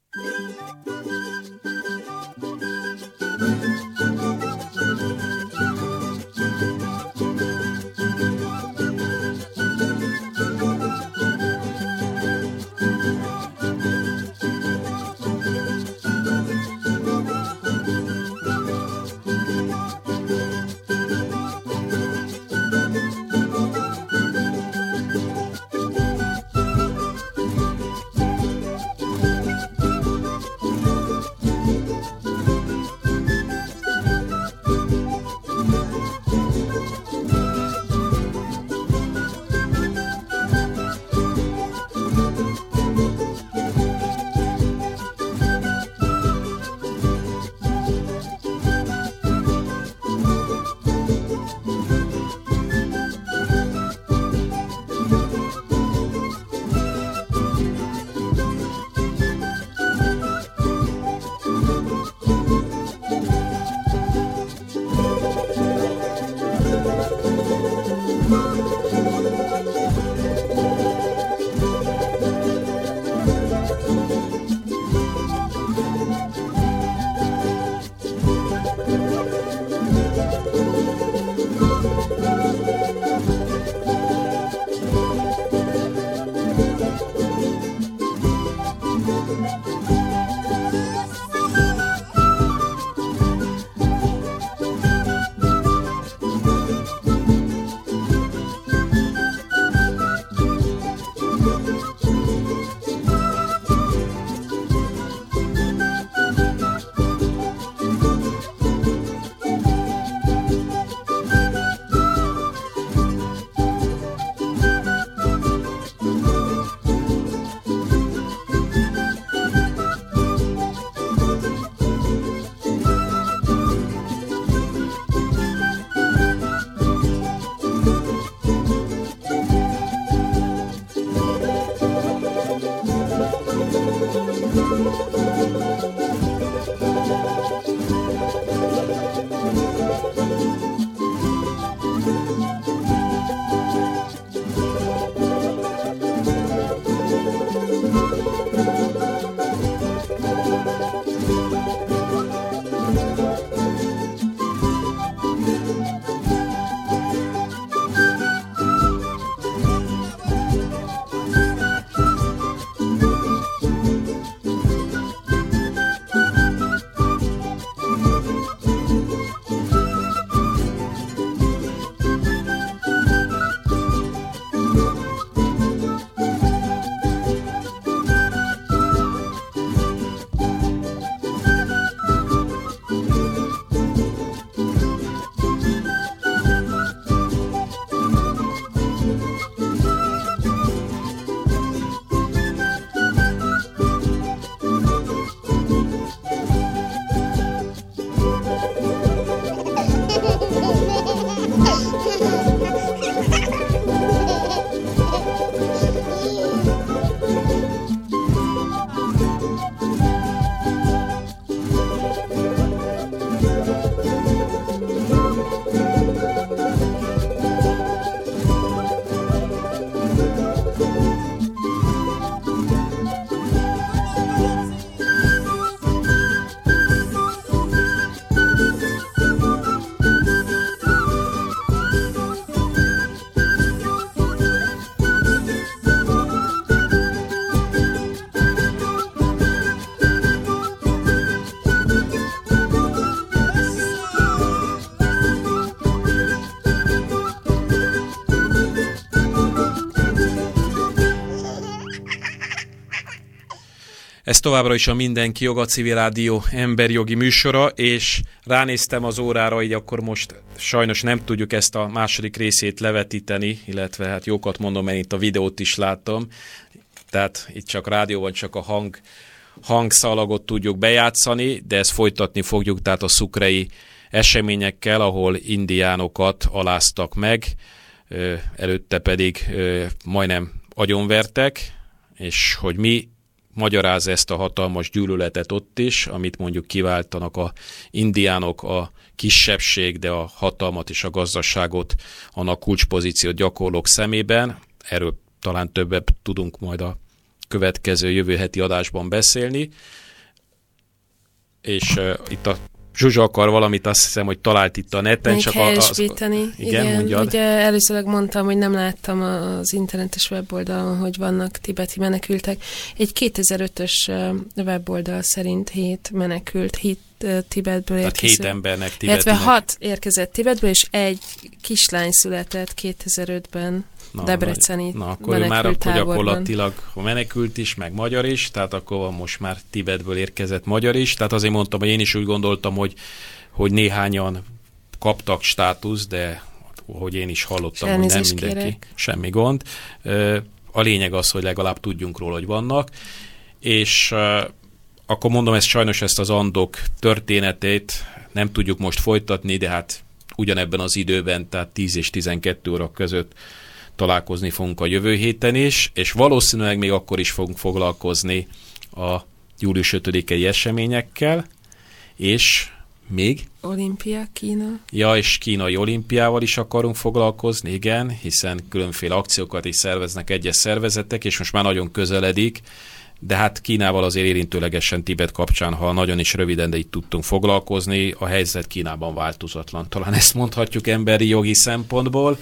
Ez továbbra is a Mindenki Joga Civil Rádió emberjogi műsora, és ránéztem az órára, így akkor most sajnos nem tudjuk ezt a második részét levetíteni, illetve hát jókat mondom, mert itt a videót is láttam, tehát itt csak rádióban csak a hang, hangszalagot tudjuk bejátszani, de ezt folytatni fogjuk, tehát a szukrei eseményekkel, ahol indiánokat aláztak meg, előtte pedig majdnem agyonvertek, és hogy mi magyaráz ezt a hatalmas gyűlöletet ott is, amit mondjuk kiváltanak a indiánok, a kisebbség, de a hatalmat és a gazdaságot, annak kulcspozíciót gyakorlók szemében. Erről talán többet tudunk majd a következő jövő heti adásban beszélni. És uh, itt a Zsuzsa akar valamit, azt hiszem, hogy talált itt a neten. Még csak helyesbíteni. Az... Igen, igen, mondjad. Ugye először mondtam, hogy nem láttam az internetes weboldalon, hogy vannak tibeti menekültek. Egy kétezer-ötös weboldal szerint hét menekült, hét Tibetből érkezett. Tehát hét embernek Tibetinek. Illetve hat érkezett Tibetből, és egy kislány született kétezer-ötben na, Debreceni na, akkor ő már akkor táborban. Gyakorlatilag menekült is, meg magyar is, tehát akkor van most már Tibetből érkezett magyar is. Tehát azért mondtam, hogy én is úgy gondoltam, hogy, hogy néhányan kaptak státusz, de hogy én is hallottam, hogy nem mindenki. Kérek. Semmi gond. A lényeg az, hogy legalább tudjunk róla, hogy vannak. És akkor mondom, ezt sajnos ezt az andok történetét nem tudjuk most folytatni, de hát ugyanebben az időben, tehát tíz és tizenkettő óra között találkozni fogunk a jövő héten is, és valószínűleg még akkor is fogunk foglalkozni a július ötödikei eseményekkel, és még? Olimpia, Kína. Ja, és kínai olimpiával is akarunk foglalkozni, igen, hiszen különféle akciókat is szerveznek egyes szervezetek, és most már nagyon közeledik, de hát Kínával azért érintőlegesen Tibet kapcsán, ha nagyon is röviden, de itt tudtunk foglalkozni, a helyzet Kínában változatlan. Talán ezt mondhatjuk emberi jogi szempontból,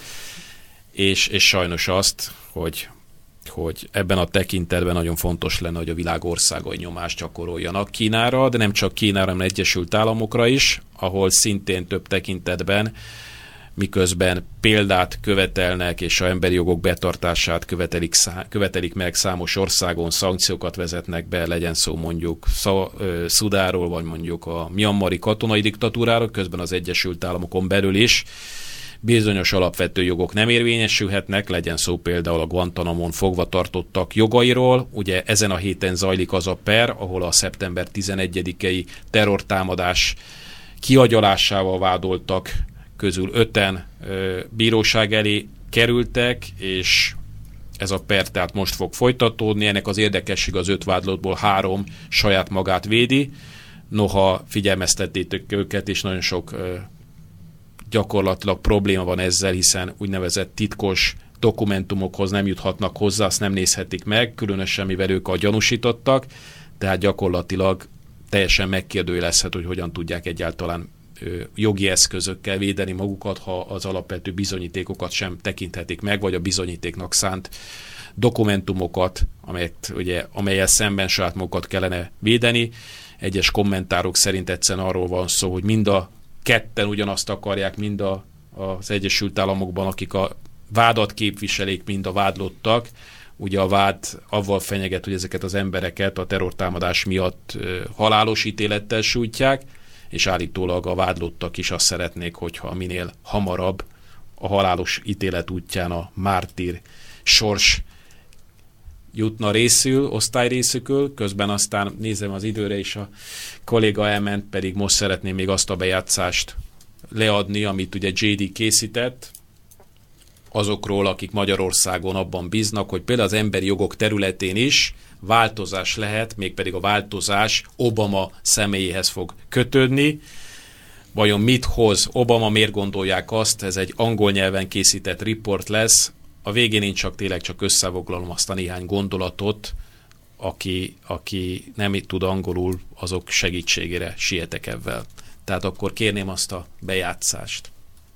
és, és sajnos azt, hogy, hogy ebben a tekintetben nagyon fontos lenne, hogy a világ országai nyomást gyakoroljanak Kínára, de nem csak Kínára, hanem Egyesült Államokra is, ahol szintén több tekintetben, miközben példát követelnek, és az emberi jogok betartását követelik, követelik meg számos országon, szankciókat vezetnek be, legyen szó mondjuk Szudáról, vagy mondjuk a mianmari katonai diktatúráról, közben az Egyesült Államokon belül is bizonyos alapvető jogok nem érvényesülhetnek, legyen szó például a Guantanamon fogva tartottak jogairól. Ugye ezen a héten zajlik az a per, ahol a szeptember tizenegyedikei terrortámadás kiagyalásával vádoltak közül öten ö, bíróság elé kerültek, és ez a per tehát most fog folytatódni. Ennek az érdekesség, az öt vádlottból három saját magát védi, noha figyelmeztették őket, és nagyon sok ö, gyakorlatilag probléma van ezzel, hiszen úgynevezett titkos dokumentumokhoz nem juthatnak hozzá, azt nem nézhetik meg, különösen mivel ők a gyanúsítottak, tehát gyakorlatilag teljesen megkérdőjelezhet, hogy hogyan tudják egyáltalán jogi eszközökkel védeni magukat, ha az alapvető bizonyítékokat sem tekinthetik meg, vagy a bizonyítéknak szánt dokumentumokat, amelyet, ugye, amelyel szemben saját magukat kellene védeni. Egyes kommentárok szerint egyszerűen arról van szó, hogy mind a ketten ugyanazt akarják, mind a, az Egyesült Államokban, akik a vádat képviselik, mind a vádlottak. Ugye a vád avval fenyeget, hogy ezeket az embereket a terrortámadás miatt ö, halálos ítélettel sújtják, és állítólag a vádlottak is azt szeretnék, hogyha minél hamarabb a halálos ítélet útján a mártír sors jutna részül, osztályrészükül, közben aztán nézem az időre, és a kolléga elment, pedig most szeretném még azt a bejátszást leadni, amit ugye jé dé készített, azokról, akik Magyarországon abban bíznak, hogy például az emberi jogok területén is változás lehet, mégpedig a változás Obama személyéhez fog kötődni. Vajon mit hoz Obama, miért gondolják azt? Ez egy angol nyelven készített riport lesz. A végén én csak tényleg csak összefoglalom azt a néhány gondolatot, aki, aki nem tud angolul, azok segítségére sietek ebben. Tehát akkor kérném azt a bejátszást.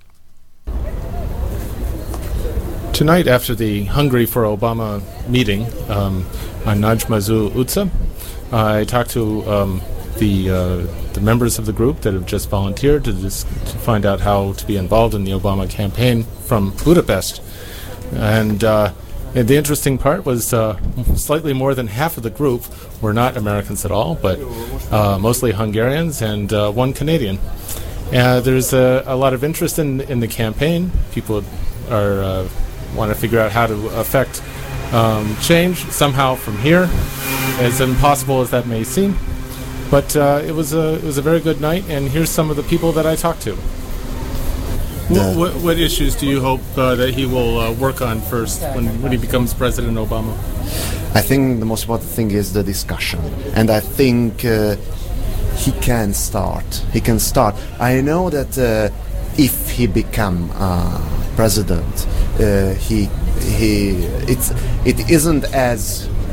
Tonight, after the Hungary for Obama meeting um, on Nagymező utca, I talked to um, the uh, the members of the group that have just volunteered to, just, to find out how to be involved in the Obama campaign from Budapest. And, uh, and the interesting part was uh, slightly more than half of the group were not Americans at all, but uh, mostly Hungarians and uh, one Canadian. Uh, there's a, a lot of interest in, in the campaign. People are uh, want to figure out how to affect um, change somehow from here, as impossible as that may seem. But uh, it was a it was a very good night, and here's some of the people that I talked to. What, what, what issues do you hope uh, that he will uh, work on first when, when he becomes President Obama? I think the most important thing is the discussion, and I think uh, he can start. He can start. I know that uh, if he become uh, president, uh, he he it's it isn't as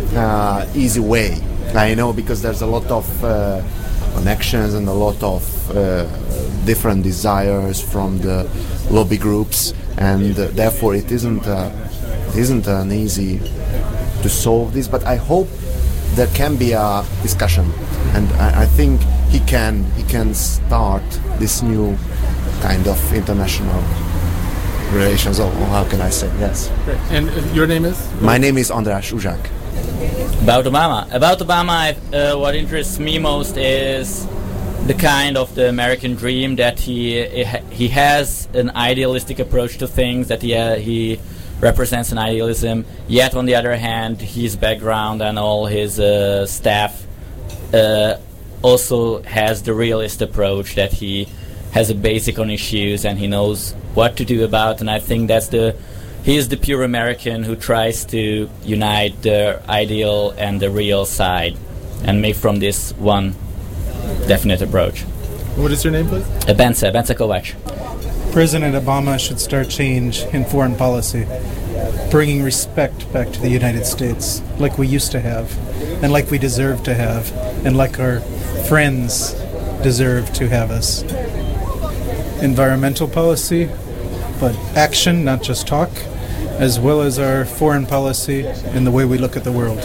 uh, easy way. I know because there's a lot of uh, connections and a lot of uh, different desires from the lobby groups, and uh, therefore it isn't uh, it isn't an easy to solve this. But I hope there can be a discussion, and I, I think he can he can start this new kind of international relations, or how can I say? Yes. And your name is? My name is András Uzsák. About Obama. About Obama, uh, what interests me most is the kind of the American dream, that he he has an idealistic approach to things, that he uh, he represents an idealism. Yet on the other hand, his background and all his uh, staff uh, also has the realist approach, that he has a basic on issues and he knows what to do about. And I think that's the he is the pure American who tries to unite the ideal and the real side and make from this one definite approach. What is your name, please? Uh, Bence, Bence Kovács. President Obama should start change in foreign policy, bringing respect back to the United States, like we used to have, and like we deserve to have, and like our friends deserve to have us. Environmental policy, but action, not just talk, as well as our foreign policy and the way we look at the world.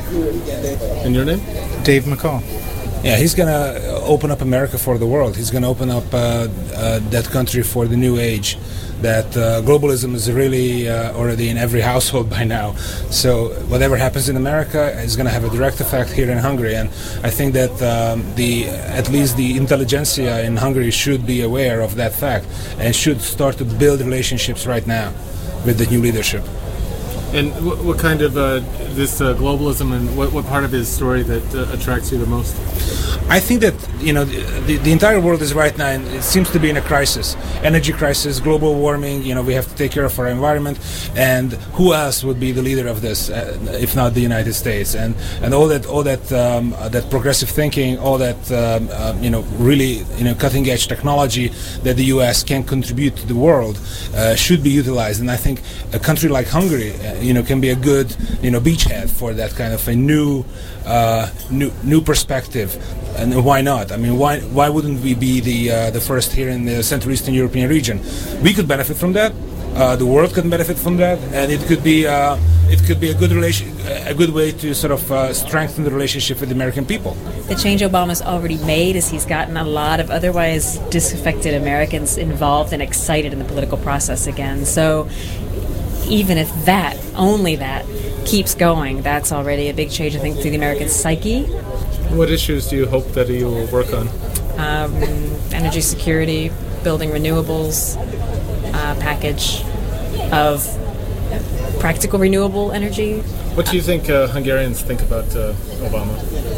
And your name? Dave McCall. Yeah, he's going to open up America for the world. He's going to open up uh, uh, that country for the new age. That uh, globalism is really uh, already in every household by now. So whatever happens in America is going to have a direct effect here in Hungary. And I think that um, the at least the intelligentsia in Hungary should be aware of that fact and should start to build relationships right now with the new leadership. And what, what kind of uh, this uh, globalism, and what, what part of his story that uh, attracts you the most? I think that you know the, the entire world is right now, and it seems to be in a crisis, energy crisis, global warming. You know, we have to take care of our environment, and who else would be the leader of this uh, if not the United States? And and all that all that um, uh, that progressive thinking, all that um, uh, you know really you know cutting edge technology that the U S can contribute to the world uh, should be utilized. And I think a country like Hungary, uh, you know, can be a good you know beachhead for that kind of a new uh, new new perspective. And why not? I mean, why why wouldn't we be the uh, the first here in the Central Eastern European region? We could benefit from that. Uh, the world could benefit from that, and it could be uh, it could be a good relation, a good way to sort of uh, strengthen the relationship with the American people. The change Obama's already made is he's gotten a lot of otherwise disaffected Americans involved and excited in the political process again. So even if that, only that, keeps going, that's already a big change, I think, through the American psyche. What issues do you hope that he will work on? Um, energy security, building renewables, uh, package of practical renewable energy. What do you think uh, Hungarians think about uh, Obama?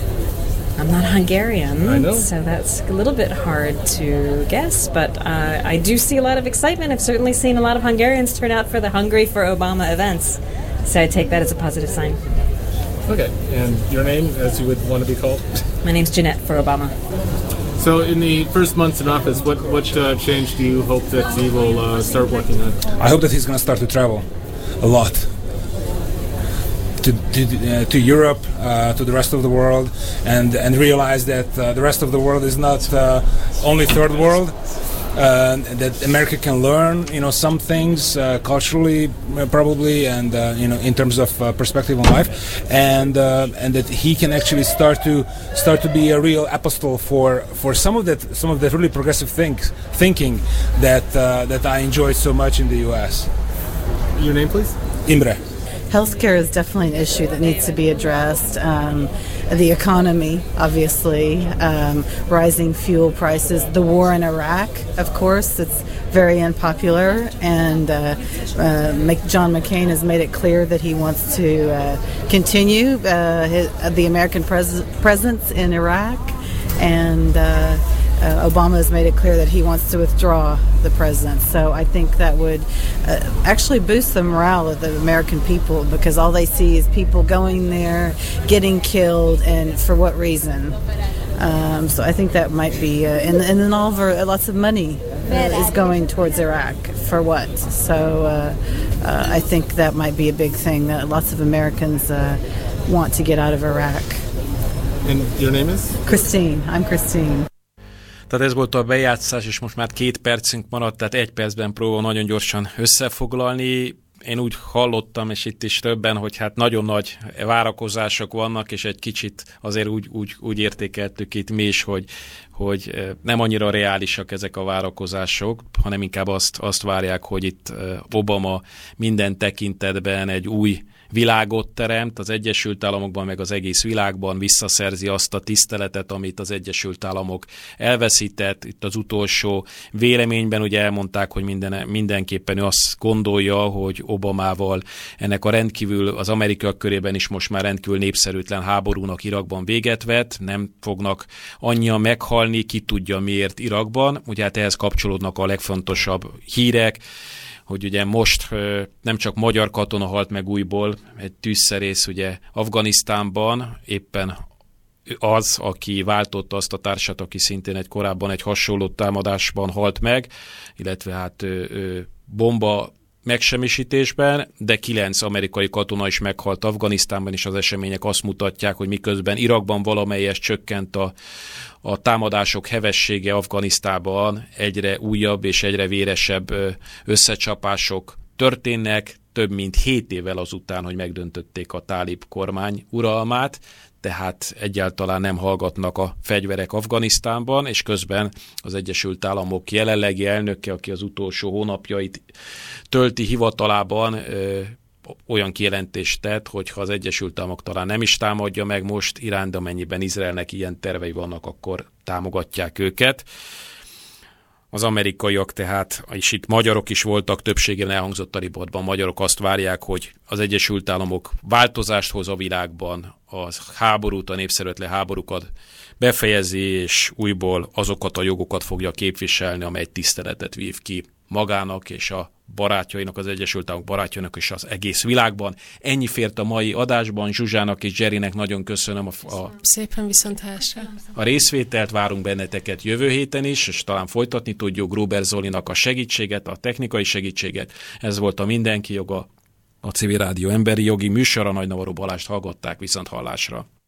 I'm not Hungarian, I know. so that's a little bit hard to guess, but uh, I do see a lot of excitement. I've certainly seen a lot of Hungarians turn out for the Hungry for Obama events, so I take that as a positive sign. Okay, and your name, as you would want to be called? My name's Jeanette for Obama. So in the first months in office, what, what uh, change do you hope that he will uh, start working on? I hope that he's going to start to travel a lot to to, uh, to Europe, uh, to the rest of the world, and, and realize that uh, the rest of the world is not uh, only third world. Uh, that America can learn, you know, some things uh, culturally, uh, probably, and uh, you know, in terms of uh, perspective on life, and uh, and that he can actually start to start to be a real apostle for, for some of that some of the really progressive things, thinking that uh, that I enjoyed so much in the U S. Your name, please? Imre. Healthcare is definitely an issue that needs to be addressed. Um, the economy, obviously, um, rising fuel prices, the war in Iraq, of course, it's very unpopular, and uh, uh, John McCain has made it clear that he wants to uh, continue uh, his, uh, the American pres- presence in Iraq, and uh, Uh, Obama has made it clear that he wants to withdraw the president. So I think that would uh, actually boost the morale of the American people, because all they see is people going there, getting killed, and for what reason? Um, so I think that might be, uh, and, and then all of our, lots of money uh, is going towards Iraq. For what? So uh, uh, I think that might be a big thing that lots of Americans uh, want to get out of Iraq. And your name is? Christine. I'm Christine. Tehát ez volt a bejátszás, és most már két percünk maradt, tehát egy percben próbálom nagyon gyorsan összefoglalni. Én úgy hallottam, és itt is többen, hogy hát nagyon nagy várakozások vannak, és egy kicsit azért úgy, úgy, úgy értékeltük itt mi is, hogy, hogy nem annyira reálisak ezek a várakozások, hanem inkább azt, azt várják, hogy itt Obama minden tekintetben egy új világot teremt, az Egyesült Államokban, meg az egész világban visszaszerzi azt a tiszteletet, amit az Egyesült Államok elveszített. Itt az utolsó véleményben ugye elmondták, hogy minden, mindenképpen ő azt gondolja, hogy Obamával ennek a rendkívül, az amerikaiak körében is most már rendkívül népszerűtlen háborúnak Irakban véget vet, nem fognak annyian meghalni, ki tudja miért Irakban. Ugye hát ehhez kapcsolódnak a legfontosabb hírek, hogy ugye most nem csak magyar katona halt meg újból, egy tűzszerész ugye Afganisztánban, éppen az, aki váltotta azt a társat, aki szintén egy korábban egy hasonló támadásban halt meg, illetve hát bomba megsemmisítésben, de kilenc amerikai katona is meghalt Afganisztánban, és az események azt mutatják, hogy miközben Irakban valamelyest csökkent a, a támadások hevessége, Afganisztánban egyre újabb és egyre véresebb összecsapások történnek, több mint hét évvel azután, hogy megdöntötték a tálib kormány uralmát, tehát egyáltalán nem hallgatnak a fegyverek Afganisztánban, és közben az Egyesült Államok jelenlegi elnöke, aki az utolsó hónapjait tölti hivatalában, ö, olyan kijelentést tett, hogy ha az Egyesült Államok talán nem is támadja meg most Iránt, de amennyiben Izraelnek ilyen tervei vannak, akkor támogatják őket. Az amerikaiak tehát, és itt magyarok is voltak, többségen elhangzott a riportban, magyarok azt várják, hogy az Egyesült Államok változást hoz a világban, a háborút, a népszerűtlen háborúkat befejezi, és újból azokat a jogokat fogja képviselni, amely tiszteletet vív ki magának és a barátjainak, az Egyesült Államok barátjainak és az egész világban. Ennyi fért a mai adásban. Zsuzsának és Jerrynek nagyon köszönöm a, a, szépen viszonthallásra. A részvételt, várunk benneteket jövő héten is, és talán folytatni tudjuk Gruber Zolinak a segítséget, a technikai segítséget. Ez volt a Mindenki Joga, a Civil Rádió emberi jogi műsora. Nagy Navarro Balást hallgatták, viszont hallásra.